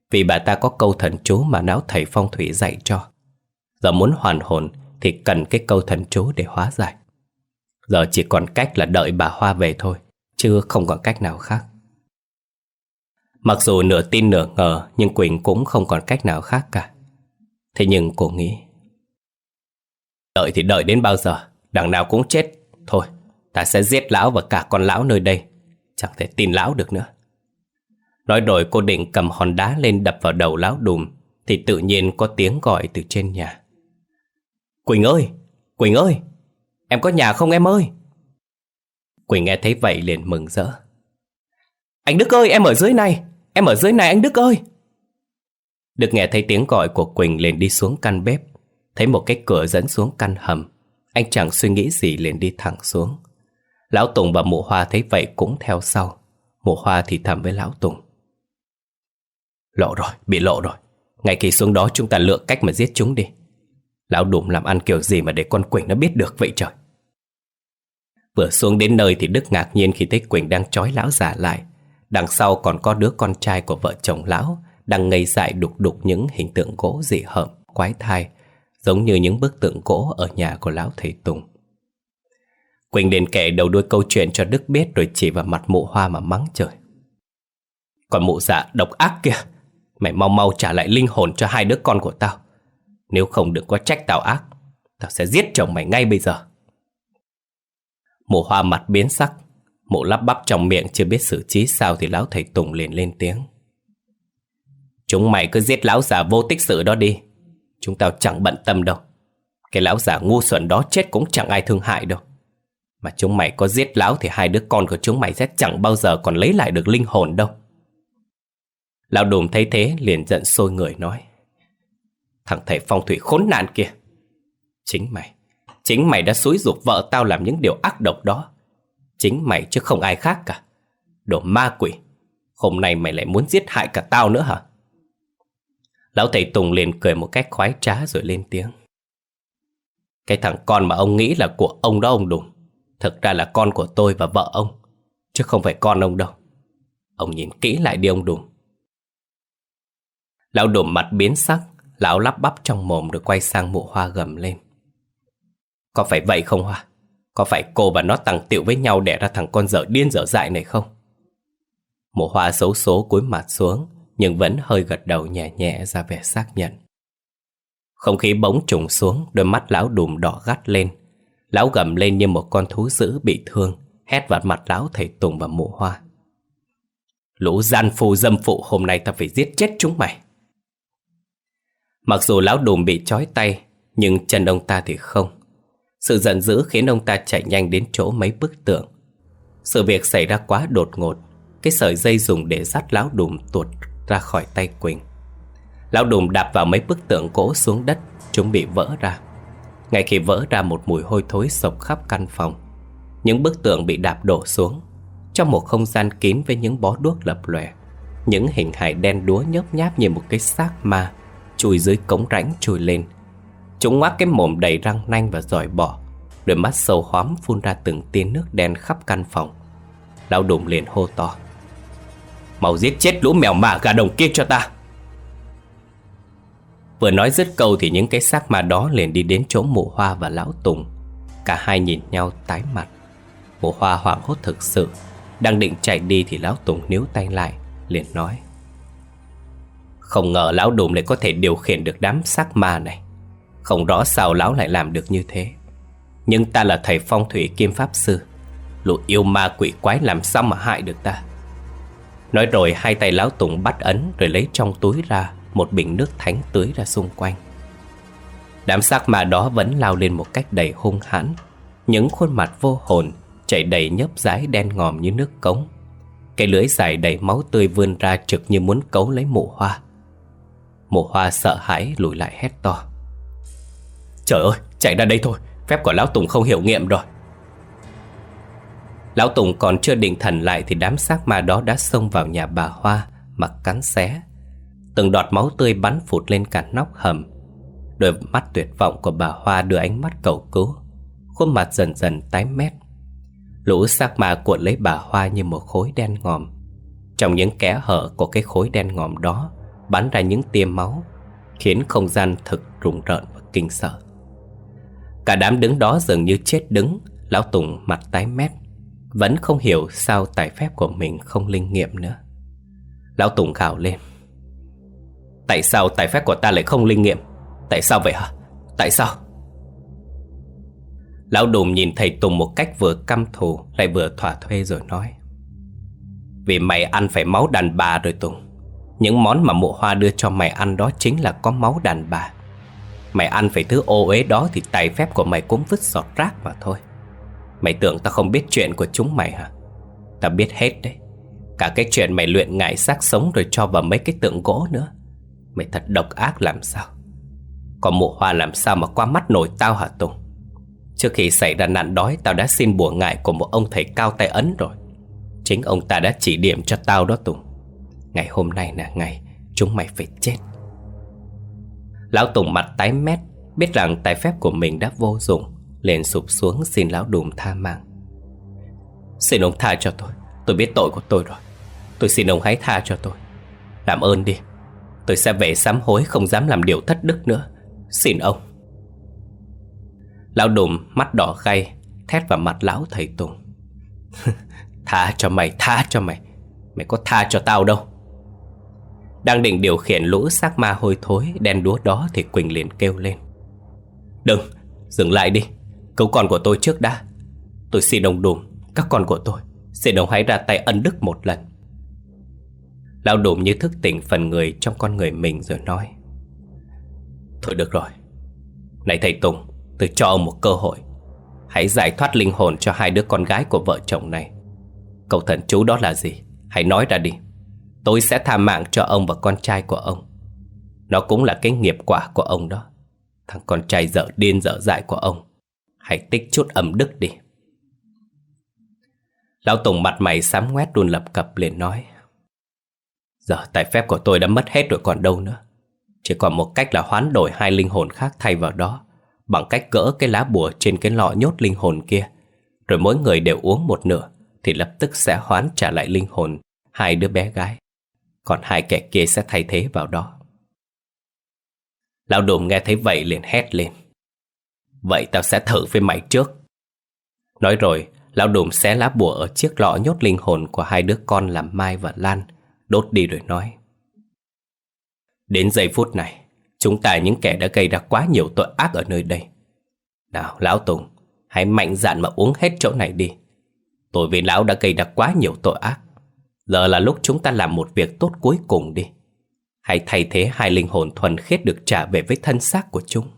Vì bà ta có câu thần chú mà lão thầy phong thủy dạy cho. Giờ muốn hoàn hồn thì cần cái câu thần chú để hóa giải. Giờ chỉ còn cách là đợi bà Hoa về thôi, chứ không còn cách nào khác. Mặc dù nửa tin nửa ngờ, nhưng Quỳnh cũng không còn cách nào khác cả. Thế nhưng cô nghĩ, đợi thì đợi đến bao giờ, đằng nào cũng chết. Thôi, ta sẽ giết lão và cả con lão nơi đây. Chẳng thể tin lão được nữa. Nói rồi cô định cầm hòn đá lên đập vào đầu lão Đùm, thì tự nhiên có tiếng gọi từ trên nhà. Quỳnh ơi! Quỳnh ơi! Em có nhà không em ơi? Quỳnh nghe thấy vậy liền mừng rỡ. Anh Đức ơi, em ở dưới này! Em ở dưới này anh Đức ơi! Đức nghe thấy tiếng gọi của Quỳnh liền đi xuống căn bếp. Thấy một cái cửa dẫn xuống căn hầm. Anh chẳng suy nghĩ gì liền đi thẳng xuống. Lão Tùng và mụ Hoa thấy vậy cũng theo sau. Mụ Hoa thì thầm với lão Tùng. Lộ rồi, bị lộ rồi. Ngay khi xuống đó chúng ta lựa cách mà giết chúng đi. Lão Đùm làm ăn kiểu gì mà để con Quỳnh nó biết được vậy trời. Vừa xuống đến nơi thì Đức ngạc nhiên khi thấy Quỳnh đang trói lão già lại. Đằng sau còn có đứa con trai của vợ chồng lão đang ngây dại đục đục những hình tượng gỗ dị hợm, quái thai, giống như những bức tượng gỗ ở nhà của lão thầy Tùng. Quỳnh liền kể đầu đuôi câu chuyện cho Đức biết, rồi chỉ vào mặt mụ Hoa mà mắng trời. Còn mụ dạ độc ác kia, mày mau mau trả lại linh hồn cho hai đứa con của tao. Nếu không đừng có trách tao ác, tao sẽ giết chồng mày ngay bây giờ. Mụ Hoa mặt biến sắc. Mụ lắp bắp trong miệng chưa biết xử trí sao thì lão thầy Tùng liền lên tiếng. Chúng mày cứ giết lão già vô tích sự đó đi. Chúng tao chẳng bận tâm đâu. Cái lão già ngu xuẩn đó chết cũng chẳng ai thương hại đâu. Mà chúng mày có giết lão thì hai đứa con của chúng mày sẽ chẳng bao giờ còn lấy lại được linh hồn đâu. Lão Đùm thấy thế liền giận sôi người nói. Thằng thầy phong thủy khốn nạn kia. Chính mày, chính mày đã xúi giục vợ tao làm những điều ác độc đó. Chính mày chứ không ai khác cả. Đồ ma quỷ. Hôm nay mày lại muốn giết hại cả tao nữa hả? Lão thầy Tùng liền cười một cách khoái trá rồi lên tiếng. Cái thằng con mà ông nghĩ là của ông đó ông Đùm, thực ra là con của tôi và vợ ông, chứ không phải con ông đâu. Ông nhìn kỹ lại đi ông Đùm. Lão Đùm mặt biến sắc. Lão lắp bắp trong mồm rồi quay sang mụ Hoa gầm lên. Có phải vậy không Hoa? Có phải cô và nó tằng tiệu với nhau đẻ ra thằng con dở điên dở dại này không? Mụ Hoa xấu số cúi mặt xuống, nhưng vẫn hơi gật đầu nhẹ nhẹ ra vẻ xác nhận. Không khí bỗng trùng xuống, đôi mắt lão Đùm đỏ gắt lên. Lão gầm lên như một con thú dữ bị thương, hét vào mặt lão thầy Tùng và mụ Hoa. Lũ gian phu dâm phụ, hôm nay ta phải giết chết chúng mày. Mặc dù lão Đùm bị trói tay, nhưng chân ông ta thì không. Sự giận dữ khiến ông ta chạy nhanh đến chỗ mấy bức tượng. Sự việc xảy ra quá đột ngột. Cái sợi dây dùng để dắt lão Đùm tuột ra khỏi tay Quỳnh. Lão Đùm đạp vào mấy bức tượng gỗ xuống đất, chúng bị vỡ ra. Ngay khi vỡ ra, một mùi hôi thối sộc khắp căn phòng. Những bức tượng bị đạp đổ xuống. Trong một không gian kín với những bó đuốc lập lòe, những hình hài đen đúa nhớp nháp như một cái xác ma chui dưới cống rãnh trôi lên. Chúng ngoác cái mồm đầy răng nanh và giòi bọ, đôi mắt sâu hoắm phun ra từng tia nước đen khắp căn phòng. Lão Đùm liền hô to. Mau giết chết lũ mèo mả gà đồng kia cho ta. Vừa nói dứt câu thì những cái xác ma đó liền đi đến chỗ mụ Hoa và lão Tùng. Cả hai nhìn nhau tái mặt. Mụ Hoa hoảng hốt thực sự. Đang định chạy đi thì lão Tùng níu tay lại, liền nói. Không ngờ lão Đùm lại có thể điều khiển được đám xác ma này. Không rõ sao lão lại làm được như thế. Nhưng ta là thầy phong thủy kim pháp sư, lũ yêu ma quỷ quái làm sao mà hại được ta. Nói rồi hai tay lão Tùng bắt ấn, rồi lấy trong túi ra một bình nước thánh tưới ra xung quanh. Đám xác ma đó vẫn lao lên một cách đầy hung hãn. Những khuôn mặt vô hồn chảy đầy nhớp dãi đen ngòm như nước cống. Cái lưỡi dài đầy máu tươi vươn ra trực như muốn cấu lấy mụ Hoa. Mụ Hoa sợ hãi lùi lại hét to. Trời ơi, chạy ra đây thôi, phép của lão Tùng không hiệu nghiệm rồi. Lão Tùng còn chưa định thần lại thì đám xác ma đó đã xông vào nhà bà Hoa mà cắn xé. Từng đọt máu tươi bắn phụt lên cả nóc hầm. Đôi mắt tuyệt vọng của bà Hoa đưa ánh mắt cầu cứu. Khuôn mặt dần dần tái mét. Lũ xác ma cuộn lấy bà Hoa như một khối đen ngòm. Trong những kẽ hở của cái khối đen ngòm đó, bắn ra những tia máu, khiến không gian thực rùng rợn và kinh sợ. Cả đám đứng đó dường như chết đứng. Lão Tùng mặt tái mét, vẫn không hiểu sao tài phép của mình không linh nghiệm nữa. Lão Tùng gào lên: Tại sao tài phép của ta lại không linh nghiệm? Tại sao vậy hả? Tại sao? Lão Đùm nhìn thầy Tùng một cách vừa căm thù lại vừa thỏa thuê rồi nói: Vì mày ăn phải máu đàn bà rồi Tùng. Những món mà mụ Hoa đưa cho mày ăn đó chính là có máu đàn bà. Mày ăn phải thứ ô uế đó thì tài phép của mày cũng vứt giọt rác mà thôi. Mày tưởng ta không biết chuyện của chúng mày hả? Ta biết hết đấy. Cả cái chuyện mày luyện ngải xác sống rồi cho vào mấy cái tượng gỗ nữa. Mày thật độc ác làm sao. Còn mụ Hoa làm sao mà qua mắt nổi tao hả Tùng? Trước khi xảy ra nạn đói, tao đã xin bùa ngải của một ông thầy cao tay ấn rồi. Chính ông ta đã chỉ điểm cho tao đó Tùng. Ngày hôm nay là ngày chúng mày phải chết. Lão Tùng mặt tái mét, biết rằng tài phép của mình đã vô dụng, liền sụp xuống xin Lão Đùm tha mạng. Xin ông tha cho tôi. Tôi biết tội của tôi rồi. Tôi xin ông hãy tha cho tôi. Làm ơn đi. Tôi sẽ về sám hối, không dám làm điều thất đức nữa. Xin ông. Lão Đùm mắt đỏ gay, thét vào mặt lão thầy Tùng: Tha cho mày, tha cho mày. Mày có tha cho tao đâu. Đang định điều khiển lũ xác ma hôi thối đen đúa đó thì Quỳnh liền kêu lên: Đừng, dừng lại đi. Cứu con của tôi trước đã. Tôi xin ông Đùm, các con của tôi, xin ông hãy ra tay ân đức một lần. Lão Đùm như thức tỉnh phần người trong con người mình rồi nói: Thôi được rồi. Này thầy Tùng, tôi cho ông một cơ hội. Hãy giải thoát linh hồn cho hai đứa con gái của vợ chồng này. Câu thần chú đó là gì? Hãy nói ra đi. Tôi sẽ tha mạng cho ông và con trai của ông. Nó cũng là cái nghiệp quả của ông đó. Thằng con trai dở điên dở dại của ông. Hãy tích chút âm đức đi. Lão Tùng mặt mày xám ngoét run lập cập liền nói: Giờ tài phép của tôi đã mất hết rồi còn đâu nữa. Chỉ còn một cách là hoán đổi hai linh hồn khác thay vào đó, bằng cách gỡ cái lá bùa trên cái lọ nhốt linh hồn kia. Rồi mỗi người đều uống một nửa, thì lập tức sẽ hoán trả lại linh hồn hai đứa bé gái. Còn hai kẻ kia sẽ thay thế vào đó. Lão Đùm nghe thấy vậy liền hét lên: Vậy tao sẽ thử với mày trước. Nói rồi, Lão Đùm xé lá bùa ở chiếc lọ nhốt linh hồn của hai đứa con là Mai và Lan, đốt đi rồi nói: Đến giây phút này, chúng ta những kẻ đã gây ra quá nhiều tội ác ở nơi đây. Nào Lão Tùng, hãy mạnh dạn mà uống hết chỗ này đi. Tôi với Lão đã gây ra quá nhiều tội ác. Giờ là lúc chúng ta làm một việc tốt cuối cùng đi. Hãy thay thế hai linh hồn thuần khiết được trả về với thân xác của chúng.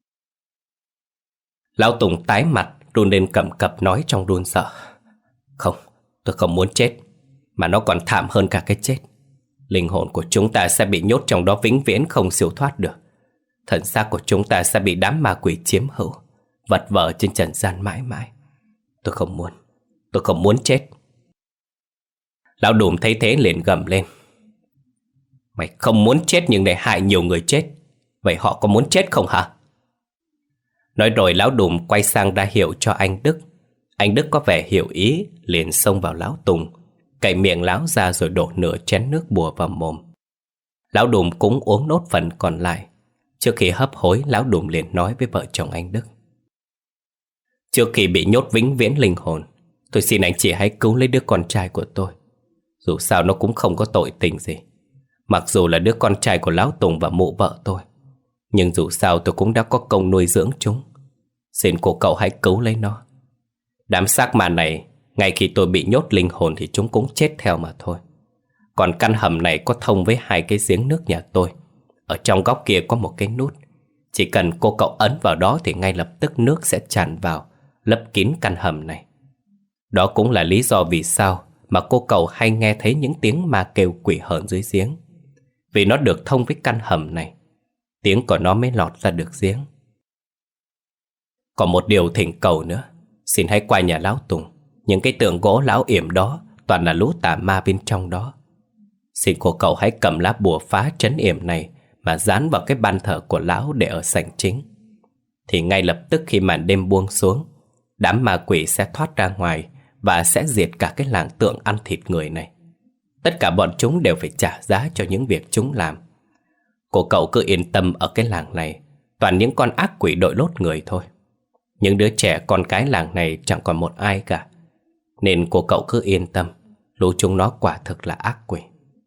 Lão Tùng tái mặt, run lên cầm cập nói trong run sợ: Không, tôi không muốn chết. Mà nó còn thảm hơn cả cái chết. Linh hồn của chúng ta sẽ bị nhốt trong đó vĩnh viễn không siêu thoát được. Thân xác của chúng ta sẽ bị đám ma quỷ chiếm hữu, vật vờ trên trần gian mãi mãi. Tôi không muốn, tôi không muốn chết. Lão Đùm thấy thế liền gầm lên: Mày không muốn chết nhưng để hại nhiều người chết. Vậy họ có muốn chết không hả? Nói rồi Lão Đùm quay sang ra hiệu cho anh Đức. Anh Đức có vẻ hiểu ý, liền xông vào Lão Tùng, cậy miệng Lão ra rồi đổ nửa chén nước bùa vào mồm. Lão Đùm cũng uống nốt phần còn lại. Trước khi hấp hối, Lão Đùm liền nói với vợ chồng anh Đức: Trước khi bị nhốt vĩnh viễn linh hồn, tôi xin anh chị hãy cứu lấy đứa con trai của tôi. Dù sao nó cũng không có tội tình gì. Mặc dù là đứa con trai của Lão Tùng và mụ vợ tôi, nhưng dù sao tôi cũng đã có công nuôi dưỡng chúng. Xin cô cậu hãy cứu lấy nó. Đám xác ma này, ngay khi tôi bị nhốt linh hồn thì chúng cũng chết theo mà thôi. Còn căn hầm này có thông với hai cái giếng nước nhà tôi. Ở trong góc kia có một cái nút. Chỉ cần cô cậu ấn vào đó thì ngay lập tức nước sẽ tràn vào, lấp kín căn hầm này. Đó cũng là lý do vì sao mà cô cậu hay nghe thấy những tiếng ma kêu quỷ hờn dưới giếng. Vì nó được thông với căn hầm này, tiếng của nó mới lọt ra được giếng. Còn một điều thỉnh cầu nữa, xin hãy qua nhà Lão Tùng. Những cái tượng gỗ lão yểm đó toàn là lũ tà ma bên trong đó. Xin cô cậu hãy cầm lá bùa phá trấn yểm này mà dán vào cái ban thờ của lão để ở sảnh chính. Thì ngay lập tức khi màn đêm buông xuống, đám ma quỷ sẽ thoát ra ngoài và sẽ diệt cả cái làng tượng ăn thịt người này. Tất cả bọn chúng đều phải trả giá cho những việc chúng làm, Cô cậu cứ yên tâm, ở cái làng này toàn những con ác quỷ đội lốt người thôi. Những đứa trẻ con cái làng này chẳng còn một ai cả. Nên cô cậu cứ yên tâm, lũ chúng nó quả thực là ác quỷ.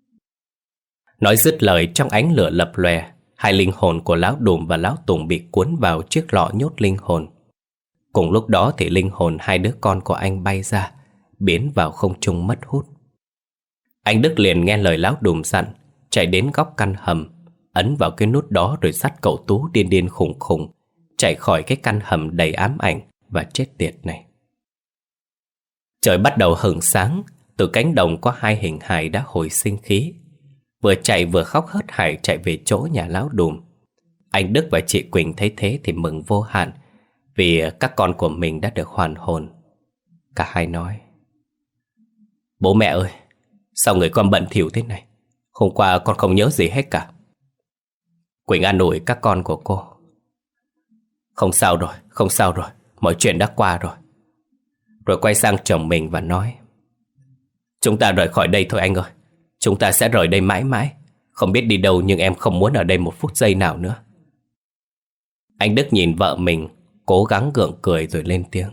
Nói dứt lời, trong ánh lửa lập lòe, hai linh hồn của Lão Đùm và Lão Tùng bị cuốn vào chiếc lọ nhốt linh hồn. Cùng lúc đó thì linh hồn hai đứa con của anh bay ra, biến vào không trung mất hút. Anh Đức liền nghe lời Lão Đùm dặn, chạy đến góc căn hầm, ấn vào cái nút đó rồi dắt cậu Tú điên điên khùng khùng chạy khỏi cái căn hầm đầy ám ảnh và chết tiệt này. Trời bắt đầu hửng sáng, từ cánh đồng có hai hình hài đã hồi sinh khí, vừa chạy vừa khóc hớt hải chạy về chỗ nhà Lão Đùm. Anh Đức và chị Quỳnh thấy thế thì mừng vô hạn, vì các con của mình đã được hoàn hồn. Cả hai nói: "Bố mẹ ơi, sao người con bận thỉu thế này? Hôm qua con không nhớ gì hết cả." Quỳnh an ủi các con của cô: "Không sao rồi, không sao rồi, mọi chuyện đã qua rồi." Rồi quay sang chồng mình và nói: "Chúng ta rời khỏi đây thôi anh ơi. Chúng ta sẽ rời đây mãi mãi. Không biết đi đâu nhưng em không muốn ở đây một phút giây nào nữa." Anh Đức nhìn vợ mình, cố gắng gượng cười rồi lên tiếng: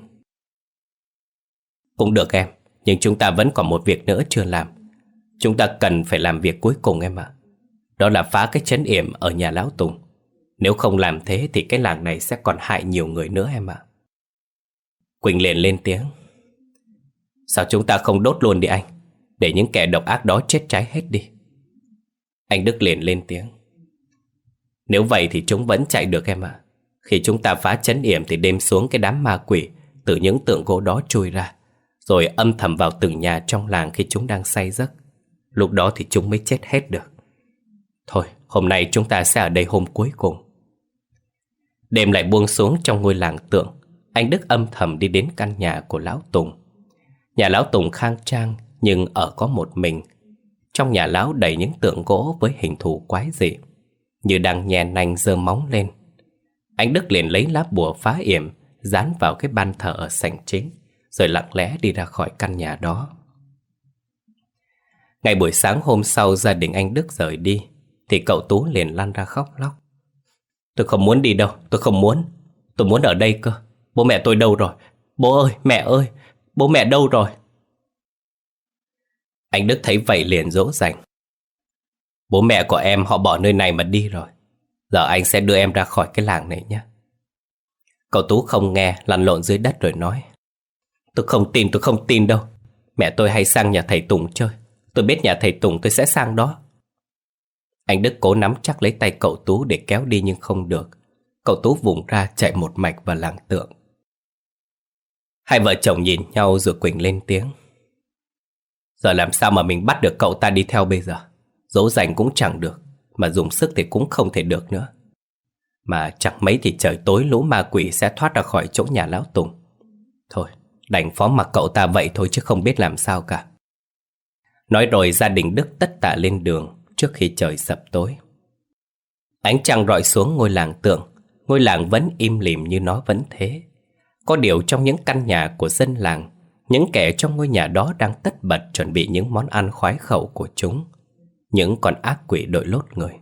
"Cũng được em, nhưng chúng ta vẫn còn một việc nữa chưa làm. Chúng ta cần phải làm việc cuối cùng em ạ. Đó là phá cái trấn yểm ở nhà Lão Tùng. Nếu không làm thế thì cái làng này sẽ còn hại nhiều người nữa em ạ." Quỳnh liền lên tiếng: "Sao chúng ta không đốt luôn đi anh, để những kẻ độc ác đó chết cháy hết đi?" Anh Đức liền lên tiếng: "Nếu vậy thì chúng vẫn chạy được em ạ. Khi chúng ta phá trấn yểm thì đêm xuống cái đám ma quỷ từ những tượng gỗ đó chui ra, rồi âm thầm vào từng nhà trong làng khi chúng đang say giấc. Lúc đó thì chúng mới chết hết được. Thôi, hôm nay chúng ta sẽ ở đây hôm cuối cùng." Đêm lại buông xuống trong ngôi làng tượng. Anh Đức âm thầm đi đến căn nhà của Lão Tùng. Nhà Lão Tùng khang trang nhưng ở có một mình. Trong nhà Lão đầy những tượng gỗ với hình thù quái dị, như đang nhè nanh giơ móng lên. Anh Đức liền lấy lá bùa phá yểm dán vào cái ban thờ ở sảnh chính, rồi lặng lẽ đi ra khỏi căn nhà đó. Ngày buổi sáng hôm sau gia đình anh Đức rời đi thì cậu Tú liền lăn ra khóc lóc: "Tôi không muốn đi đâu, tôi không muốn. Tôi muốn ở đây cơ. Bố mẹ tôi đâu rồi? Bố ơi, mẹ ơi, bố mẹ đâu rồi?" Anh Đức thấy vậy liền dỗ dành: "Bố mẹ của em họ bỏ nơi này mà đi rồi. Giờ anh sẽ đưa em ra khỏi cái làng này nhé." Cậu Tú không nghe, lăn lộn dưới đất rồi nói: "Tôi không tin, tôi không tin đâu. Mẹ tôi hay sang nhà thầy Tùng chơi. Tôi biết nhà thầy Tùng, tôi sẽ sang đó." Anh Đức cố nắm chắc lấy tay cậu Tú để kéo đi nhưng không được. Cậu Tú vùng ra chạy một mạch vào làng tượng. Hai vợ chồng nhìn nhau rồi Quỳnh lên tiếng: "Giờ làm sao mà mình bắt được cậu ta đi theo bây giờ? Dỗ dành cũng chẳng được, mà dùng sức thì cũng không thể được nữa. Mà chẳng mấy thì trời tối lũ ma quỷ sẽ thoát ra khỏi chỗ nhà Lão Tùng. Thôi, đành phó mặc cậu ta vậy thôi chứ không biết làm sao cả." Nói rồi gia đình Đức tất tả lên đường trước khi trời sập tối. Ánh trăng rọi xuống ngôi làng tượng. Ngôi làng vẫn im lìm như nó vẫn thế. Có điều trong những căn nhà của dân làng, những kẻ trong ngôi nhà đó đang tất bật chuẩn bị những món ăn khoái khẩu của chúng, những con ác quỷ đội lốt người.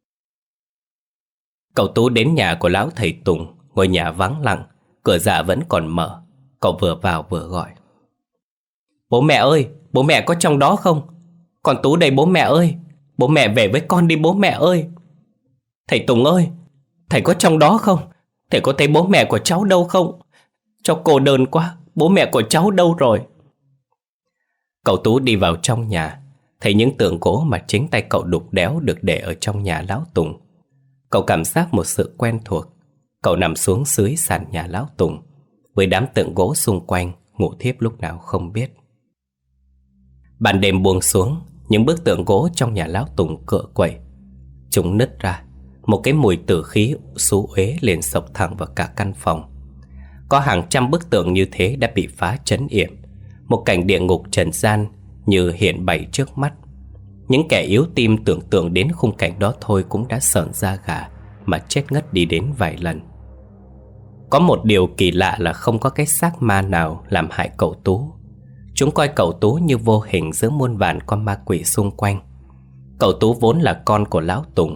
Cậu Tú đến nhà của lão thầy Tùng. Ngôi nhà vắng lặng, cửa dạ vẫn còn mở. Cậu vừa vào vừa gọi: "Bố mẹ ơi, bố mẹ có trong đó không? Con Tú đây bố mẹ ơi. Bố mẹ về với con đi bố mẹ ơi. Thầy Tùng ơi, thầy có trong đó không? Thầy có thấy bố mẹ của cháu đâu không? Cháu cô đơn quá, bố mẹ của cháu đâu rồi?" Cậu Tú đi vào trong nhà, thấy những tượng gỗ mà chính tay cậu đục đẽo được để ở trong nhà Lão Tùng. Cậu cảm giác một sự quen thuộc. Cậu nằm xuống dưới sàn nhà Lão Tùng, với đám tượng gỗ xung quanh, ngủ thiếp lúc nào không biết. Ban đêm buông xuống, những bức tượng gỗ trong nhà Lão Tùng cựa quậy. Chúng nứt ra, một cái mùi tử khí xú uế liền sộc thẳng vào cả căn phòng. Có hàng trăm bức tượng như thế đã bị phá trấn yểm. Một cảnh địa ngục trần gian như hiện bày trước mắt. Những kẻ yếu tim tưởng tượng đến khung cảnh đó thôi cũng đã sởn da gà mà chết ngất đi đến vài lần. Có một điều kỳ lạ là không có cái xác ma nào làm hại cậu Tú. Chúng coi cậu Tú như vô hình giữa muôn vàn con ma quỷ xung quanh. Cậu Tú vốn là con của Lão Tùng,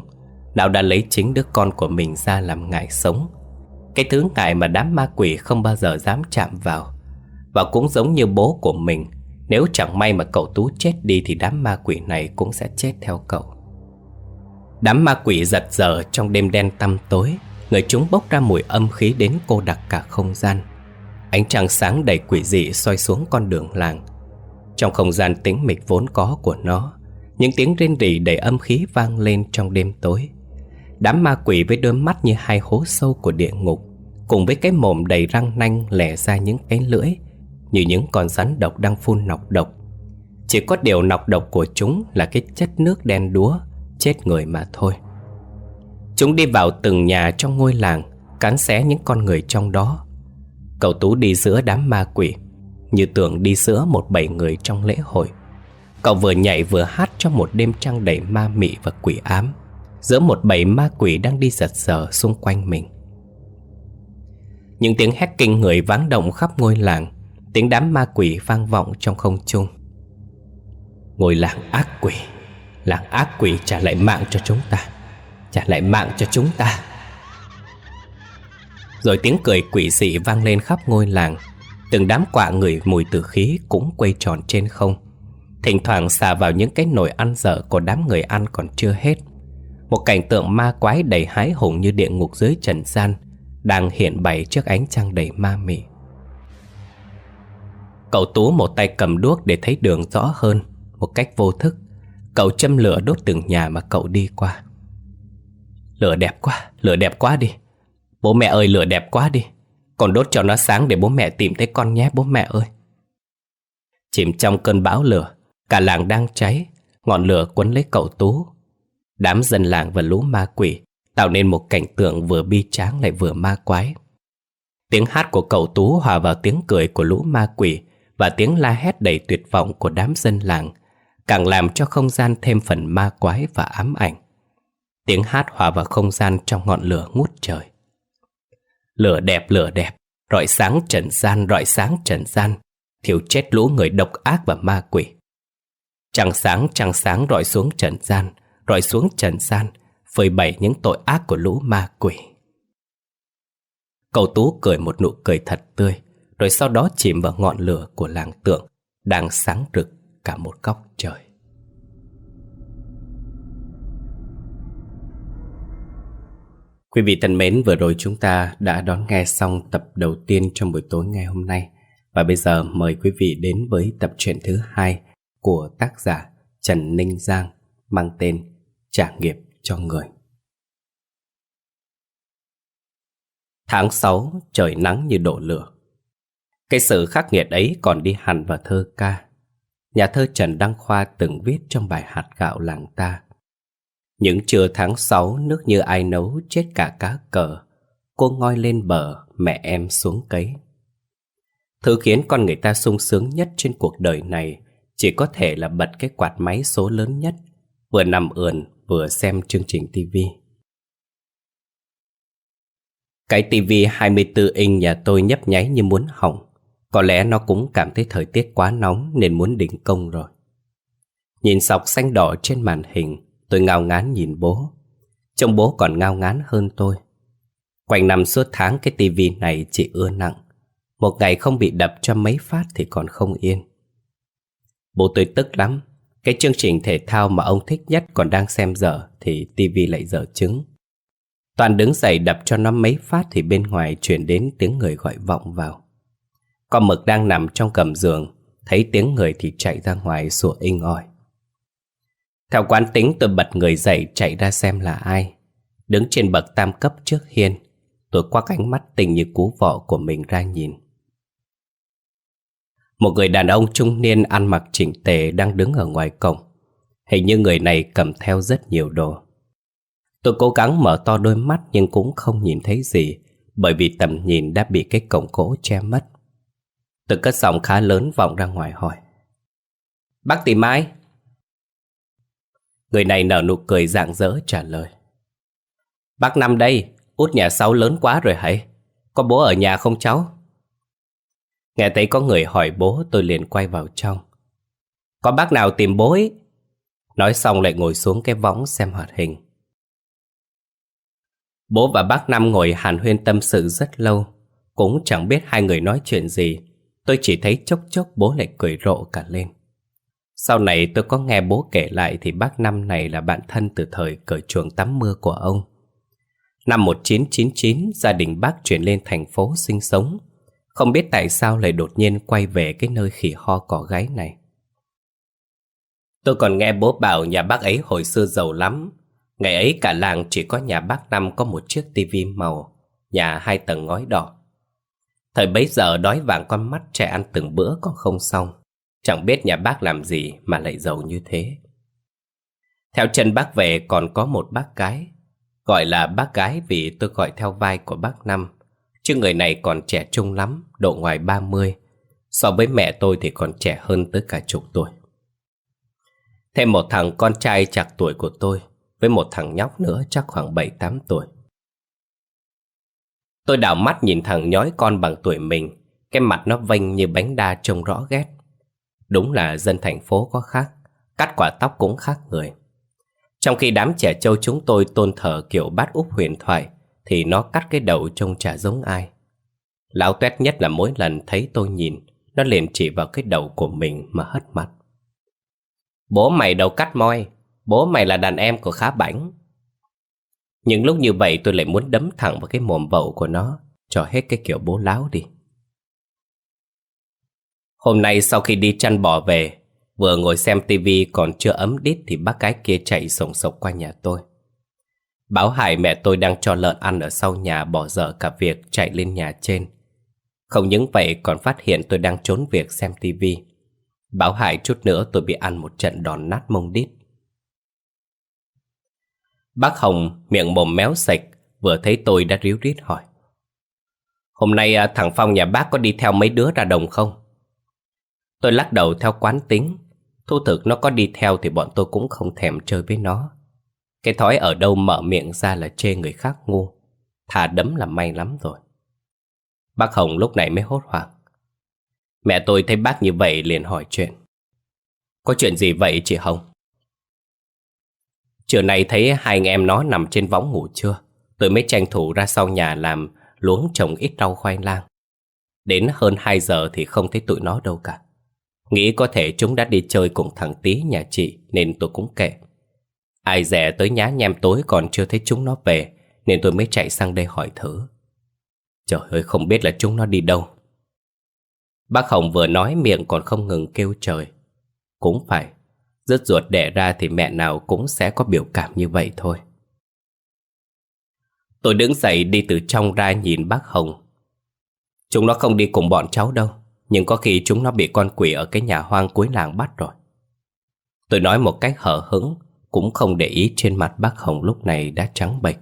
Lão đã lấy chính đứa con của mình ra làm ngải sống, cái thứ ngải mà đám ma quỷ không bao giờ dám chạm vào. Và cũng giống như bố của mình, nếu chẳng may mà cậu Tú chết đi thì đám ma quỷ này cũng sẽ chết theo cậu. Đám ma quỷ giật giở trong đêm đen tăm tối. Người chúng bốc ra mùi âm khí đến cô đặc cả không gian. Ánh trăng sáng đầy quỷ dị soi xuống con đường làng. Trong không gian tĩnh mịch vốn có của nó, những tiếng rên rỉ đầy âm khí vang lên trong đêm tối. Đám ma quỷ với đôi mắt như hai hố sâu của địa ngục, cùng với cái mồm đầy răng nanh lẻ ra những cái lưỡi như những con rắn độc đang phun nọc độc. Chỉ có điều nọc độc của chúng là cái chất nước đen đúa chết người mà thôi. Chúng đi vào từng nhà trong ngôi làng, cắn xé những con người trong đó. Cậu Tú đi giữa đám ma quỷ, như tưởng đi giữa một bầy người trong lễ hội. Cậu vừa nhảy vừa hát trong một đêm trăng đầy ma mị và quỷ ám, giữa một bầy ma quỷ đang đi giật giở xung quanh mình. Những tiếng hét kinh người vang động khắp ngôi làng. Tiếng đám ma quỷ vang vọng trong không trung. Ngôi làng ác quỷ, làng ác quỷ trả lại mạng cho chúng ta, trả lại mạng cho chúng ta. Rồi tiếng cười quỷ dị vang lên khắp ngôi làng. Từng đám quạ ngửi mùi tử khí cũng quay tròn trên không, thỉnh thoảng xà vào những cái nồi ăn dở của đám người ăn còn chưa hết. Một cảnh tượng ma quái đầy hái hùng như địa ngục dưới trần gian đang hiện bày trước ánh trăng đầy ma mị. Cậu Tú một tay cầm đuốc để thấy đường rõ hơn. Một cách vô thức, cậu châm lửa đốt từng nhà mà cậu đi qua. Lửa đẹp quá, lửa đẹp quá đi. Bố mẹ ơi, lửa đẹp quá đi. Còn đốt cho nó sáng để bố mẹ tìm thấy con nhé bố mẹ ơi. Chìm trong cơn bão lửa, cả làng đang cháy. Ngọn lửa quấn lấy cậu Tú. Đám dân làng và lũ ma quỷ tạo nên một cảnh tượng vừa bi tráng lại vừa ma quái. Tiếng hát của cậu Tú hòa vào tiếng cười của lũ ma quỷ và tiếng la hét đầy tuyệt vọng của đám dân làng, càng làm cho không gian thêm phần ma quái và ám ảnh. Tiếng hát hòa vào không gian trong ngọn lửa ngút trời. Lửa đẹp, lửa đẹp, rọi sáng trần gian, rọi sáng trần gian, thiêu chết lũ người độc ác và ma quỷ. Trăng sáng, trăng sáng rọi xuống trần gian, rọi xuống trần gian, phơi bày những tội ác của lũ ma quỷ. Cậu Tú cười một nụ cười thật tươi, rồi sau đó chìm vào ngọn lửa của làng Tượng đang sáng rực cả một góc trời. Quý vị thân mến, vừa rồi chúng ta đã đón nghe xong tập đầu tiên trong buổi tối ngày hôm nay. Và bây giờ mời quý vị đến với tập truyện thứ hai của tác giả Trần Ninh Giang, mang tên Trả nghiệp cho người. Tháng sáu, trời nắng như đổ lửa. Cái sự khắc nghiệt ấy còn đi hẳn vào thơ ca. Nhà thơ Trần Đăng Khoa từng viết trong bài Hạt Gạo Làng Ta: những trưa tháng sáu, nước như ai nấu, chết cả cá cờ, cô ngoi lên bờ, mẹ em xuống cấy. Thứ khiến con người ta sung sướng nhất trên cuộc đời này chỉ có thể là bật cái quạt máy số lớn nhất, vừa nằm ườn vừa xem chương trình tivi. Cái tivi hai mươi tư inch nhà tôi nhấp nháy như muốn hỏng. Có lẽ nó cũng cảm thấy thời tiết quá nóng nên muốn đình công rồi. Nhìn sọc xanh đỏ trên màn hình, tôi ngao ngán nhìn bố. Trông bố còn ngao ngán hơn tôi. Quanh năm suốt tháng cái tivi này chỉ ưa nặng. Một ngày không bị đập cho mấy phát thì còn không yên. Bố tôi tức lắm. Cái chương trình thể thao mà ông thích nhất còn đang xem dở thì tivi lại dở trứng. Toàn đứng dậy đập cho nó mấy phát thì bên ngoài truyền đến tiếng người gọi vọng vào. Con mực đang nằm trong gầm giường, thấy tiếng người thì chạy ra ngoài sủa inh ỏi. Theo quán tính tôi bật người dậy chạy ra xem là ai. Đứng trên bậc tam cấp trước hiên, tôi quắc ánh mắt tình như cú vọ của mình ra nhìn. Một người đàn ông trung niên ăn mặc chỉnh tề đang đứng ở ngoài cổng. Hình như người này cầm theo rất nhiều đồ. Tôi cố gắng mở to đôi mắt nhưng cũng không nhìn thấy gì, bởi vì tầm nhìn đã bị cái cổng gỗ che mất. Tôi cất giọng khá lớn vọng ra ngoài hỏi: bác tìm ai? Người này nở nụ cười rạng rỡ trả lời: bác Năm đây, út nhà Sáu lớn quá rồi hãy. Có bố ở nhà không cháu? Nghe thấy có người hỏi bố, tôi liền quay vào trong. Có bác nào tìm bố ấy? Nói xong lại ngồi xuống cái võng xem hoạt hình. Bố và bác Năm ngồi hàn huyên tâm sự rất lâu. Cũng chẳng biết hai người nói chuyện gì. Tôi chỉ thấy chốc chốc bố lại cười rộ cả lên. Sau này tôi có nghe bố kể lại thì bác Năm này là bạn thân từ thời cởi chuồng tắm mưa của ông. Năm một nghìn chín trăm chín mươi chín, gia đình bác chuyển lên thành phố sinh sống. Không biết tại sao lại đột nhiên quay về cái nơi khỉ ho cỏ gáy này. Tôi còn nghe bố bảo nhà bác ấy hồi xưa giàu lắm. Ngày ấy cả làng chỉ có nhà bác Năm có một chiếc tivi màu, nhà hai tầng ngói đỏ. Thời bấy giờ đói vàng con mắt, trẻ ăn từng bữa còn không xong. Chẳng biết nhà bác làm gì mà lại giàu như thế. Theo chân bác về còn có một bác gái. Gọi là bác gái vì tôi gọi theo vai của bác Năm. Chứ người này còn trẻ trung lắm, độ ngoài ba mươi. So với mẹ tôi thì còn trẻ hơn tới cả chục tuổi. Thêm một thằng con trai chạc tuổi của tôi, với một thằng nhóc nữa chắc khoảng bảy tám tuổi. Tôi đảo mắt nhìn thằng nhói con bằng tuổi mình. Cái mặt nó vênh như bánh đa trông rõ ghét. Đúng là dân thành phố có khác, cắt quả tóc cũng khác người. Trong khi đám trẻ trâu chúng tôi tôn thờ kiểu bát úp huyền thoại, thì nó cắt cái đầu trông chả giống ai. Lão toét nhất là mỗi lần thấy tôi nhìn, nó liền chỉ vào cái đầu của mình mà hất mặt. Bố mày đầu cắt moi, bố mày là đàn em của Khá Bảnh. Những lúc như vậy tôi lại muốn đấm thẳng vào cái mồm vậu của nó, cho hết cái kiểu bố láo đi. Hôm nay sau khi đi chăn bò về, vừa ngồi xem tivi còn chưa ấm đít thì bác gái kia chạy sổng sộc qua nhà tôi. Báo hại mẹ tôi đang cho lợn ăn ở sau nhà, bỏ dở cả việc chạy lên nhà trên. Không những vậy còn phát hiện tôi đang trốn việc xem tivi. Báo hại chút nữa tôi bị ăn một trận đòn nát mông đít. Bác Hồng miệng mồm méo sạch, vừa thấy tôi đã ríu rít hỏi: Hôm nay thằng Phong nhà bác có đi theo mấy đứa ra đồng không? Tôi lắc đầu theo quán tính. Thú thực nó có đi theo thì bọn tôi cũng không thèm chơi với nó. Cái thói ở đâu mở miệng ra là chê người khác ngu, thà đấm là may lắm rồi. Bác Hồng lúc này mới hốt hoảng. Mẹ tôi thấy bác như vậy liền hỏi chuyện: Có chuyện gì vậy chị Hồng? Trưa nay thấy hai anh em nó nằm trên võng ngủ trưa, tôi mới tranh thủ ra sau nhà làm luống trồng ít rau khoai lang. Đến hơn hai giờ thì không thấy tụi nó đâu cả. Nghĩ có thể chúng đã đi chơi cùng thằng Tí nhà chị nên tôi cũng kệ. Ai dè tới nhá nhem tối còn chưa thấy chúng nó về, nên tôi mới chạy sang đây hỏi thử. Trời ơi, không biết là chúng nó đi đâu. Bác Hồng vừa nói miệng còn không ngừng kêu trời. Cũng phải, rứt ruột đẻ ra thì mẹ nào cũng sẽ có biểu cảm như vậy thôi. Tôi đứng dậy đi từ trong ra nhìn bác Hồng. Chúng nó không đi cùng bọn cháu đâu, nhưng có khi chúng nó bị con quỷ ở cái nhà hoang cuối làng bắt rồi. Tôi nói một cách hở hững, cũng không để ý trên mặt bác Hồng lúc này đã trắng bệch.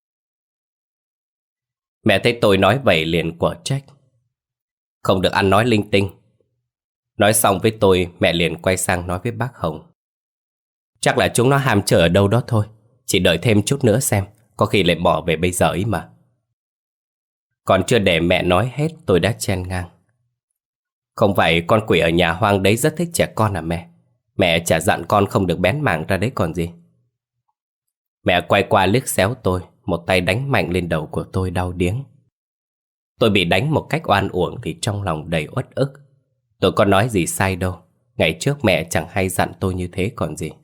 Mẹ thấy tôi nói vậy liền quở trách: Không được ăn nói linh tinh. Nói xong với tôi, mẹ liền quay sang nói với bác Hồng: Chắc là chúng nó ham chơi ở đâu đó thôi, chỉ đợi thêm chút nữa xem, có khi lại bỏ về bây giờ ấy mà. Còn chưa để mẹ nói hết tôi đã chen ngang: Không phải con quỷ ở nhà hoang đấy rất thích trẻ con à mẹ? Mẹ chả dặn con không được bén mảng ra đấy còn gì. Mẹ quay qua liếc xéo tôi, một tay đánh mạnh lên đầu của tôi đau điếng. Tôi bị đánh một cách oan uổng thì trong lòng đầy uất ức. Tôi có nói gì sai đâu, ngày trước mẹ chẳng hay dặn tôi như thế còn gì.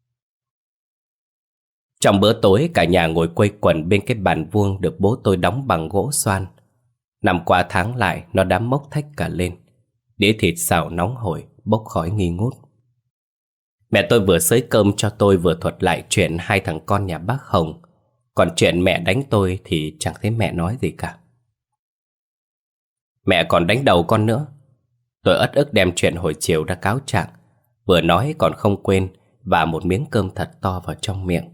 Trong bữa tối cả nhà ngồi quây quần bên cái bàn vuông được bố tôi đóng bằng gỗ xoan. Năm qua tháng lại nó đã mốc thách cả lên. Đĩa thịt xào nóng hổi, bốc khói nghi ngút. Mẹ tôi vừa xới cơm cho tôi vừa thuật lại chuyện hai thằng con nhà bác Hồng. Còn chuyện mẹ đánh tôi thì chẳng thấy mẹ nói gì cả. Mẹ còn đánh đầu con nữa. Tôi ất ức đem chuyện hồi chiều ra cáo trạng, vừa nói còn không quên và một miếng cơm thật to vào trong miệng.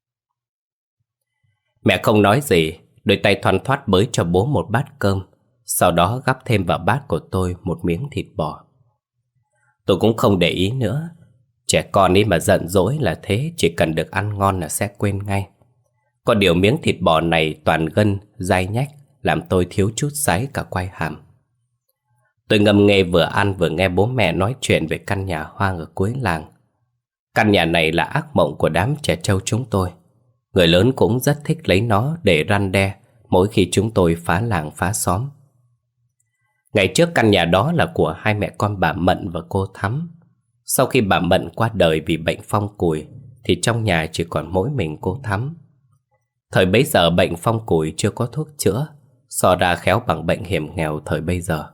Mẹ không nói gì, đôi tay thoăn thoắt bới cho bố một bát cơm, sau đó gắp thêm vào bát của tôi một miếng thịt bò. Tôi cũng không để ý nữa. Trẻ con ấy mà giận dỗi là thế, chỉ cần được ăn ngon là sẽ quên ngay. Có điều miếng thịt bò này toàn gân, dai nhách, làm tôi thiếu chút sái cả quai hàm. Tôi ngâm nghê vừa ăn vừa nghe bố mẹ nói chuyện về căn nhà hoang ở cuối làng. Căn nhà này là ác mộng của đám trẻ trâu chúng tôi. Người lớn cũng rất thích lấy nó để răn đe mỗi khi chúng tôi phá làng phá xóm. Ngày trước căn nhà đó là của hai mẹ con bà Mận và cô Thắm. Sau khi bà Mận qua đời vì bệnh phong cùi thì trong nhà chỉ còn mỗi mình cô Thắm. Thời bấy giờ bệnh phong cùi chưa có thuốc chữa, so ra khéo bằng bệnh hiểm nghèo thời bây giờ.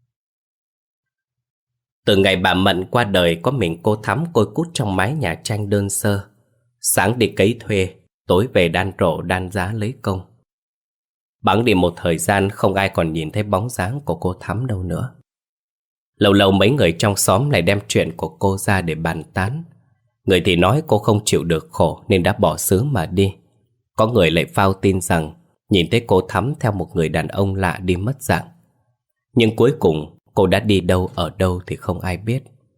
Từ ngày bà Mận qua đời, có mình cô Thắm côi cút trong mái nhà tranh đơn sơ. Sáng đi cấy thuê, tối về đan rổ đan giá lấy công. Bẵng đi một thời gian, không ai còn nhìn thấy bóng dáng của cô Thắm đâu nữa. Lâu lâu mấy người trong xóm lại đem chuyện của cô ra để bàn tán. Người thì nói cô không chịu được khổ nên đã bỏ xứ mà đi. Có người lại phao tin rằng nhìn thấy cô Thắm theo một người đàn ông lạ đi mất dạng. Nhưng cuối cùng cô đã đi đâu ở đâu thì không ai biết.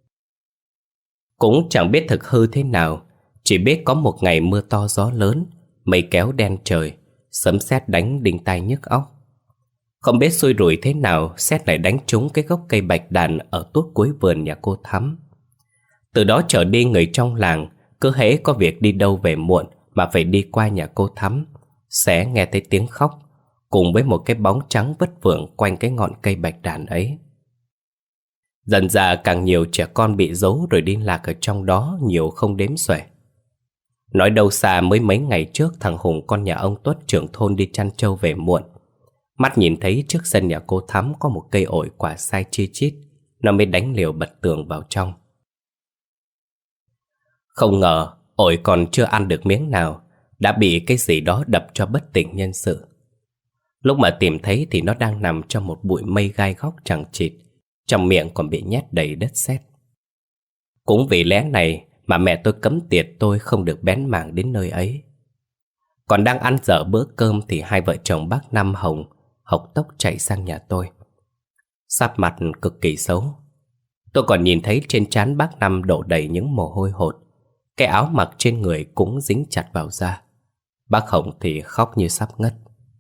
Cũng chẳng biết thực hư thế nào, chỉ biết có một ngày mưa to gió lớn, mây kéo đen trời, sấm sét đánh đinh tai nhức óc. Không biết xui rủi thế nào, sét lại đánh trúng cái gốc cây bạch đàn ở tuốt cuối vườn nhà cô Thắm. Từ đó trở đi, người trong làng cứ hễ có việc đi đâu về muộn mà phải đi qua nhà cô Thắm, sẽ nghe thấy tiếng khóc cùng với một cái bóng trắng vất vưởng quanh cái ngọn cây bạch đàn ấy. Dần dà càng nhiều trẻ con bị giấu rồi đi lạc ở trong đó, nhiều không đếm xuể. Nói đâu xa mới mấy ngày trước, thằng Hùng con nhà ông Tuất trưởng thôn đi chăn trâu về muộn. Mắt nhìn thấy trước sân nhà cô Thắm có một cây ổi quả sai chi chít, nó mới đánh liều bật tường vào trong. Không ngờ ổi còn chưa ăn được miếng nào đã bị cái gì đó đập cho bất tỉnh nhân sự. Lúc mà tìm thấy thì nó đang nằm trong một bụi mây gai góc chằng chịt, trong miệng còn bị nhét đầy đất sét. Cũng vì lẽ này mà mẹ tôi cấm tiệt tôi không được bén mảng đến nơi ấy. Còn đang ăn dở bữa cơm thì hai vợ chồng bác Năm Hồng hộc tốc chạy sang nhà tôi. Sắc mặt cực kỳ xấu. Tôi còn nhìn thấy trên trán bác Năm đổ đầy những mồ hôi hột. Cái áo mặc trên người cũng dính chặt vào da. Bác Hồng thì khóc như sắp ngất.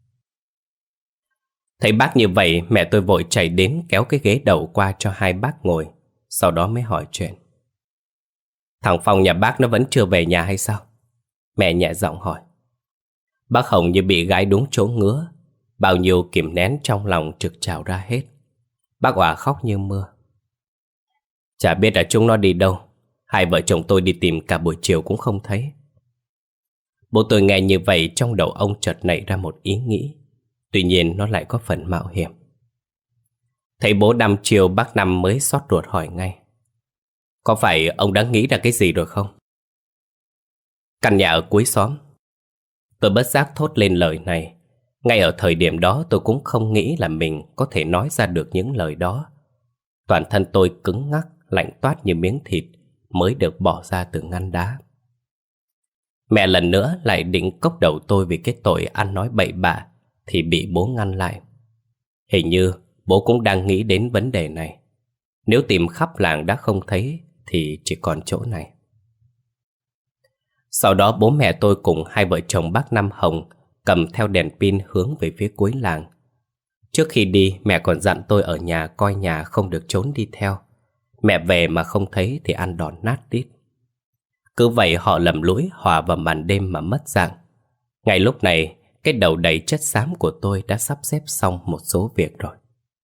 Thấy bác như vậy, mẹ tôi vội chạy đến kéo cái ghế đầu qua cho hai bác ngồi, sau đó mới hỏi chuyện. Thằng Phong nhà bác nó vẫn chưa về nhà hay sao? Mẹ nhẹ giọng hỏi. Bác Hồng như bị gãi đúng chỗ ngứa, bao nhiêu kìm nén trong lòng trực trào ra hết. Bác òa khóc như mưa. Chả biết là chúng nó đi đâu. Hai vợ chồng tôi đi tìm cả buổi chiều cũng không thấy. Bố tôi nghe như vậy, trong đầu ông chợt nảy ra một ý nghĩ. Tuy nhiên nó lại có phần mạo hiểm. Thấy bố đăm chiều, bác Năm mới xót ruột hỏi ngay. Có phải ông đã nghĩ ra cái gì rồi không? Căn nhà ở cuối xóm. Tôi bất giác thốt lên lời này. Ngay ở thời điểm đó tôi cũng không nghĩ là mình có thể nói ra được những lời đó. Toàn thân tôi cứng ngắc, lạnh toát như miếng thịt mới được bỏ ra từ ngăn đá. Mẹ lần nữa lại định cốc đầu tôi vì cái tội ăn nói bậy bạ thì bị bố ngăn lại. Hình như bố cũng đang nghĩ đến vấn đề này. Nếu tìm khắp làng đã không thấy thì chỉ còn chỗ này. Sau đó bố mẹ tôi cùng hai vợ chồng bác Năm Hồng cầm theo đèn pin hướng về phía cuối làng. Trước khi đi, mẹ còn dặn tôi ở nhà coi nhà không được trốn đi theo. Mẹ về mà không thấy thì ăn đòn nát đít. Cứ vậy họ lầm lũi hòa vào màn đêm mà mất dạng. Ngay lúc này, cái đầu đầy chất xám của tôi đã sắp xếp xong một số việc rồi.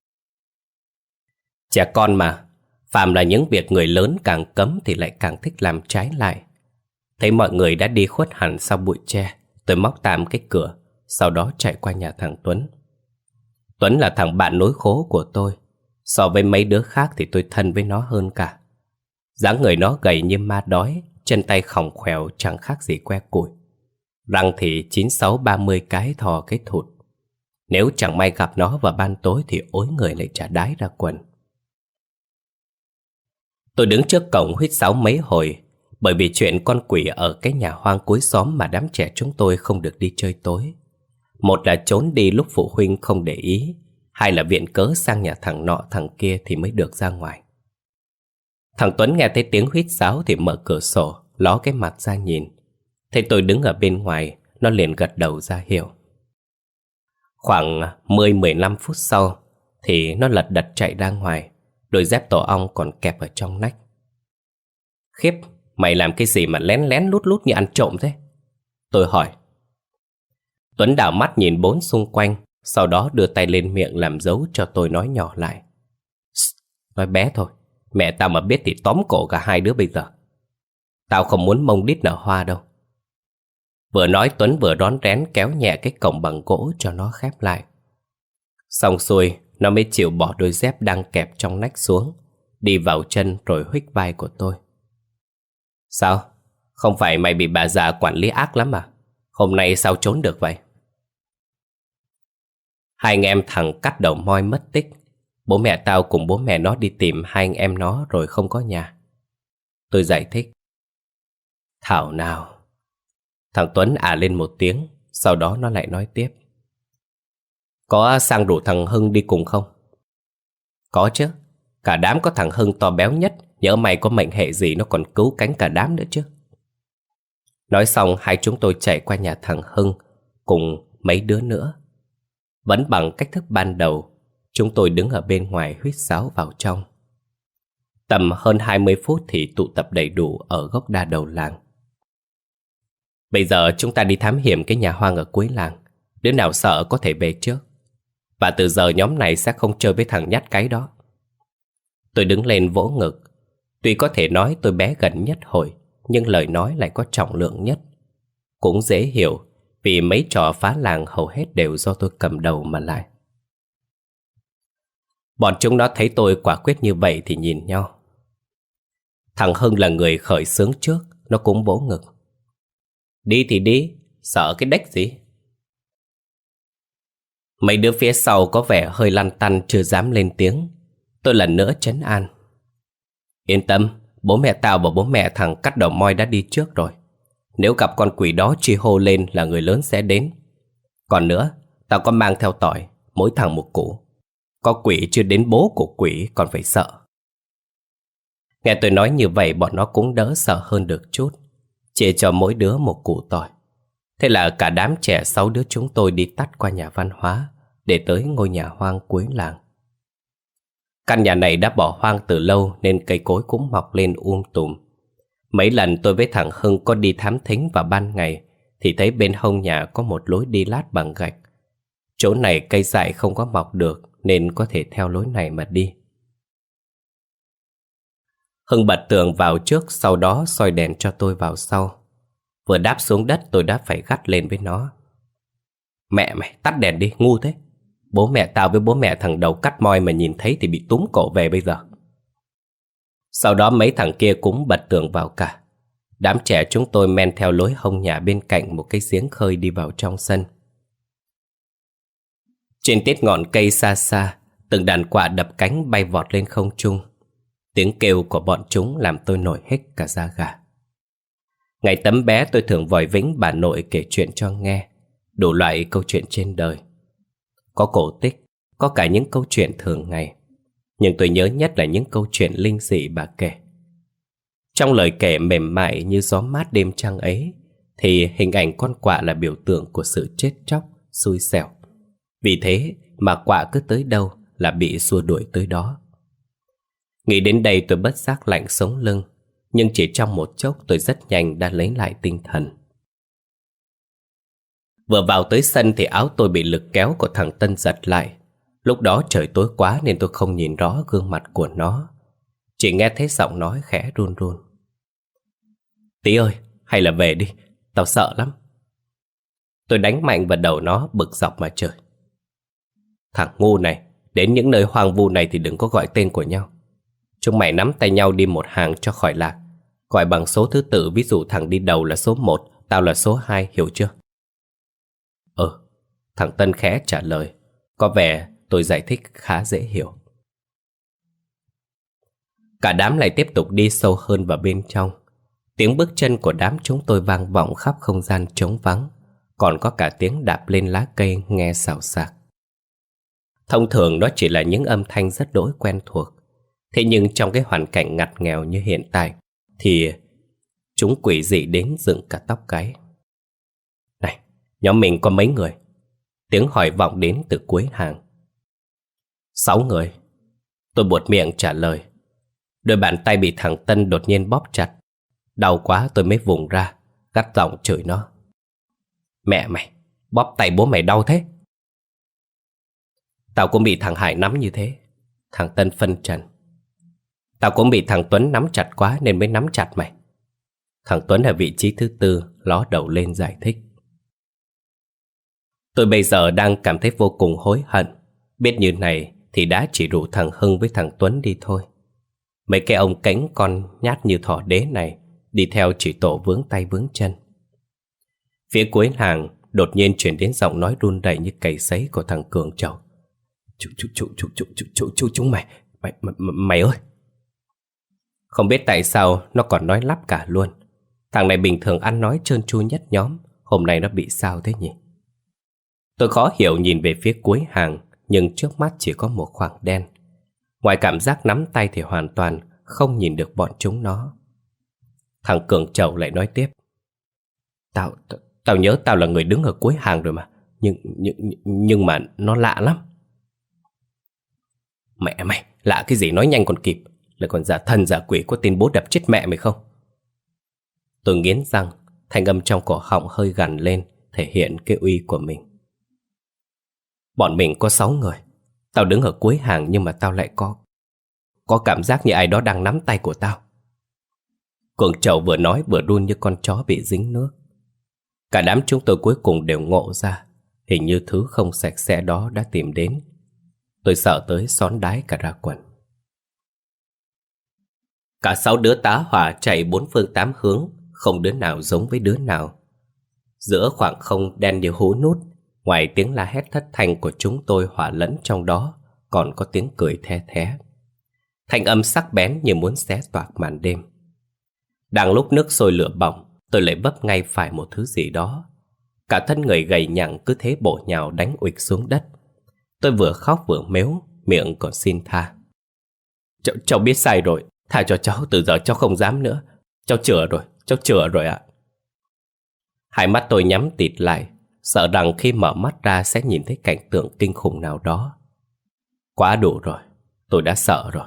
Trẻ con mà, phàm là những việc người lớn càng cấm thì lại càng thích làm trái lại. Thấy mọi người đã đi khuất hẳn sau bụi tre, tôi móc tạm cái cửa, sau đó chạy qua nhà thằng Tuấn. Tuấn là thằng bạn nối khố của tôi. So với mấy đứa khác thì tôi thân với nó hơn cả. Dáng người nó gầy như ma đói, chân tay khòng khoèo chẳng khác gì que củi. Răng thì chín sáu ba mươi cái thò cái thụt. Nếu chẳng may gặp nó vào ban tối thì ối người lại chả đái ra quần. Tôi đứng trước cổng huýt sáo mấy hồi, bởi vì chuyện con quỷ ở cái nhà hoang cuối xóm mà đám trẻ chúng tôi không được đi chơi tối. Một là trốn đi lúc phụ huynh không để ý, hai là viện cớ sang nhà thằng nọ thằng kia thì mới được ra ngoài. Thằng Tuấn nghe thấy tiếng huýt sáo thì mở cửa sổ, ló cái mặt ra nhìn. Thấy tôi đứng ở bên ngoài, nó liền gật đầu ra hiệu. Khoảng mười mười lăm phút sau thì nó lật đật chạy ra ngoài, đôi dép tổ ong còn kẹp ở trong nách. Khiếp, mày làm cái gì mà lén lén lút lút như ăn trộm thế? Tôi hỏi, Tuấn đảo mắt nhìn bốn xung quanh, sau đó đưa tay lên miệng làm dấu cho tôi nói nhỏ lại. Nói bé thôi, mẹ tao mà biết thì tóm cổ cả hai đứa bây giờ. Tao không muốn mông đít nở hoa đâu. Vừa nói Tuấn vừa rón rén kéo nhẹ cái cổng bằng gỗ cho nó khép lại. Xong xuôi, nó mới chịu bỏ đôi dép đang kẹp trong nách xuống, đi vào chân rồi huých vai của tôi. Sao? Không phải mày bị bà già quản lý ác lắm à? Hôm nay sao trốn được vậy? Hai anh em thằng cắt đầu moi mất tích. Bố mẹ tao cùng bố mẹ nó đi tìm hai anh em nó rồi không có nhà. Tôi giải thích. Thảo nào. Thằng Tuấn à lên một tiếng, sau đó nó lại nói tiếp. Có sang rủ thằng Hưng đi cùng không? Có chứ. Cả đám có thằng Hưng to béo nhất. Nhớ mày có mệnh hệ gì nó còn cứu cánh cả đám nữa chứ. Nói xong hai chúng tôi chạy qua nhà thằng Hưng cùng mấy đứa nữa. Vẫn bằng cách thức ban đầu, chúng tôi đứng ở bên ngoài huýt sáo vào trong. Tầm hơn hai mươi phút thì tụ tập đầy đủ ở gốc đa đầu làng. Bây giờ chúng ta đi thám hiểm cái nhà hoang ở cuối làng. Đứa nào sợ có thể về trước. Và từ giờ nhóm này sẽ không chơi với thằng nhát cái đó. Tôi đứng lên vỗ ngực. Tuy có thể nói tôi bé gần nhất hồi, nhưng lời nói lại có trọng lượng nhất. Cũng dễ hiểu, vì mấy trò phá làng hầu hết đều do tôi cầm đầu mà lại. Bọn chúng nó thấy tôi quả quyết như vậy thì nhìn nhau. Thằng Hưng là người khởi xướng trước, nó cũng vỗ ngực. Đi thì đi, sợ cái đếch gì. Mấy đứa phía sau có vẻ hơi lăn tăn chưa dám lên tiếng. Tôi lần nữa trấn an. Yên tâm, bố mẹ tao và bố mẹ thằng cắt đầu moi đã đi trước rồi. Nếu gặp con quỷ đó chi hô lên là người lớn sẽ đến. Còn nữa, tao có mang theo tỏi, mỗi thằng một củ. Có quỷ chưa đến bố của quỷ còn phải sợ. Nghe tôi nói như vậy bọn nó cũng đỡ sợ hơn được chút. Chia cho mỗi đứa một củ tỏi. Thế là cả đám trẻ sáu đứa chúng tôi đi tắt qua nhà văn hóa để tới ngôi nhà hoang cuối làng. Căn nhà này đã bỏ hoang từ lâu nên cây cối cũng mọc lên um tùm. Mấy lần tôi với thằng Hưng có đi thám thính vào ban ngày thì thấy bên hông nhà có một lối đi lát bằng gạch. Chỗ này cây dại không có mọc được nên có thể theo lối này mà đi. Hưng bật tường vào trước, sau đó soi đèn cho tôi vào sau. Vừa đáp xuống đất tôi đã phải gắt lên với nó. Mẹ mày, tắt đèn đi, ngu thế. Bố mẹ tao với bố mẹ thằng đầu cắt moi mà nhìn thấy thì bị túm cổ về bây giờ. Sau đó mấy thằng kia cũng bật tường vào cả. Đám trẻ chúng tôi men theo lối hông nhà bên cạnh một cái giếng khơi đi vào trong sân. Trên tiết ngọn cây xa xa, từng đàn quạ đập cánh bay vọt lên không trung. Tiếng kêu của bọn chúng làm tôi nổi hết cả da gà. Ngày tấm bé tôi thường vòi vĩnh bà nội kể chuyện cho nghe, đủ loại câu chuyện trên đời. Có cổ tích, có cả những câu chuyện thường ngày. Nhưng tôi nhớ nhất là những câu chuyện linh dị bà kể. Trong lời kể mềm mại như gió mát đêm trăng ấy, thì hình ảnh con quạ là biểu tượng của sự chết chóc, xui xẻo. Vì thế mà quạ cứ tới đâu là bị xua đuổi tới đó. Nghĩ đến đây tôi bất giác lạnh sống lưng, nhưng chỉ trong một chốc tôi rất nhanh đã lấy lại tinh thần. Vừa vào tới sân thì áo tôi bị lực kéo của thằng Tân giật lại. Lúc đó trời tối quá nên tôi không nhìn rõ gương mặt của nó, chỉ nghe thấy giọng nói khẽ run run. Tí ơi, hay là về đi, tao sợ lắm. Tôi đánh mạnh vào đầu nó bực dọc mà trời. Thằng ngu này, đến những nơi hoang vu này thì đừng có gọi tên của nhau. Chúng mày nắm tay nhau đi một hàng cho khỏi lạc. Gọi bằng số thứ tự, ví dụ thằng đi đầu là số một, tao là số hai, hiểu chưa? Ừ, thằng Tân khẽ trả lời. Có vẻ tôi giải thích khá dễ hiểu. Cả đám lại tiếp tục đi sâu hơn vào bên trong. Tiếng bước chân của đám chúng tôi vang vọng khắp không gian trống vắng. Còn có cả tiếng đạp lên lá cây nghe xào xạc. Thông thường đó chỉ là những âm thanh rất đỗi quen thuộc. Thế nhưng trong cái hoàn cảnh ngặt nghèo như hiện tại thì chúng quỷ dị đến dựng cả tóc gáy. Này, nhóm mình có mấy người? Tiếng hỏi vọng đến từ cuối hàng. Sáu người. Tôi buột miệng trả lời. Đôi bàn tay bị thằng Tân đột nhiên bóp chặt. Đau quá tôi mới vùng ra, gắt giọng chửi nó. Mẹ mày, Bóp tay bố mày đau thế. Tao cũng bị thằng Hải nắm như thế. Thằng Tân phân trần. Tao cũng bị thằng Tuấn nắm chặt quá nên mới nắm chặt mày. Thằng Tuấn ở vị trí thứ tư ló đầu lên giải thích. Tôi bây giờ đang cảm thấy vô cùng hối hận. Biết như này thì đã chỉ rủ thằng Hưng với thằng Tuấn đi thôi. Mấy cái ông cánh con nhát như thỏ đế này đi theo chỉ tổ vướng tay vướng chân. Phía cuối hàng đột nhiên chuyển đến giọng nói run rẩy như cầy sấy của thằng Cường Trầu. Chú chú chú chú chú chú chú chú chúng mày, mày mày, mày ơi. Không biết tại sao nó còn nói lắp cả luôn. Thằng này bình thường ăn nói trơn tru nhất nhóm, hôm nay nó bị sao thế nhỉ? Tôi khó hiểu nhìn về phía cuối hàng, nhưng trước mắt chỉ có một khoảng đen. Ngoài cảm giác nắm tay thì hoàn toàn không nhìn được bọn chúng nó. Thằng Cường Trầu lại nói tiếp. Tao, tao, tao nhớ tao là người đứng ở cuối hàng rồi mà. Nhưng, nhưng, nhưng mà nó lạ lắm. Mẹ mày, lạ cái gì nói nhanh còn kịp. Lại còn giả thần giả quỷ có tin bố đập chết mẹ mày không? Tôi nghiến răng, thanh âm trong cổ họng hơi gằn lên, thể hiện cái uy của mình. Bọn mình có sáu người. Tao đứng ở cuối hàng nhưng mà tao lại có Có cảm giác như ai đó đang nắm tay của tao. Cường Trầu vừa nói vừa run như con chó bị dính nước. Cả đám chúng tôi cuối cùng đều ngộ ra, hình như thứ không sạch sẽ đó đã tìm đến. Tôi sợ tới xón đái cả ra quần. Cả sáu đứa tá hỏa chạy bốn phương tám hướng, không đứa nào giống với đứa nào. Giữa khoảng không đen như hố nút, ngoài tiếng la hét thất thanh của chúng tôi hòa lẫn trong đó, còn có tiếng cười the thé. Thanh âm sắc bén như muốn xé toạc màn đêm. Đang lúc nước sôi lửa bỏng, tôi lại vấp ngay phải một thứ gì đó. Cả thân người gầy nhặng cứ thế bổ nhào đánh uịch xuống đất. Tôi vừa khóc vừa mếu, miệng còn xin tha. Cháu, cháu biết sai rồi, tha cho cháu, từ giờ cháu không dám nữa. Cháu chữa rồi, cháu chữa rồi ạ. Hai mắt tôi nhắm tịt lại, sợ rằng khi mở mắt ra sẽ nhìn thấy cảnh tượng kinh khủng nào đó. Quá đủ rồi, tôi đã sợ rồi.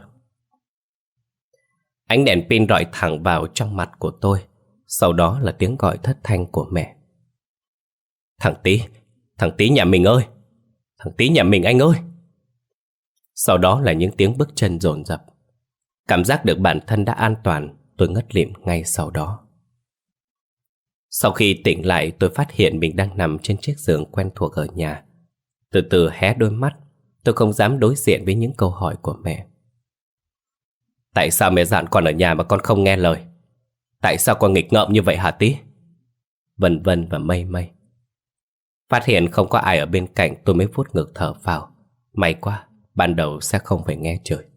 Ánh đèn pin rọi thẳng vào trong mặt của tôi. Sau đó là tiếng gọi thất thanh của mẹ. Thằng Tí, thằng Tí nhà mình ơi, thằng Tí nhà mình anh ơi. Sau đó là những tiếng bước chân dồn dập. Cảm giác được bản thân đã an toàn, tôi ngất lịm ngay sau đó. Sau khi tỉnh lại, tôi phát hiện mình đang nằm trên chiếc giường quen thuộc ở nhà. Từ từ hé đôi mắt, tôi không dám đối diện với những câu hỏi của mẹ. Tại sao mẹ dặn con ở nhà mà con không nghe lời? Tại sao con nghịch ngợm như vậy hả Tí? Vân vân và mây mây. Phát hiện không có ai ở bên cạnh, tôi mới vuốt ngực thở phào. May quá, ban đầu sẽ không phải nghe chửi.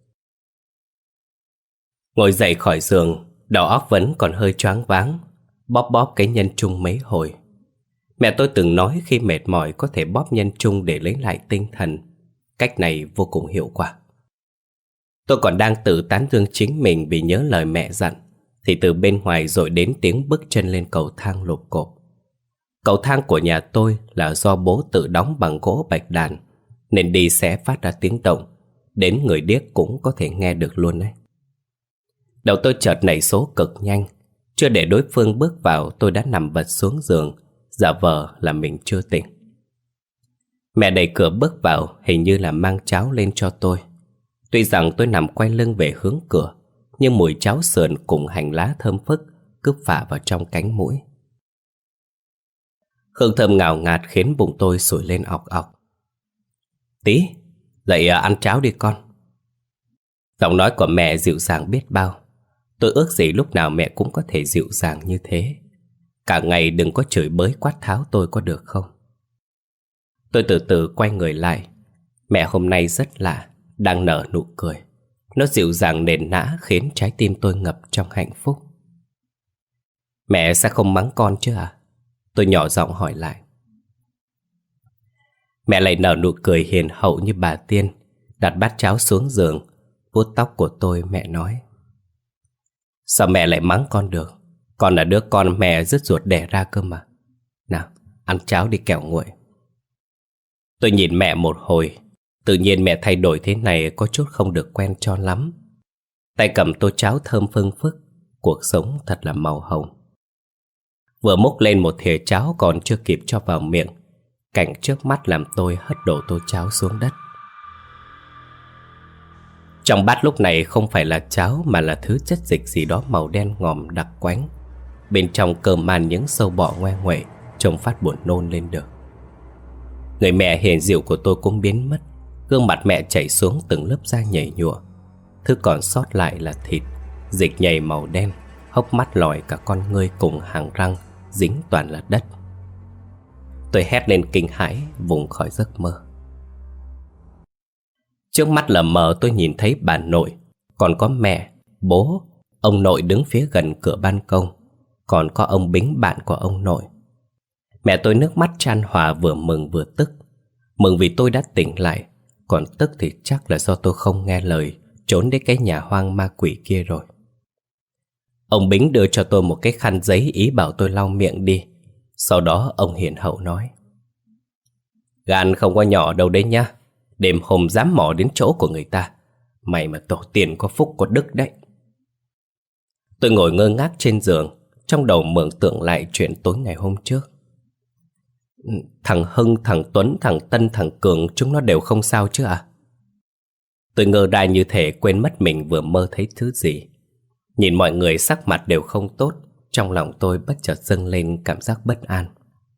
Ngồi dậy khỏi giường, đầu óc vẫn còn hơi choáng váng, bóp bóp cái nhân trung mấy hồi. Mẹ tôi từng nói khi mệt mỏi có thể bóp nhân trung để lấy lại tinh thần. Cách này vô cùng hiệu quả. Tôi còn đang tự tán dương chính mình vì nhớ lời mẹ dặn, thì từ bên ngoài dội đến tiếng bước chân lên cầu thang lộp cộp. Cầu thang của nhà tôi là do bố tự đóng bằng gỗ bạch đàn, nên đi sẽ phát ra tiếng động, đến người điếc cũng có thể nghe được luôn đấy. Đầu tôi chợt nảy số cực nhanh. Chưa để đối phương bước vào, tôi đã nằm vật xuống giường, giả vờ là mình chưa tỉnh. Mẹ đẩy cửa bước vào, hình như là mang cháo lên cho tôi. Tuy rằng tôi nằm quay lưng về hướng cửa, nhưng mùi cháo sườn cùng hành lá thơm phức cứ phả vào trong cánh mũi. Hương thơm ngào ngạt khiến bụng tôi sủi lên ọc ọc. Tí, dậy ăn cháo đi con. Giọng nói của mẹ dịu dàng biết bao. Tôi ước gì lúc nào mẹ cũng có thể dịu dàng như thế. Cả ngày đừng có chửi bới quát tháo tôi có được không? Tôi từ từ quay người lại. Mẹ hôm nay rất lạ, đang nở nụ cười. Nó dịu dàng nền nã khiến trái tim tôi ngập trong hạnh phúc. Mẹ sẽ không mắng con chứ à? Tôi nhỏ giọng hỏi lại. Mẹ lại nở nụ cười hiền hậu như bà tiên, đặt bát cháo xuống giường, vuốt tóc của tôi. Mẹ nói: Sao mẹ lại mắng con được? Con là đứa con mẹ rứt ruột đẻ ra cơ mà. Nào, ăn cháo đi kẻo nguội. Tôi nhìn mẹ một hồi. Tự nhiên mẹ thay đổi thế này có chút không được quen cho lắm. Tay cầm tô cháo thơm phưng phức. Cuộc sống thật là màu hồng. Vừa múc lên một thìa cháo còn chưa kịp cho vào miệng, Cảnh trước mắt làm tôi hất đổ tô cháo xuống đất. Trong bát lúc này không phải là cháo mà là thứ chất dịch gì đó màu đen ngòm đặc quánh. Bên trong cơm man những sâu bọ ngoe nguậy, trông phát buồn nôn lên được. Người mẹ hiền dịu của tôi cũng biến mất. Gương mặt mẹ chảy xuống từng lớp da nhầy nhụa. Thứ còn sót lại là thịt, dịch nhầy màu đen, hốc mắt lòi cả con ngươi cùng hàng răng dính toàn là đất. Tôi hét lên kinh hãi, vùng khỏi giấc mơ. Trước mắt lờ mờ tôi nhìn thấy bà nội, còn có mẹ, bố, ông nội đứng phía gần cửa ban công, còn có ông Bính bạn của ông nội. Mẹ tôi nước mắt chan hòa, vừa mừng vừa tức. Mừng vì tôi đã tỉnh lại, còn tức thì chắc là do tôi không nghe lời trốn đến cái nhà hoang ma quỷ kia rồi. Ông Bính đưa cho tôi một cái khăn giấy, ý bảo tôi lau miệng đi. Sau đó ông hiền hậu nói: gan không có nhỏ đâu đấy nhá. Đêm hôm dám mò đến chỗ của người ta, mày mà tổ tiên có phúc có đức đấy. Tôi ngồi ngơ ngác trên giường, trong đầu mường tượng lại chuyện tối ngày hôm trước. Thằng Hưng, thằng Tuấn, thằng Tân, thằng Cường, chúng nó đều không sao chứ à? Tôi ngơ ra như thể quên mất mình vừa mơ thấy thứ gì. Nhìn mọi người sắc mặt đều không tốt, trong lòng tôi bất chợt dâng lên cảm giác bất an.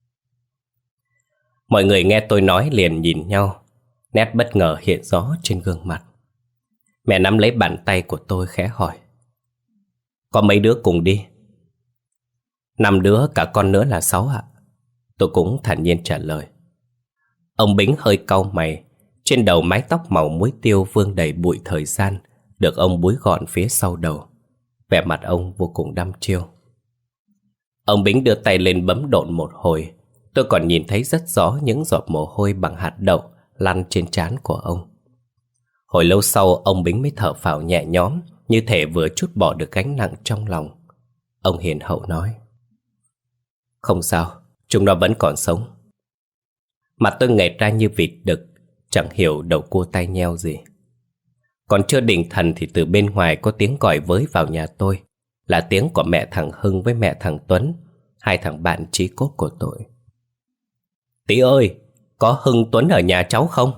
Mọi người nghe tôi nói liền nhìn nhau, nét bất ngờ hiện rõ trên gương mặt. Mẹ nắm lấy bàn tay của tôi khẽ hỏi: có mấy đứa cùng đi? Năm đứa, cả con nữa là sáu ạ. Tôi cũng thản nhiên trả lời. Ông Bính hơi cau mày. Trên đầu mái tóc màu muối tiêu vương đầy bụi thời gian được ông búi gọn phía sau đầu. Vẻ mặt ông vô cùng đăm chiêu. Ông Bính đưa tay lên bấm độn một hồi. Tôi còn nhìn thấy rất rõ những giọt mồ hôi bằng hạt đậu lăn trên trán của ông. Hồi lâu sau ông Bính mới thở phào nhẹ nhõm, như thể vừa trút bỏ được gánh nặng trong lòng. Ông hiền hậu nói: không sao, chúng nó vẫn còn sống. Mặt tôi nghẹt ra như vịt đực, chẳng hiểu đầu cua tay nheo gì. Còn chưa định thần thì từ bên ngoài có tiếng gọi với vào nhà tôi. Là tiếng của mẹ thằng Hưng với mẹ thằng Tuấn, hai thằng bạn chí cốt của tôi. Tí ơi, có Hưng Tuấn ở nhà cháu không?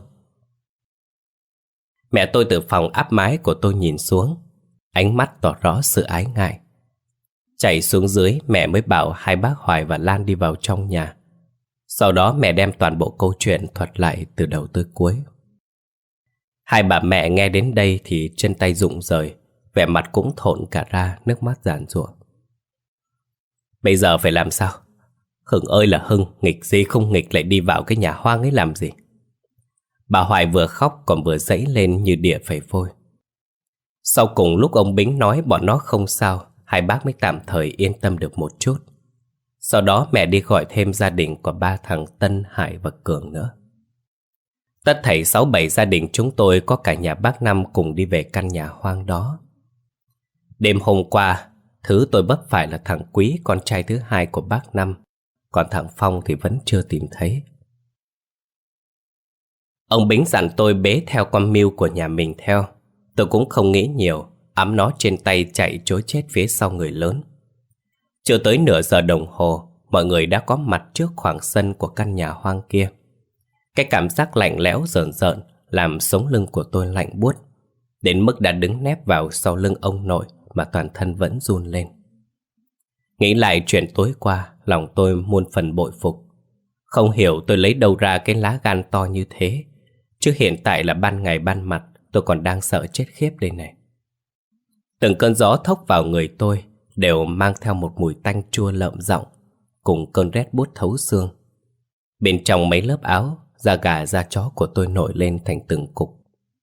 Mẹ tôi từ phòng áp mái của tôi nhìn xuống, ánh mắt tỏ rõ sự ái ngại. Chạy xuống dưới, mẹ mới bảo hai bác Hoài và Lan đi vào trong nhà. Sau đó mẹ đem toàn bộ câu chuyện thuật lại từ đầu tới cuối. Hai bà mẹ nghe đến đây thì chân tay rụng rời, vẻ mặt cũng thộn cả ra, nước mắt giàn giụa. Bây giờ phải làm sao? Hưng ơi là Hưng, nghịch gì không nghịch lại đi vào cái nhà hoang ấy làm gì? Bà Hoài vừa khóc còn vừa dãy lên như đỉa phải vôi. Sau cùng lúc ông Bính nói bọn nó không sao, hai bác mới tạm thời yên tâm được một chút. Sau đó mẹ đi gọi thêm gia đình của ba thằng Tân, Hải và Cường nữa. Tất thảy sáu bảy gia đình chúng tôi có cả nhà bác Năm cùng đi về căn nhà hoang đó. Đêm hôm qua, thứ tôi vấp phải là thằng Quý, con trai thứ hai của bác Năm. Còn thằng Phong thì vẫn chưa tìm thấy. Ông Bính dặn tôi bế theo con Miu của nhà mình theo. Tôi cũng không nghĩ nhiều, ẵm nó trên tay chạy trối chết phía sau người lớn. Chưa tới nửa giờ đồng hồ, mọi người đã có mặt trước khoảng sân của căn nhà hoang kia. Cái cảm giác lạnh lẽo rờn rợn làm sống lưng của tôi lạnh buốt, đến mức đã đứng nép vào sau lưng ông nội mà toàn thân vẫn run lên. Nghĩ lại chuyện tối qua, lòng tôi muôn phần bội phục. Không hiểu tôi lấy đâu ra cái lá gan to như thế, chứ hiện tại là ban ngày ban mặt tôi còn đang sợ chết khiếp đây này. Từng cơn gió thốc vào người tôi đều mang theo một mùi tanh chua lợm giọng, cùng cơn rét buốt thấu xương. Bên trong mấy lớp áo, da gà da chó của tôi nổi lên thành từng cục.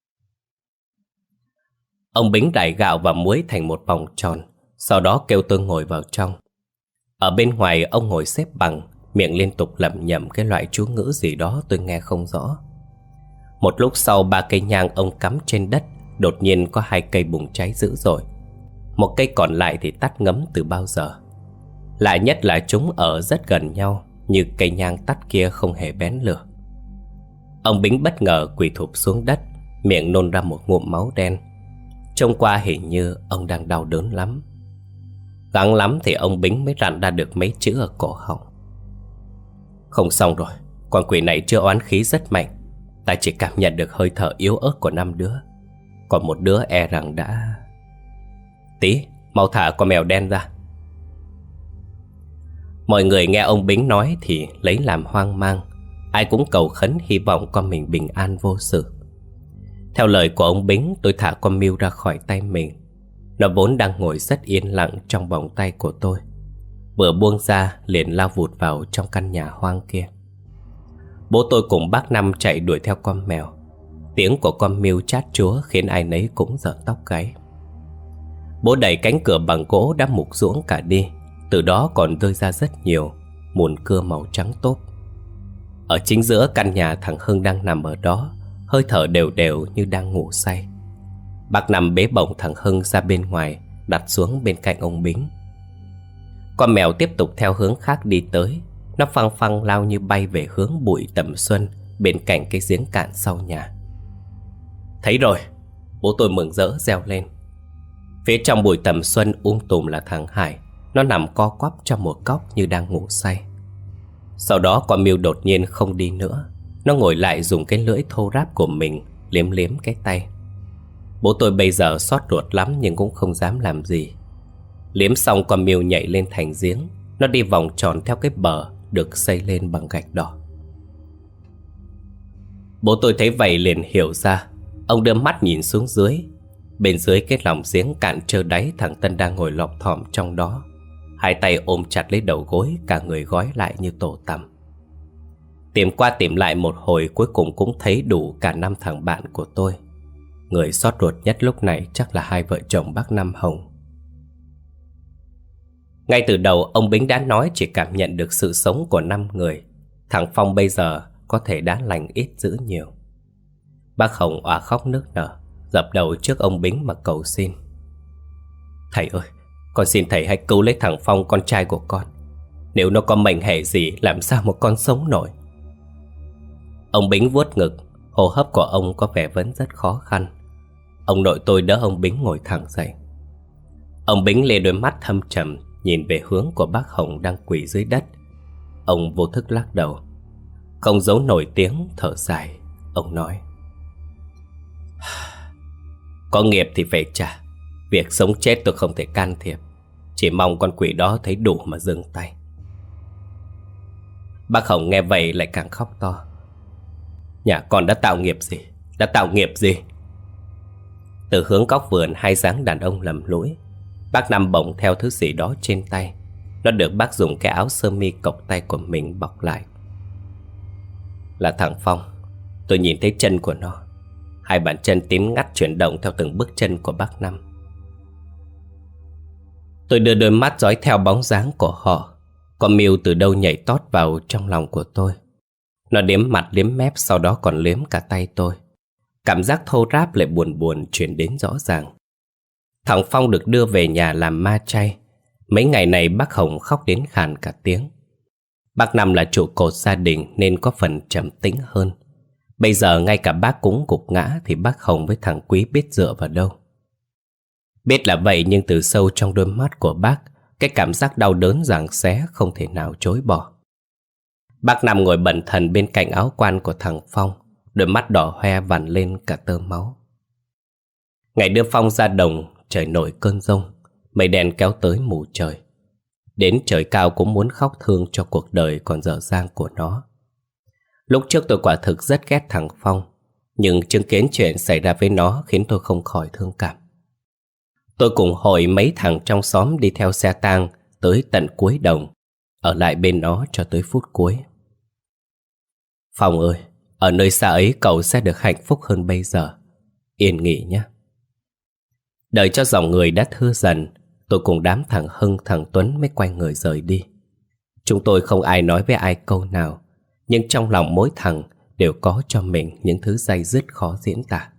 Ông Bính rải gạo và muối thành một vòng tròn, sau đó kêu tôi ngồi vào trong. Ở bên ngoài ông ngồi xếp bằng, miệng liên tục lẩm nhẩm cái loại chú ngữ gì đó tôi nghe không rõ. Một lúc sau, ba cây nhang ông cắm trên đất đột nhiên có hai cây bùng cháy dữ dội. Một cây còn lại thì tắt ngấm từ bao giờ. Lạ nhất là chúng ở rất gần nhau, như cây nhang tắt kia không hề bén lửa. Ông Bính bất ngờ quỳ thụp xuống đất, miệng nôn ra một ngụm máu đen. Trông qua hình như ông đang đau đớn lắm. Gắng lắm thì ông Bính mới rặn ra được mấy chữ ở cổ họng: không xong rồi, Con quỷ này chưa oán khí rất mạnh. Ta chỉ cảm nhận được hơi thở yếu ớt của năm đứa. Còn một đứa e rằng đã... Tí, mau thả con mèo đen ra. Mọi người nghe ông Bính nói thì lấy làm hoang mang. Ai cũng cầu khấn hy vọng con mình bình an vô sự. Theo lời của ông Bính, tôi thả con Miu ra khỏi tay mình. Nó vốn đang ngồi rất yên lặng trong vòng tay của tôi. Vừa buông ra liền lao vụt vào trong căn nhà hoang kia. Bố tôi cùng bác Năm chạy đuổi theo con mèo. Tiếng của con Miu chát chúa khiến ai nấy cũng rợn tóc gáy. Bố đẩy cánh cửa bằng gỗ đã mục ruỗng cả đi. Từ đó còn rơi ra rất nhiều mùn cưa màu trắng tốp. Ở chính giữa căn nhà, thằng Hưng đang nằm ở đó, hơi thở đều đều như đang ngủ say. Bác Năm bế bổng thằng Hưng ra bên ngoài, đặt xuống bên cạnh ông Bính. Con mèo tiếp tục theo hướng khác đi tới. Nó phăng phăng lao như bay về hướng bụi tầm xuân bên cạnh cái giếng cạn sau nhà. Thấy rồi, bố tôi mừng rỡ reo lên. Phía trong bụi tầm xuân um tùm là thằng Hải. Nó nằm co quắp trong một góc như đang ngủ say. Sau đó con Miu đột nhiên không đi nữa. Nó ngồi lại dùng cái lưỡi thô ráp của mình liếm liếm cái tay. Bố tôi bây giờ xót ruột lắm nhưng cũng không dám làm gì. Liếm xong con Miu nhảy lên thành giếng. Nó đi vòng tròn theo cái bờ được xây lên bằng gạch đỏ. Bố tôi thấy vậy liền hiểu ra. Ông đưa mắt nhìn xuống dưới. Bên dưới cái lòng giếng cạn trơ đáy, thằng Tân đang ngồi lọp thỏm trong đó, hai tay ôm chặt lấy đầu gối, cả người gói lại như tổ tằm. Tìm qua tìm lại một hồi, cuối cùng cũng thấy đủ cả năm thằng bạn của tôi. Người xót ruột nhất lúc này chắc là hai vợ chồng bác Năm Hồng. Ngay từ đầu ông Bính đã nói chỉ cảm nhận được sự sống của năm người. Thằng Phong bây giờ có thể đã lành ít dữ nhiều. Bác Hồng òa khóc nức nở, dập đầu trước ông Bính mà cầu xin. Thầy ơi, con xin thầy hãy cứu lấy thằng Phong, con trai của con. Nếu nó có mệnh hệ gì, làm sao một con sống nổi. Ông Bính vuốt ngực, hô hấp của ông có vẻ vẫn rất khó khăn. Ông nội tôi đỡ ông Bính ngồi thẳng dậy. Ông Bính lê đôi mắt thâm trầm nhìn về hướng của bác Hồng đang quỳ dưới đất. Ông vô thức lắc đầu, không giấu nổi tiếng thở dài. Ông nói: Có nghiệp thì phải trả. Việc sống chết tôi không thể can thiệp. Chỉ mong con quỷ đó thấy đủ mà dừng tay. Bác Hồng nghe vậy lại càng khóc to. Nhà con đã tạo nghiệp gì? Đã tạo nghiệp gì? Từ hướng góc vườn, hai dáng đàn ông lầm lũi. Bác Năm bỗng theo thứ gì đó trên tay. Nó được bác dùng cái áo sơ mi cộc tay của mình bọc lại. Là thằng Phong. Tôi nhìn thấy chân của nó. Hai bàn chân tím ngắt chuyển động theo từng bước chân của bác Năm. Tôi đưa đôi mắt dõi theo bóng dáng của họ. Con Miu từ đâu nhảy tót vào trong lòng của tôi. Nó liếm mặt liếm mép, sau đó còn liếm cả tay tôi. Cảm giác thô ráp lại buồn buồn chuyển đến rõ ràng. Thằng Phong được đưa về nhà làm ma chay. Mấy ngày này bác Hồng khóc đến khàn cả tiếng. Bác Năm là trụ cột gia đình nên có phần trầm tĩnh hơn. Bây giờ ngay cả bác cũng gục ngã thì bác Hồng với thằng Quý biết dựa vào đâu. Biết là vậy nhưng từ sâu trong đôi mắt của bác, cái cảm giác đau đớn giằng xé không thể nào chối bỏ. Bác Năm ngồi bần thần bên cạnh áo quan của thằng Phong, đôi mắt đỏ hoe vằn lên cả tơ máu. Ngày đưa Phong ra đồng, trời nổi cơn giông, mây đen kéo tới mù trời. Đến trời cao cũng muốn khóc thương cho cuộc đời còn dở dang của nó. Lúc trước tôi quả thực rất ghét thằng Phong, nhưng chứng kiến chuyện xảy ra với nó khiến tôi không khỏi thương cảm. Tôi cùng hội mấy thằng trong xóm đi theo xe tang tới tận cuối đồng, ở lại bên nó cho tới phút cuối. Phong ơi, ở nơi xa ấy cậu sẽ được hạnh phúc hơn bây giờ. Yên nghỉ nhé. Đợi cho dòng người đã thưa dần, tôi cùng đám thằng Hưng, thằng Tuấn mới quay người rời đi. Chúng tôi không ai nói với ai câu nào, nhưng trong lòng mỗi thằng đều có cho mình những thứ day dứt khó diễn tả.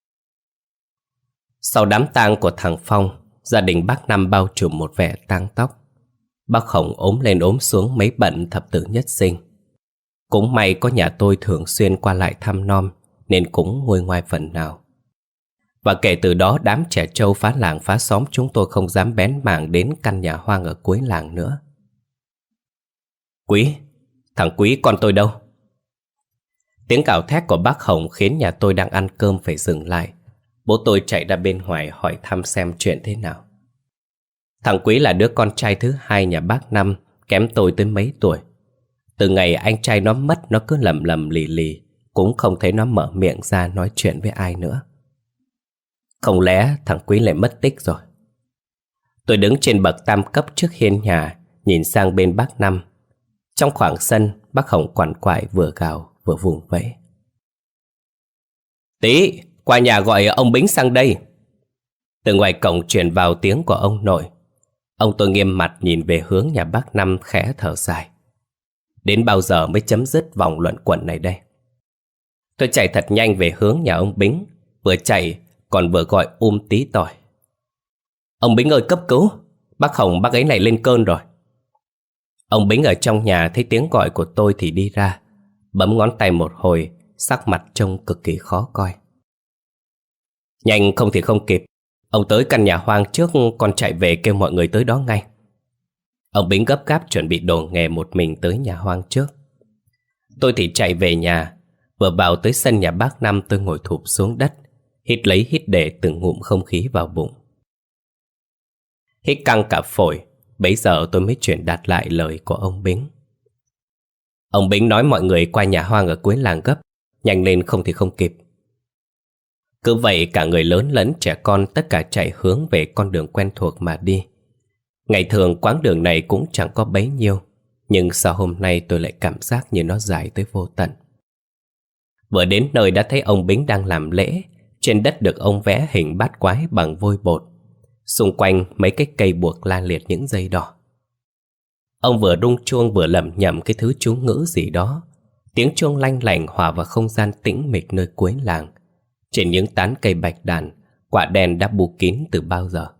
Sau đám tang của thằng Phong, gia đình bác Năm bao trùm một vẻ tang tóc. Bác Hồng ốm lên ốm xuống mấy bận thập tử nhất sinh. Cũng may có nhà tôi thường xuyên qua lại thăm nom nên cũng nguôi ngoai phần nào. Và kể từ đó đám trẻ trâu phá làng phá xóm chúng tôi không dám bén mảng đến căn nhà hoang ở cuối làng nữa. Quý, thằng Quý con tôi đâu? Tiếng gào thét của bác Hồng khiến nhà tôi đang ăn cơm phải dừng lại. Bố tôi chạy ra bên ngoài hỏi thăm xem chuyện thế nào. Thằng Quý là đứa con trai thứ hai nhà bác Năm, kém tôi tới mấy tuổi. Từ ngày anh trai nó mất, nó cứ lầm lầm lì lì, cũng không thấy nó mở miệng ra nói chuyện với ai nữa. Không lẽ thằng Quý lại mất tích rồi? Tôi đứng trên bậc tam cấp trước hiên nhà, nhìn sang bên bác Năm. Trong khoảng sân, bác Hồng quằn quại vừa gào vừa vùng vẫy. Tí, qua nhà gọi ông Bính sang đây. Từ ngoài cổng truyền vào tiếng của ông nội. Ông tôi nghiêm mặt nhìn về hướng nhà bác Năm khẽ thở dài. Đến bao giờ mới chấm dứt vòng luẩn quẩn này đây? Tôi chạy thật nhanh về hướng nhà ông Bính, vừa chạy còn vừa gọi um tí tỏi. Ông Bính ơi, cấp cứu! Bác Hồng bác ấy này lên cơn rồi. Ông Bính ở trong nhà thấy tiếng gọi của tôi thì đi ra, bấm ngón tay một hồi, sắc mặt trông cực kỳ khó coi. Nhanh không thì không kịp. Ông tới căn nhà hoang trước, con chạy về kêu mọi người tới đó ngay. Ông Bính gấp gáp chuẩn bị đồ nghề một mình tới nhà hoang trước. Tôi thì chạy về nhà. Vừa vào tới sân nhà bác Năm, tôi ngồi thụp xuống đất, hít lấy hít để từng ngụm không khí vào bụng. Hít căng cả phổi, bấy giờ tôi mới truyền đạt lại lời của ông Bính. Ông Bính nói mọi người qua nhà hoang ở cuối làng gấp, nhanh lên không thì không kịp. Cứ vậy cả người lớn lẫn trẻ con tất cả chạy hướng về con đường quen thuộc mà đi. Ngày thường quãng đường này cũng chẳng có bấy nhiêu, nhưng sao hôm nay tôi lại cảm giác như nó dài tới vô tận. Vừa đến nơi đã thấy ông Bính đang làm lễ. Trên đất được ông vẽ hình bát quái bằng vôi bột, xung quanh mấy cái cây buộc la liệt những dây đỏ. Ông vừa rung chuông vừa lẩm nhẩm cái thứ chú ngữ gì đó. Tiếng chuông lanh lảnh hòa vào không gian tĩnh mịch nơi cuối làng. Trên những tán cây bạch đàn, quả đèn đã bù kín từ bao giờ.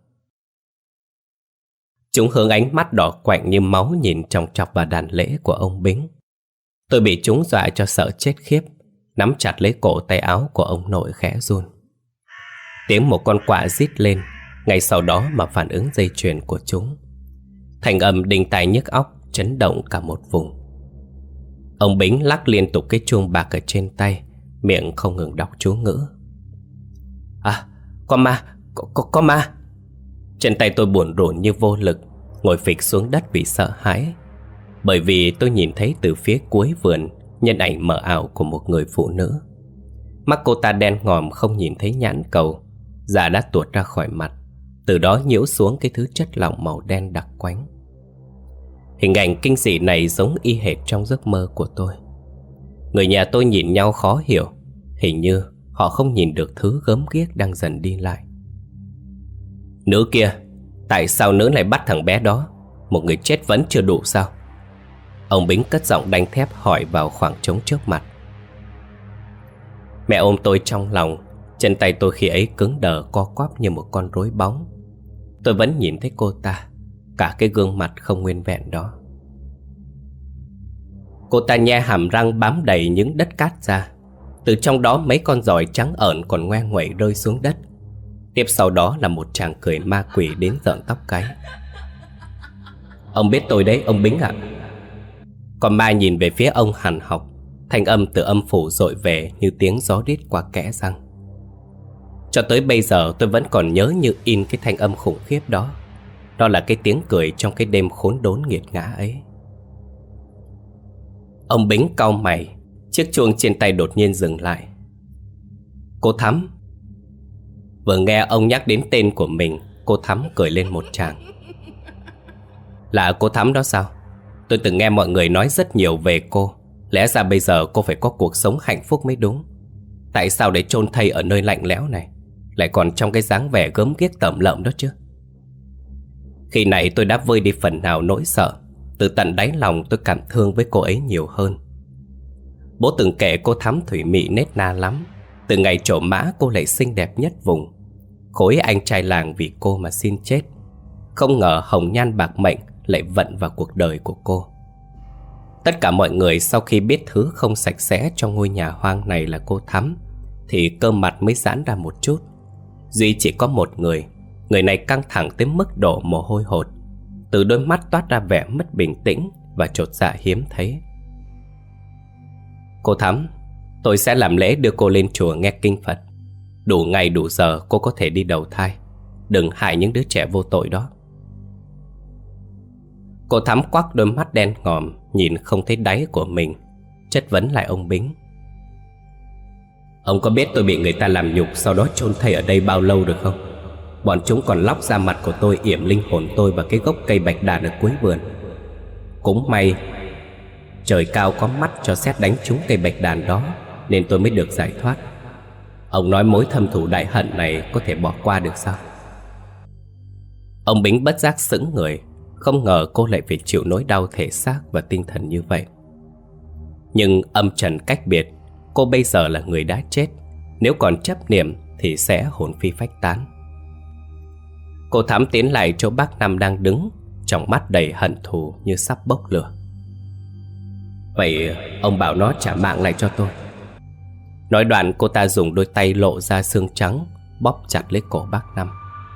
Chúng hướng ánh mắt đỏ quạnh như máu nhìn chòng chọc vào đàn lễ của ông Bính. Tôi bị chúng dọa cho sợ chết khiếp, nắm chặt lấy cổ tay áo của ông nội khẽ run. Tiếng một con quạ rít lên, ngay sau đó mà phản ứng dây chuyền của chúng. Thành âm đinh tai nhức óc, chấn động cả một vùng. Ông Bính lắc liên tục cái chuông bạc ở trên tay, miệng không ngừng đọc chú ngữ. À, có ma, có, có, có ma. Chân tay tôi buồn rộn như vô lực, ngồi phịch xuống đất vì sợ hãi. Bởi vì tôi nhìn thấy từ phía cuối vườn nhân ảnh mờ ảo của một người phụ nữ. Mắt cô ta đen ngòm không nhìn thấy nhãn cầu, da đã tuột ra khỏi mặt, từ đó nhiễu xuống cái thứ chất lỏng màu đen đặc quánh. Hình ảnh kinh dị này giống y hệt trong giấc mơ của tôi. Người nhà tôi nhìn nhau khó hiểu, hình như họ không nhìn được thứ gớm ghiếc đang dần đi lại. Nữ kia, tại sao nữ lại bắt thằng bé đó? Một người chết vẫn chưa đủ sao? Ông Bính cất giọng đanh thép hỏi vào khoảng trống trước mặt. Mẹ ôm tôi trong lòng, chân tay tôi khi ấy cứng đờ co quắp như một con rối bóng. Tôi vẫn nhìn thấy cô ta, cả cái gương mặt không nguyên vẹn đó. Cô ta nhe hàm răng bám đầy những đất cát ra. Từ trong đó mấy con giòi trắng ởn còn ngoe nguẩy rơi xuống đất. Tiếp sau đó là một tràng cười ma quỷ đến rợn tóc gáy. Ông biết tôi đấy ông Bính ạ. Còn ma nhìn về phía ông hằn học, thanh âm từ âm phủ dội về như tiếng gió rít qua kẽ răng. Cho tới bây giờ tôi vẫn còn nhớ như in cái thanh âm khủng khiếp đó. Đó là cái tiếng cười trong cái đêm khốn đốn nghiệt ngã ấy. Ông Bính cau mày, chiếc chuông trên tay đột nhiên dừng lại. Cô Thắm. Vừa nghe ông nhắc đến tên của mình, cô Thắm cười lên một tràng. Là cô Thắm đó sao? Tôi từng nghe mọi người nói rất nhiều về cô. Lẽ ra bây giờ cô phải có cuộc sống hạnh phúc mới đúng. Tại sao để chôn thây ở nơi lạnh lẽo này, lại còn trong cái dáng vẻ gớm ghiếc tởm lợm đó chứ? Khi này tôi đã vơi đi phần nào nỗi sợ. Từ tận đáy lòng tôi cảm thương với cô ấy nhiều hơn. Bố từng kể cô Thắm thủy mị nết na lắm. Từ ngày trổ mã cô lại xinh đẹp nhất vùng. Khối anh trai làng vì cô mà xin chết. Không ngờ hồng nhan bạc mệnh lại vận vào cuộc đời của cô. Tất cả mọi người sau khi biết thứ không sạch sẽ trong ngôi nhà hoang này là cô Thắm thì cơ mặt mới giãn ra một chút. Duy chỉ có một người. Người này căng thẳng tới mức đổ mồ hôi hột. Từ đôi mắt toát ra vẻ mất bình tĩnh và chột dạ hiếm thấy. Cô Thắm, Tôi sẽ làm lễ đưa cô lên chùa nghe kinh Phật. Đủ ngày đủ giờ cô có thể đi đầu thai. Đừng hại những đứa trẻ vô tội đó. Cô Thắm quắc đôi mắt đen ngòm, nhìn không thấy đáy của mình, chất vấn lại ông Bính. Ông có biết tôi bị người ta làm nhục, sau đó chôn thây ở đây bao lâu được không? Bọn chúng còn lóc da mặt của tôi, yểm linh hồn tôi vào cái gốc cây bạch đàn ở cuối vườn. Cũng may trời cao có mắt cho sét đánh trúng cây bạch đàn đó, nên tôi mới được giải thoát. Ông nói mối thâm thù đại hận này có thể bỏ qua được sao? Ông Bính bất giác sững người, không ngờ cô lại phải chịu nỗi đau thể xác và tinh thần như vậy. Nhưng âm trần cách biệt, cô bây giờ là người đã chết, nếu còn chấp niệm thì sẽ hồn phi phách tán. Cô Thắm tiến lại chỗ bác Năm đang đứng, trong mắt đầy hận thù như sắp bốc lửa. Vậy ông bảo nó trả mạng lại cho tôi. Nói đoạn cô ta dùng đôi tay lộ ra xương trắng, bóp chặt lấy cổ bác Năm.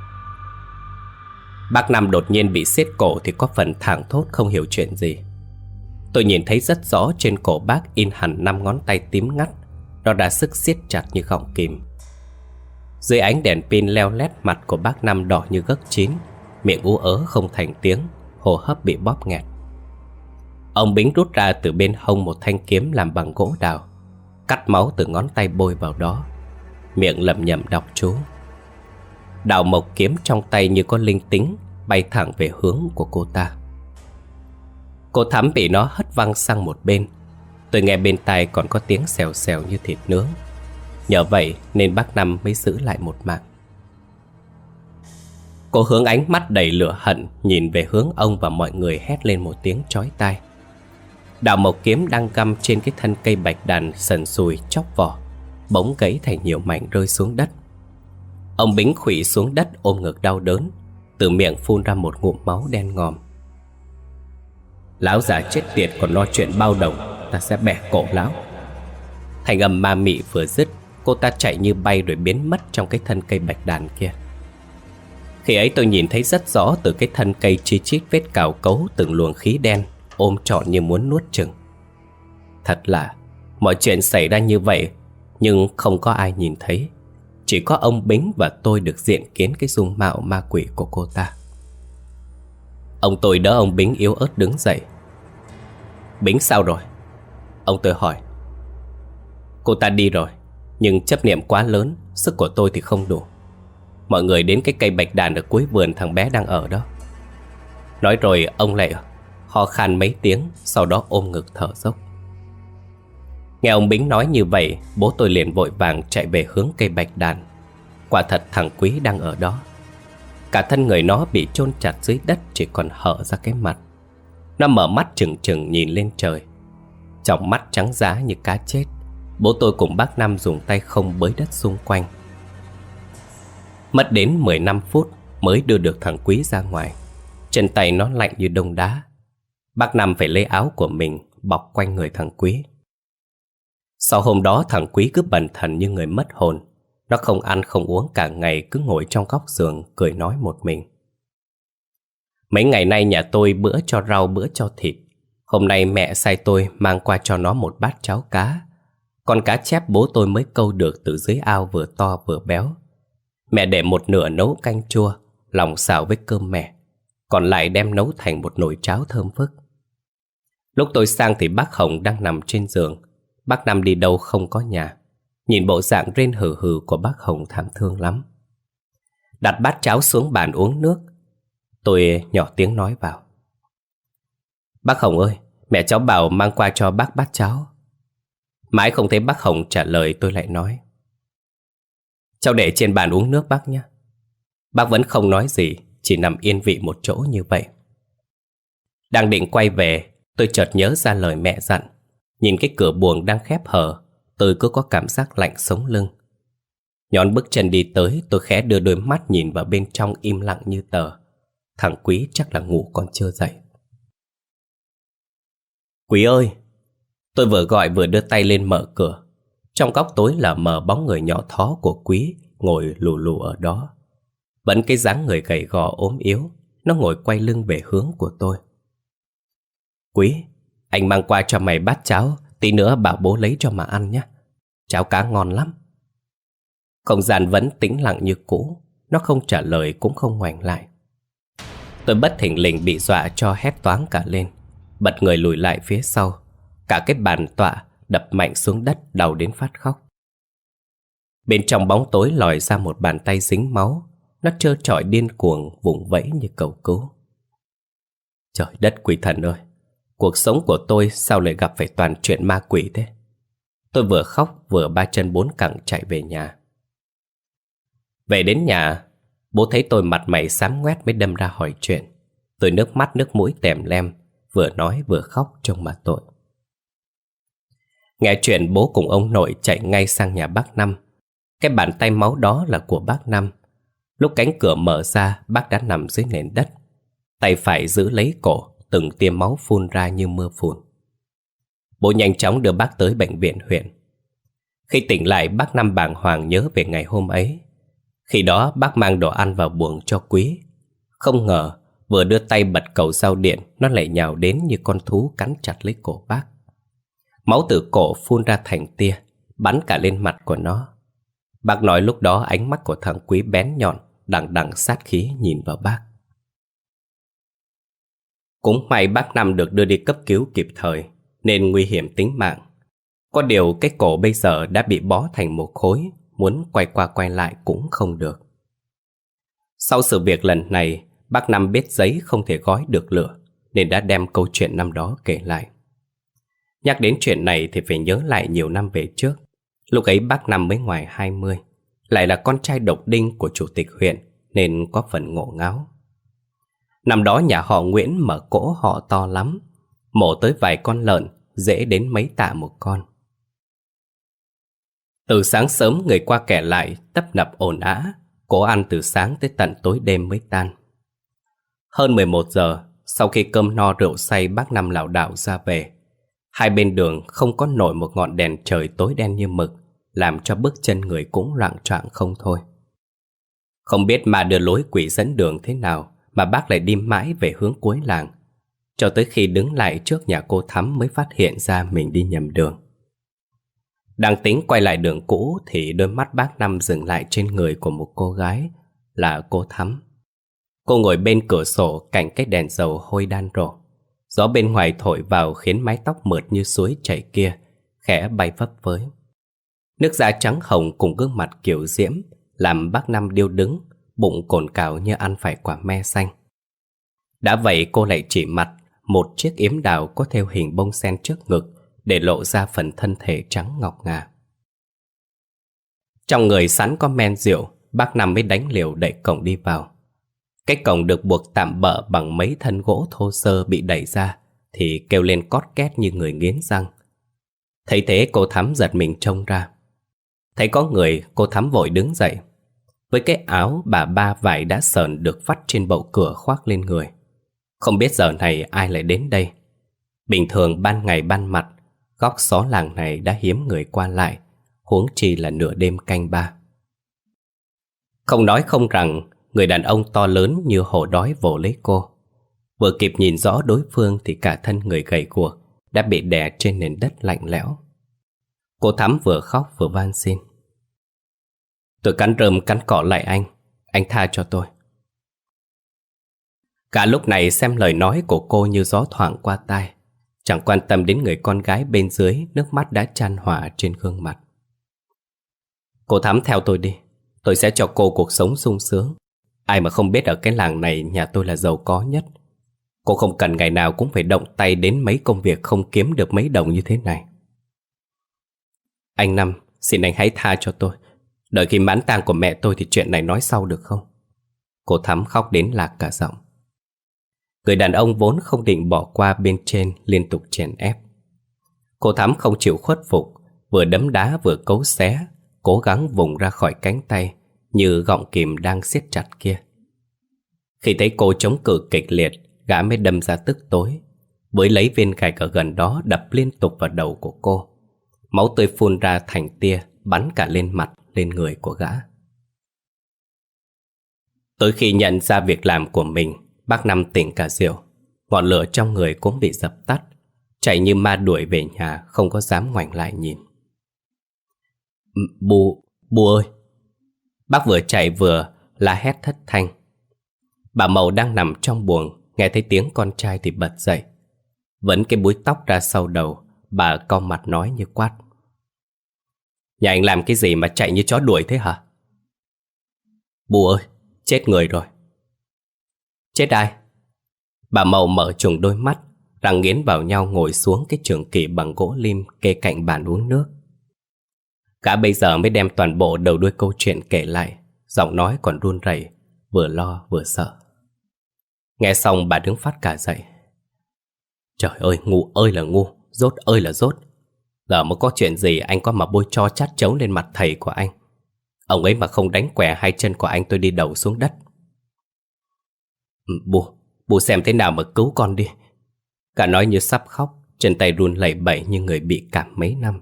Bác Năm đột nhiên bị siết cổ thì có phần thảng thốt không hiểu chuyện gì. Tôi nhìn thấy rất rõ trên cổ bác in hẳn năm ngón tay tím ngắt. Nó đã sức siết chặt như gọng kìm. Dưới ánh đèn pin leo lét, mặt của bác Năm đỏ như gấc chín, miệng ú ớ không thành tiếng, hô hấp bị bóp nghẹt. Ông Bính rút ra từ bên hông một thanh kiếm làm bằng gỗ đào, cắt máu từ ngón tay bôi vào đó, miệng lẩm nhẩm đọc chú. Đào mộc kiếm trong tay như có linh tính, bay thẳng về hướng của cô ta. Cô Thắm bị nó hất văng sang một bên. Tôi nghe bên tai còn có tiếng xèo xèo như thịt nướng. Nhờ vậy nên bác Năm mới giữ lại một mạng. Cô hướng ánh mắt đầy lửa hận nhìn về hướng ông và mọi người, hét lên một tiếng chói tai. Đào mộc kiếm đang găm trên cái thân cây bạch đàn sần sùi chóc vỏ, bỗng gãy thành nhiều mảnh rơi xuống đất. Ông Bính khuỵu xuống đất ôm ngực đau đớn, từ miệng phun ra một ngụm máu đen ngòm. Lão già chết tiệt còn lo chuyện bao đồng, ta sẽ bẻ cổ lão. Thành âm ma mị vừa dứt, cô ta chạy như bay rồi biến mất trong cái thân cây bạch đàn kia. Khi ấy tôi nhìn thấy rất rõ từ cái thân cây chi chít vết cào cấu từng luồng khí đen ôm trọn như muốn nuốt chửng. Thật là mọi chuyện xảy ra như vậy, nhưng không có ai nhìn thấy. Chỉ có ông Bính và tôi được diện kiến cái dung mạo ma quỷ của cô ta. Ông tôi đỡ ông Bính yếu ớt đứng dậy. Bính sao rồi? Ông tôi hỏi. Cô ta đi rồi, nhưng chấp niệm quá lớn, sức của tôi thì không đủ. Mọi người đến cái cây bạch đàn ở cuối vườn thằng bé đang ở đó. Nói rồi ông lại ho khan mấy tiếng, sau đó ôm ngực thở dốc. Nghe ông Bính nói như vậy, bố tôi liền vội vàng chạy về hướng cây bạch đàn. Quả thật thằng Quý đang ở đó. Cả thân người nó bị chôn chặt dưới đất, chỉ còn hở ra cái mặt. Nó mở mắt trừng trừng nhìn lên trời, trong mắt trắng giá như cá chết. Bố tôi cùng bác Năm dùng tay không bới đất xung quanh. Mất đến mười lăm phút mới đưa được thằng Quý ra ngoài. Chân tay nó lạnh như đông đá. Bác Năm phải lấy áo của mình bọc quanh người thằng Quý. Sau hôm đó thằng Quý cứ bần thần như người mất hồn. Nó không ăn không uống cả ngày, cứ ngồi trong góc giường cười nói một mình. Mấy ngày nay nhà tôi bữa cho rau bữa cho thịt. Hôm nay mẹ sai tôi mang qua cho nó một bát cháo cá. Con cá chép bố tôi mới câu được từ dưới ao vừa to vừa béo. Mẹ để một nửa nấu canh chua, lòng xào với cơm mẹ, còn lại đem nấu thành một nồi cháo thơm phức. Lúc tôi sang thì bác Hồng đang nằm trên giường. Bác Năm đi đâu không có nhà. Nhìn bộ dạng rên hừ hừ của bác Hồng thảm thương lắm. Đặt bát cháo xuống bàn uống nước. Tôi nhỏ tiếng nói vào. Bác Hồng ơi, mẹ cháu bảo mang qua cho bác bát cháo. Mãi không thấy bác Hồng trả lời, tôi lại nói. Cháu để trên bàn uống nước bác nhé. Bác vẫn không nói gì, chỉ nằm yên vị một chỗ như vậy. Đang định quay về, tôi chợt nhớ ra lời mẹ dặn. Nhìn cái cửa buồng đang khép hờ, tôi cứ có cảm giác lạnh sống lưng. Nhón bước chân đi tới, tôi khẽ đưa đôi mắt nhìn vào bên trong im lặng như tờ. Thằng Quý chắc là ngủ còn chưa dậy. Quý ơi! Tôi vừa gọi vừa đưa tay lên mở cửa. Trong góc tối là mờ bóng người nhỏ thó của Quý ngồi lù lù ở đó. Vẫn cái dáng người gầy gò ốm yếu. Nó ngồi quay lưng về hướng của tôi. Quý, anh mang qua cho mày bát cháo, tí nữa bảo bố lấy cho mà ăn nhé. cháo cá ngon lắm. Không gian vẫn tĩnh lặng như cũ. Nó không trả lời cũng không ngoảnh lại. Tôi bất thình lình bị dọa cho hét toáng cả lên, bật người lùi lại phía sau. Cả cái bàn tọa đập mạnh xuống đất, đau đến phát khóc. Bên trong bóng tối lòi ra một bàn tay dính máu. Nó trơ trọi điên cuồng, vùng vẫy như cầu cứu. Trời đất quỷ thần ơi, cuộc sống của tôi sao lại gặp phải toàn chuyện ma quỷ thế? Tôi vừa khóc vừa ba chân bốn cẳng chạy về nhà. Về đến nhà, bố thấy tôi mặt mày xám ngoét mới đâm ra hỏi chuyện. Tôi nước mắt nước mũi tèm lem, vừa nói vừa khóc trông mà tội. Nghe chuyện, bố cùng ông nội chạy ngay sang nhà bác Năm. Cái bàn tay máu đó là của bác Năm. Lúc cánh cửa mở ra, bác đã nằm dưới nền đất, tay phải giữ lấy cổ, từng tia máu phun ra như mưa phùn. Bố nhanh chóng đưa bác tới bệnh viện huyện. Khi tỉnh lại, bác Năm bàng hoàng nhớ về ngày hôm ấy. Khi đó bác mang đồ ăn vào buồng cho Quý. Không ngờ vừa đưa tay bật cầu giao điện, nó lại nhào đến như con thú cắn chặt lấy cổ bác. Máu từ cổ phun ra thành tia, bắn cả lên mặt của nó. Bác nói lúc đó ánh mắt của thằng Quý bén nhọn, đằng đằng sát khí nhìn vào bác. Cũng may bác Năm được đưa đi cấp cứu kịp thời, nên nguy hiểm tính mạng. Có điều cái cổ bây giờ đã bị bó thành một khối, muốn quay qua quay lại cũng không được. Sau sự việc lần này, bác Năm biết giấy không thể gói được lửa, nên đã đem câu chuyện năm đó kể lại. Nhắc đến chuyện này thì phải nhớ lại nhiều năm về trước. Lúc ấy bác Năm mới ngoài hai mươi, lại là con trai độc đinh của chủ tịch huyện, nên có phần ngộ ngáo. Năm đó nhà họ Nguyễn mở cỗ họ to lắm, mổ tới vài con lợn, dễ đến mấy tạ một con. Từ sáng sớm người qua kẻ lại, tấp nập ồn ào, cỗ ăn từ sáng tới tận tối đêm mới tan. Hơn mười một giờ, sau khi cơm no rượu say, bác Năm lảo đảo ra về. Hai bên đường không có nổi một ngọn đèn trời, tối đen như mực, làm cho bước chân người cũng loạng choạng không thôi. Không biết mà đưa lối quỷ dẫn đường thế nào mà bác lại đi mãi về hướng cuối làng, cho tới khi đứng lại trước nhà cô Thắm mới phát hiện ra mình đi nhầm đường. Đang tính quay lại đường cũ thì đôi mắt bác Năm dừng lại trên người của một cô gái, là cô Thắm. Cô ngồi bên cửa sổ cạnh cái đèn dầu hôi đan rộ. Gió bên ngoài thổi vào khiến mái tóc mượt như suối chảy kia khẽ bay phấp phới. Nước da trắng hồng cùng gương mặt kiểu diễm làm bác Năm điêu đứng, bụng cồn cào như ăn phải quả me xanh. Đã vậy cô lại chỉ mặc một chiếc yếm đào có thêu hình bông sen trước ngực, để lộ ra phần thân thể trắng ngọc ngà. Trong người sẵn có men rượu, bác Năm mới đánh liều đẩy cổng đi vào. Cái cổng được buộc tạm bợ bằng mấy thân gỗ thô sơ bị đẩy ra thì kêu lên cót két như người nghiến răng. Thấy thế cô Thắm giật mình trông ra. Thấy có người, cô Thắm vội đứng dậy. Với cái áo bà ba vải đã sờn được vắt trên bậu cửa khoác lên người. Không biết giờ này ai lại đến đây. Bình thường ban ngày ban mặt, góc xó làng này đã hiếm người qua lại, huống chi là nửa đêm canh ba. Không nói không rằng, người đàn ông to lớn như hổ đói vồ lấy cô. Vừa kịp nhìn rõ đối phương thì cả thân người gầy guộc đã bị đè trên nền đất lạnh lẽo. Cô Thắm vừa khóc vừa van xin. Tôi cắn rơm cắn cỏ lại anh, anh tha cho tôi. Cả lúc này xem lời nói của cô như gió thoảng qua tai, chẳng quan tâm đến người con gái bên dưới, nước mắt đã chan hòa trên gương mặt. Cô Thắm theo tôi đi, tôi sẽ cho cô cuộc sống sung sướng. Ai mà không biết ở cái làng này nhà tôi là giàu có nhất. Cô không cần ngày nào cũng phải động tay đến mấy công việc không kiếm được mấy đồng như thế này. Anh Năm, xin anh hãy tha cho tôi. Đợi khi mãn tang của mẹ tôi thì chuyện này nói sau được không? Cô Thắm khóc đến lạc cả giọng. Người đàn ông vốn không định bỏ qua bên trên liên tục chèn ép. Cô Thắm không chịu khuất phục, vừa đấm đá vừa cấu xé, cố gắng vùng ra khỏi cánh tay như gọng kìm đang siết chặt kia. Khi thấy cô chống cự kịch liệt, gã mới đâm ra tức tối, với lấy viên gạch ở gần đó đập liên tục vào đầu của cô. Máu tươi phun ra thành tia, bắn cả lên mặt, lên người của gã. Tới khi nhận ra việc làm của mình, bác Năm tỉnh cả rượu. Ngọn lửa trong người cũng bị dập tắt, chạy như ma đuổi về nhà, không có dám ngoảnh lại nhìn. Bù, bù ơi. Bác vừa chạy vừa la hét thất thanh. Bà Mậu đang nằm trong buồng, nghe thấy tiếng con trai thì bật dậy. Vẫn cái búi tóc ra sau đầu, bà cau mặt nói như quát: Nhà anh làm cái gì mà chạy như chó đuổi thế hả? Bù ơi, chết người rồi. Chết ai? Bà Mậu mở trùng đôi mắt, răng nghiến vào nhau ngồi xuống cái trường kỷ bằng gỗ lim kê cạnh bàn uống nước. Gã bây giờ mới đem toàn bộ đầu đuôi câu chuyện kể lại, giọng nói còn run rẩy, vừa lo vừa sợ. Nghe xong bà đứng phát cả dậy. Trời ơi, ngu ơi là ngu, dốt ơi là dốt. Giờ mà có chuyện gì anh có mà bôi tro chát chấu lên mặt thầy của anh. Ông ấy mà không đánh què hai chân của anh tôi đi đầu xuống đất. Bù, bù xem thế nào mà cứu con đi. Cả nói như sắp khóc, chân tay run lẩy bẩy như người bị cảm mấy năm.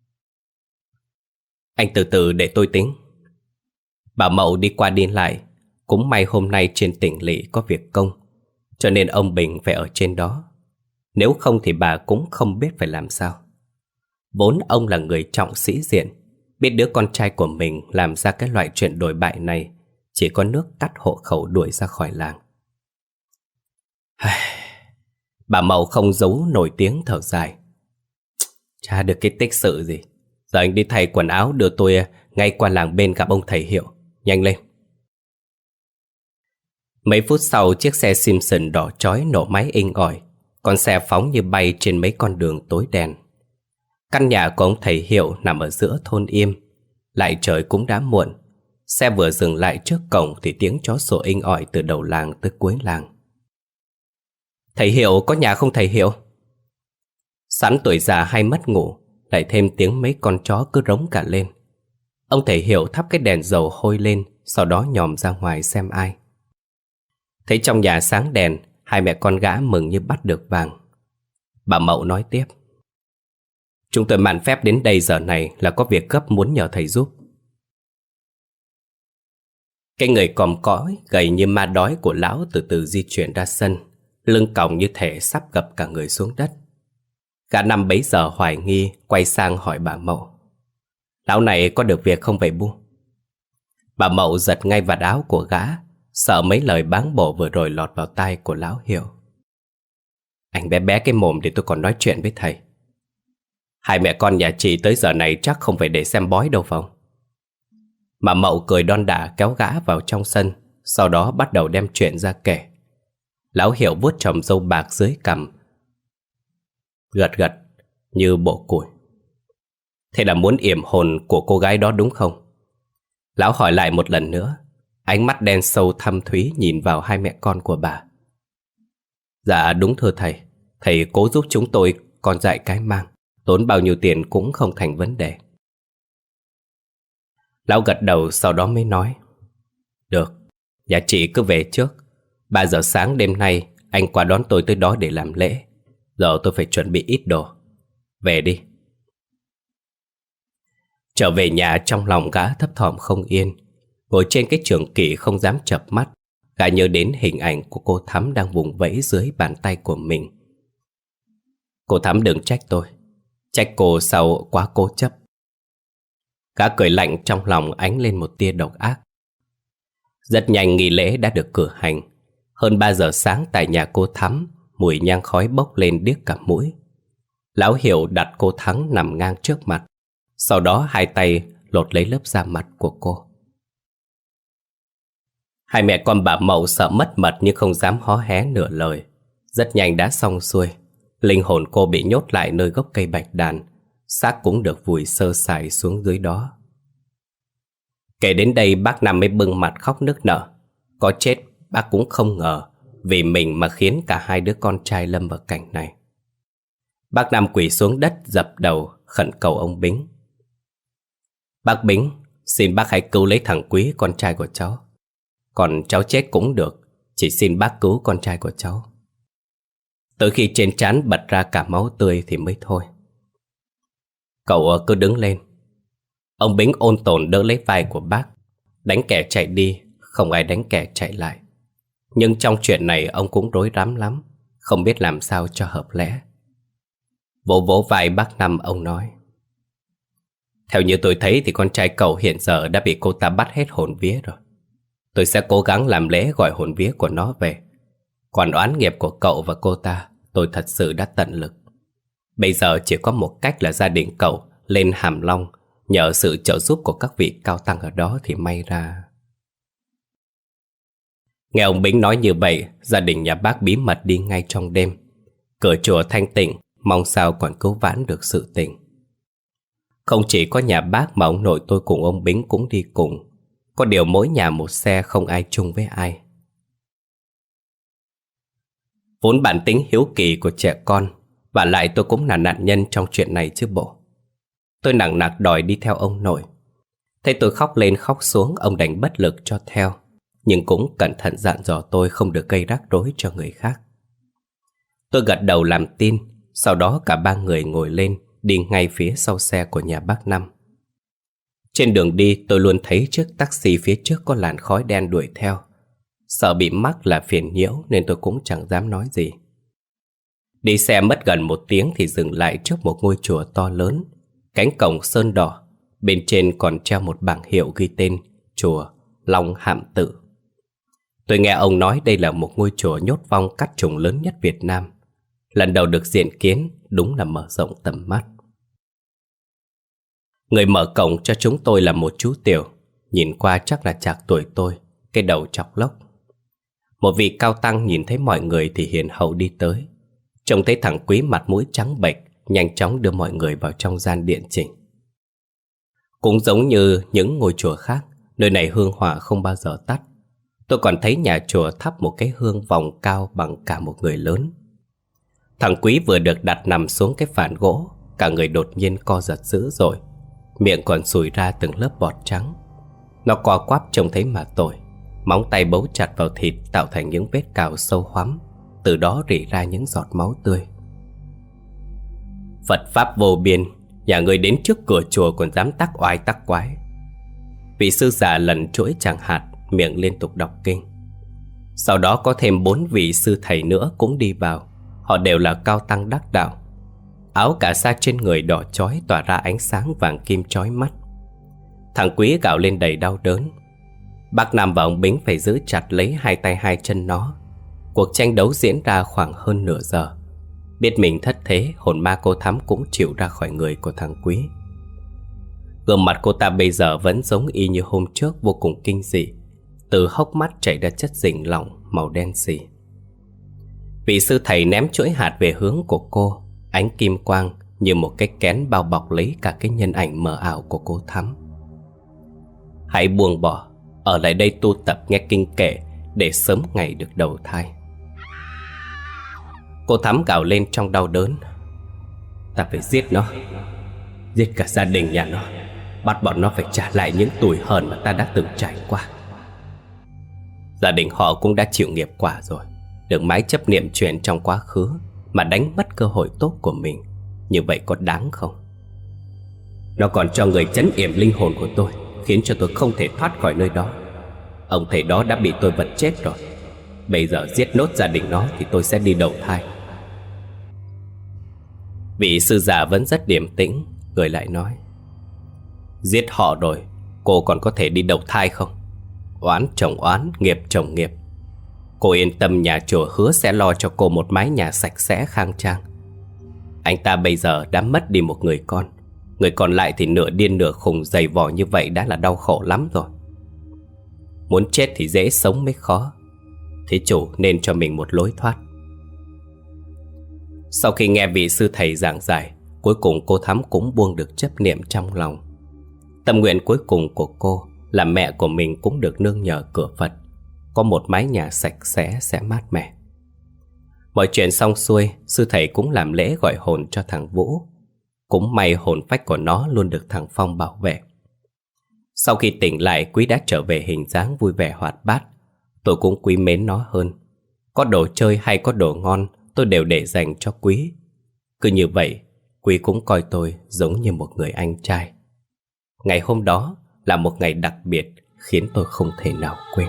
Anh từ từ để tôi tính. Bà Mậu đi qua đi lại. Cũng may hôm nay trên tỉnh lỵ có việc công, cho nên ông Bình phải ở trên đó. Nếu không thì bà cũng không biết phải làm sao. Vốn ông là người trọng sĩ diện, biết đứa con trai của mình làm ra cái loại chuyện đồi bại này, chỉ có nước cắt hộ khẩu đuổi ra khỏi làng. Bà Mậu không giấu nổi tiếng thở dài. Chả được cái tích sự gì. Giờ anh đi thay quần áo đưa tôi ngay qua làng bên gặp ông thầy Hiệu. Nhanh lên. Mấy phút sau, chiếc xe Simpson đỏ chói nổ máy inh ỏi. Con xe phóng như bay trên mấy con đường tối đen. Căn nhà của ông thầy Hiệu nằm ở giữa thôn Im. Lại trời cũng đã muộn. Xe vừa dừng lại trước cổng thì tiếng chó sủa inh ỏi từ đầu làng tới cuối làng. Thầy Hiệu có nhà không thầy Hiệu? Sẵn tuổi già hay mất ngủ, lại thêm tiếng mấy con chó cứ rống cả lên. Ông thầy Hiệu thắp cái đèn dầu hôi lên, sau đó nhòm ra ngoài xem ai. Thấy trong nhà sáng đèn, hai mẹ con gã mừng như bắt được vàng. Bà Mậu nói tiếp. Chúng tôi mạn phép đến đây giờ này là có việc gấp muốn nhờ thầy giúp. Cái người còm cõi, gầy như ma đói của lão từ từ di chuyển ra sân, lưng còng như thể sắp gập cả người xuống đất. Gã năm bấy giờ hoài nghi, quay sang hỏi bà Mậu. Lão này có được việc không vậy bu? Bà Mậu giật ngay vạt áo của gã, sợ mấy lời báng bổ vừa rồi lọt vào tai của lão Hiệu. Anh bé bé cái mồm để tôi còn nói chuyện với thầy. Hai mẹ con nhà chị tới giờ này chắc không phải để xem bói đâu phải không? Bà Mậu cười đon đả kéo gã vào trong sân, sau đó bắt đầu đem chuyện ra kể. Lão Hiệu vuốt chòm râu bạc dưới cằm, gật gật như bộ củi. Thế là muốn yểm hồn của cô gái đó đúng không? Lão hỏi lại một lần nữa, ánh mắt đen sâu thâm thúy nhìn vào hai mẹ con của bà. Dạ đúng thưa thầy. Thầy cố giúp chúng tôi con dạy cái mang, tốn bao nhiêu tiền cũng không thành vấn đề. Lão gật đầu sau đó mới nói. Được, nhà chị cứ về trước. Ba giờ sáng đêm nay anh qua đón tôi tới đó để làm lễ. Giờ tôi phải chuẩn bị ít đồ. Về đi. Trở về nhà trong lòng gã thấp thỏm không yên. Ngồi trên cái trường kỷ không dám chợp mắt, gã nhớ đến hình ảnh của cô Thắm đang vùng vẫy dưới bàn tay của mình. Cô Thắm đừng trách tôi. Trách cô sao quá cố chấp. Gã cười lạnh trong lòng ánh lên một tia độc ác. Rất nhanh nghi lễ đã được cử hành. Hơn ba giờ sáng tại nhà cô Thắm, mùi nhang khói bốc lên điếc cả mũi. Lão Hiệu đặt cô Thắng nằm ngang trước mặt, sau đó hai tay lột lấy lớp da mặt của cô. Hai mẹ con bà Mậu sợ mất mật nhưng không dám hó hé nửa lời. Rất nhanh đã xong xuôi. Linh hồn cô bị nhốt lại nơi gốc cây bạch đàn, xác cũng được vùi sơ sài xuống dưới đó. Kể đến đây bác Năm mới bưng mặt khóc nức nở. Có chết bác cũng không ngờ vì mình mà khiến cả hai đứa con trai lâm vào cảnh này. Bác Năm quỳ xuống đất dập đầu khẩn cầu ông Bính. Bác Bính, xin bác hãy cứu lấy thằng Quý con trai của cháu. Còn cháu chết cũng được, chỉ xin bác cứu con trai của cháu. Tới khi trên trán bật ra cả máu tươi thì mới thôi. Cậu cứ đứng lên. Ông Bính ôn tồn đỡ lấy vai của bác. Đánh kẻ chạy đi, không ai đánh kẻ chạy lại. Nhưng trong chuyện này ông cũng rối rắm lắm, không biết làm sao cho hợp lẽ. Vỗ vỗ vai bác Năm, ông nói. Theo như tôi thấy thì con trai cậu hiện giờ đã bị cô ta bắt hết hồn vía rồi. Tôi sẽ cố gắng làm lễ gọi hồn vía của nó về. Còn oán nghiệp của cậu và cô ta, tôi thật sự đã tận lực. Bây giờ chỉ có một cách là gia đình cậu lên Hàm Long, nhờ sự trợ giúp của các vị cao tăng ở đó thì may ra. Nghe ông Bính nói như vậy, gia đình nhà bác bí mật đi ngay trong đêm. Cửa chùa thanh tịnh, mong sao còn cứu vãn được sự tình. Không chỉ có nhà bác mà ông nội tôi cùng ông Bính cũng đi cùng. Có điều mỗi nhà một xe, không ai chung với ai. Vốn bản tính hiếu kỳ của trẻ con, và lại tôi cũng là nạn nhân trong chuyện này chứ bộ. Tôi nặng nặc đòi đi theo ông nội. Thấy tôi khóc lên khóc xuống, ông đành bất lực cho theo, nhưng cũng cẩn thận dặn dò tôi không được gây rắc rối cho người khác. Tôi gật đầu làm tin. Sau đó cả ba người ngồi lên, đi ngay phía sau xe của nhà bác Năm. Trên đường đi tôi luôn thấy chiếc taxi phía trước có làn khói đen đuổi theo. Sợ bị mắc là phiền nhiễu nên tôi cũng chẳng dám nói gì. Đi xe mất gần một tiếng thì dừng lại trước một ngôi chùa to lớn. Cánh cổng sơn đỏ, bên trên còn treo một bảng hiệu ghi tên chùa Long Hạm Tự. Tôi nghe ông nói đây là một ngôi chùa nhốt vong cắt trùng lớn nhất Việt Nam. Lần đầu được diện kiến, đúng là mở rộng tầm mắt. Người mở cổng cho chúng tôi là một chú tiểu, nhìn qua chắc là chạc tuổi tôi, cái đầu chọc lốc. Một vị cao tăng nhìn thấy mọi người thì hiền hậu đi tới. Trông thấy thằng Quý mặt mũi trắng bệch, nhanh chóng đưa mọi người vào trong gian điện trình. Cũng giống như những ngôi chùa khác, nơi này hương hỏa không bao giờ tắt. Tôi còn thấy nhà chùa thắp một cái hương vòng cao bằng cả một người lớn. Thằng Quý vừa được đặt nằm xuống cái phản gỗ, cả người đột nhiên co giật dữ dội, miệng còn sùi ra từng lớp bọt trắng. Nó co quắp trông thấy mà tội. Móng tay bấu chặt vào thịt tạo thành những vết cào sâu hoắm, từ đó rỉ ra những giọt máu tươi. Phật pháp vô biên, nhà người đến trước cửa chùa còn dám tắc oai tắc quái. Vị sư già lần chuỗi chàng hạt, miệng liên tục đọc kinh. Sau đó có thêm bốn vị sư thầy nữa cũng đi vào. Họ đều là cao tăng đắc đạo. Áo cà sa trên người đỏ chói tỏa ra ánh sáng vàng kim chói mắt. Thằng Quý gào lên đầy đau đớn. Bác Nam và ông Bính phải giữ chặt lấy hai tay hai chân nó. Cuộc tranh đấu diễn ra khoảng hơn nửa giờ. Biết mình thất thế, hồn ma cô Thắm cũng chịu ra khỏi người của thằng Quý. Gương mặt cô ta bây giờ vẫn giống y như hôm trước, vô cùng kinh dị. Từ hốc mắt chảy ra chất dình lỏng màu đen xì. Vị sư thầy ném chuỗi hạt về hướng của cô. Ánh kim quang như một cái kén bao bọc lấy cả cái nhân ảnh mờ ảo của cô Thắm. Hãy buông bỏ, ở lại đây tu tập nghe kinh kệ để sớm ngày được đầu thai. Cô Thắm gào lên trong đau đớn. Ta phải giết nó, giết cả gia đình nhà nó, bắt bọn nó phải trả lại những tủi hờn mà ta đã từng trải qua. Gia đình họ cũng đã chịu nghiệp quả rồi, được mái chấp niệm chuyện trong quá khứ mà đánh mất cơ hội tốt của mình. Như vậy có đáng không? Nó còn cho người trấn yểm linh hồn của tôi, khiến cho tôi không thể thoát khỏi nơi đó. Ông thầy đó đã bị tôi vật chết rồi. Bây giờ giết nốt gia đình nó thì tôi sẽ đi đầu thai. Vị sư già vẫn rất điềm tĩnh, người lại nói: giết họ rồi, cô còn có thể đi đầu thai không? Oán chồng oán, nghiệp chồng nghiệp. Cô yên tâm, nhà chùa hứa sẽ lo cho cô một mái nhà sạch sẽ khang trang. Anh ta bây giờ đã mất đi một người con, người còn lại thì nửa điên nửa khùng, dày vò như vậy đã là đau khổ lắm rồi. Muốn chết thì dễ, sống mới khó. Thế chủ nên cho mình một lối thoát. Sau khi nghe vị sư thầy giảng giải, cuối cùng cô Thắm cũng buông được chấp niệm trong lòng. Tâm nguyện cuối cùng của cô là mẹ của mình cũng được nương nhờ cửa Phật, có một mái nhà sạch sẽ sẽ mát mẻ. Mọi chuyện xong xuôi, sư thầy cũng làm lễ gọi hồn cho thằng Vũ. Cũng may hồn phách của nó luôn được thằng Phong bảo vệ. Sau khi tỉnh lại, Quý đã trở về hình dáng vui vẻ hoạt bát. Tôi cũng quý mến nó hơn. Có đồ chơi hay có đồ ngon, tôi đều để dành cho Quý. Cứ như vậy, Quý cũng coi tôi giống như một người anh trai. Ngày hôm đó là một ngày đặc biệt khiến tôi không thể nào quên.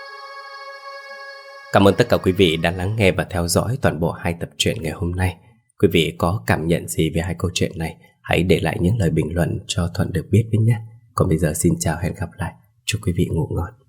Cảm ơn tất cả quý vị đã lắng nghe và theo dõi toàn bộ hai tập truyện ngày hôm nay. Quý vị có cảm nhận gì về hai câu chuyện này, hãy để lại những lời bình luận cho Thuận được biết với nhé. Còn bây giờ xin chào, hẹn gặp lại. Chúc quý vị ngủ ngon.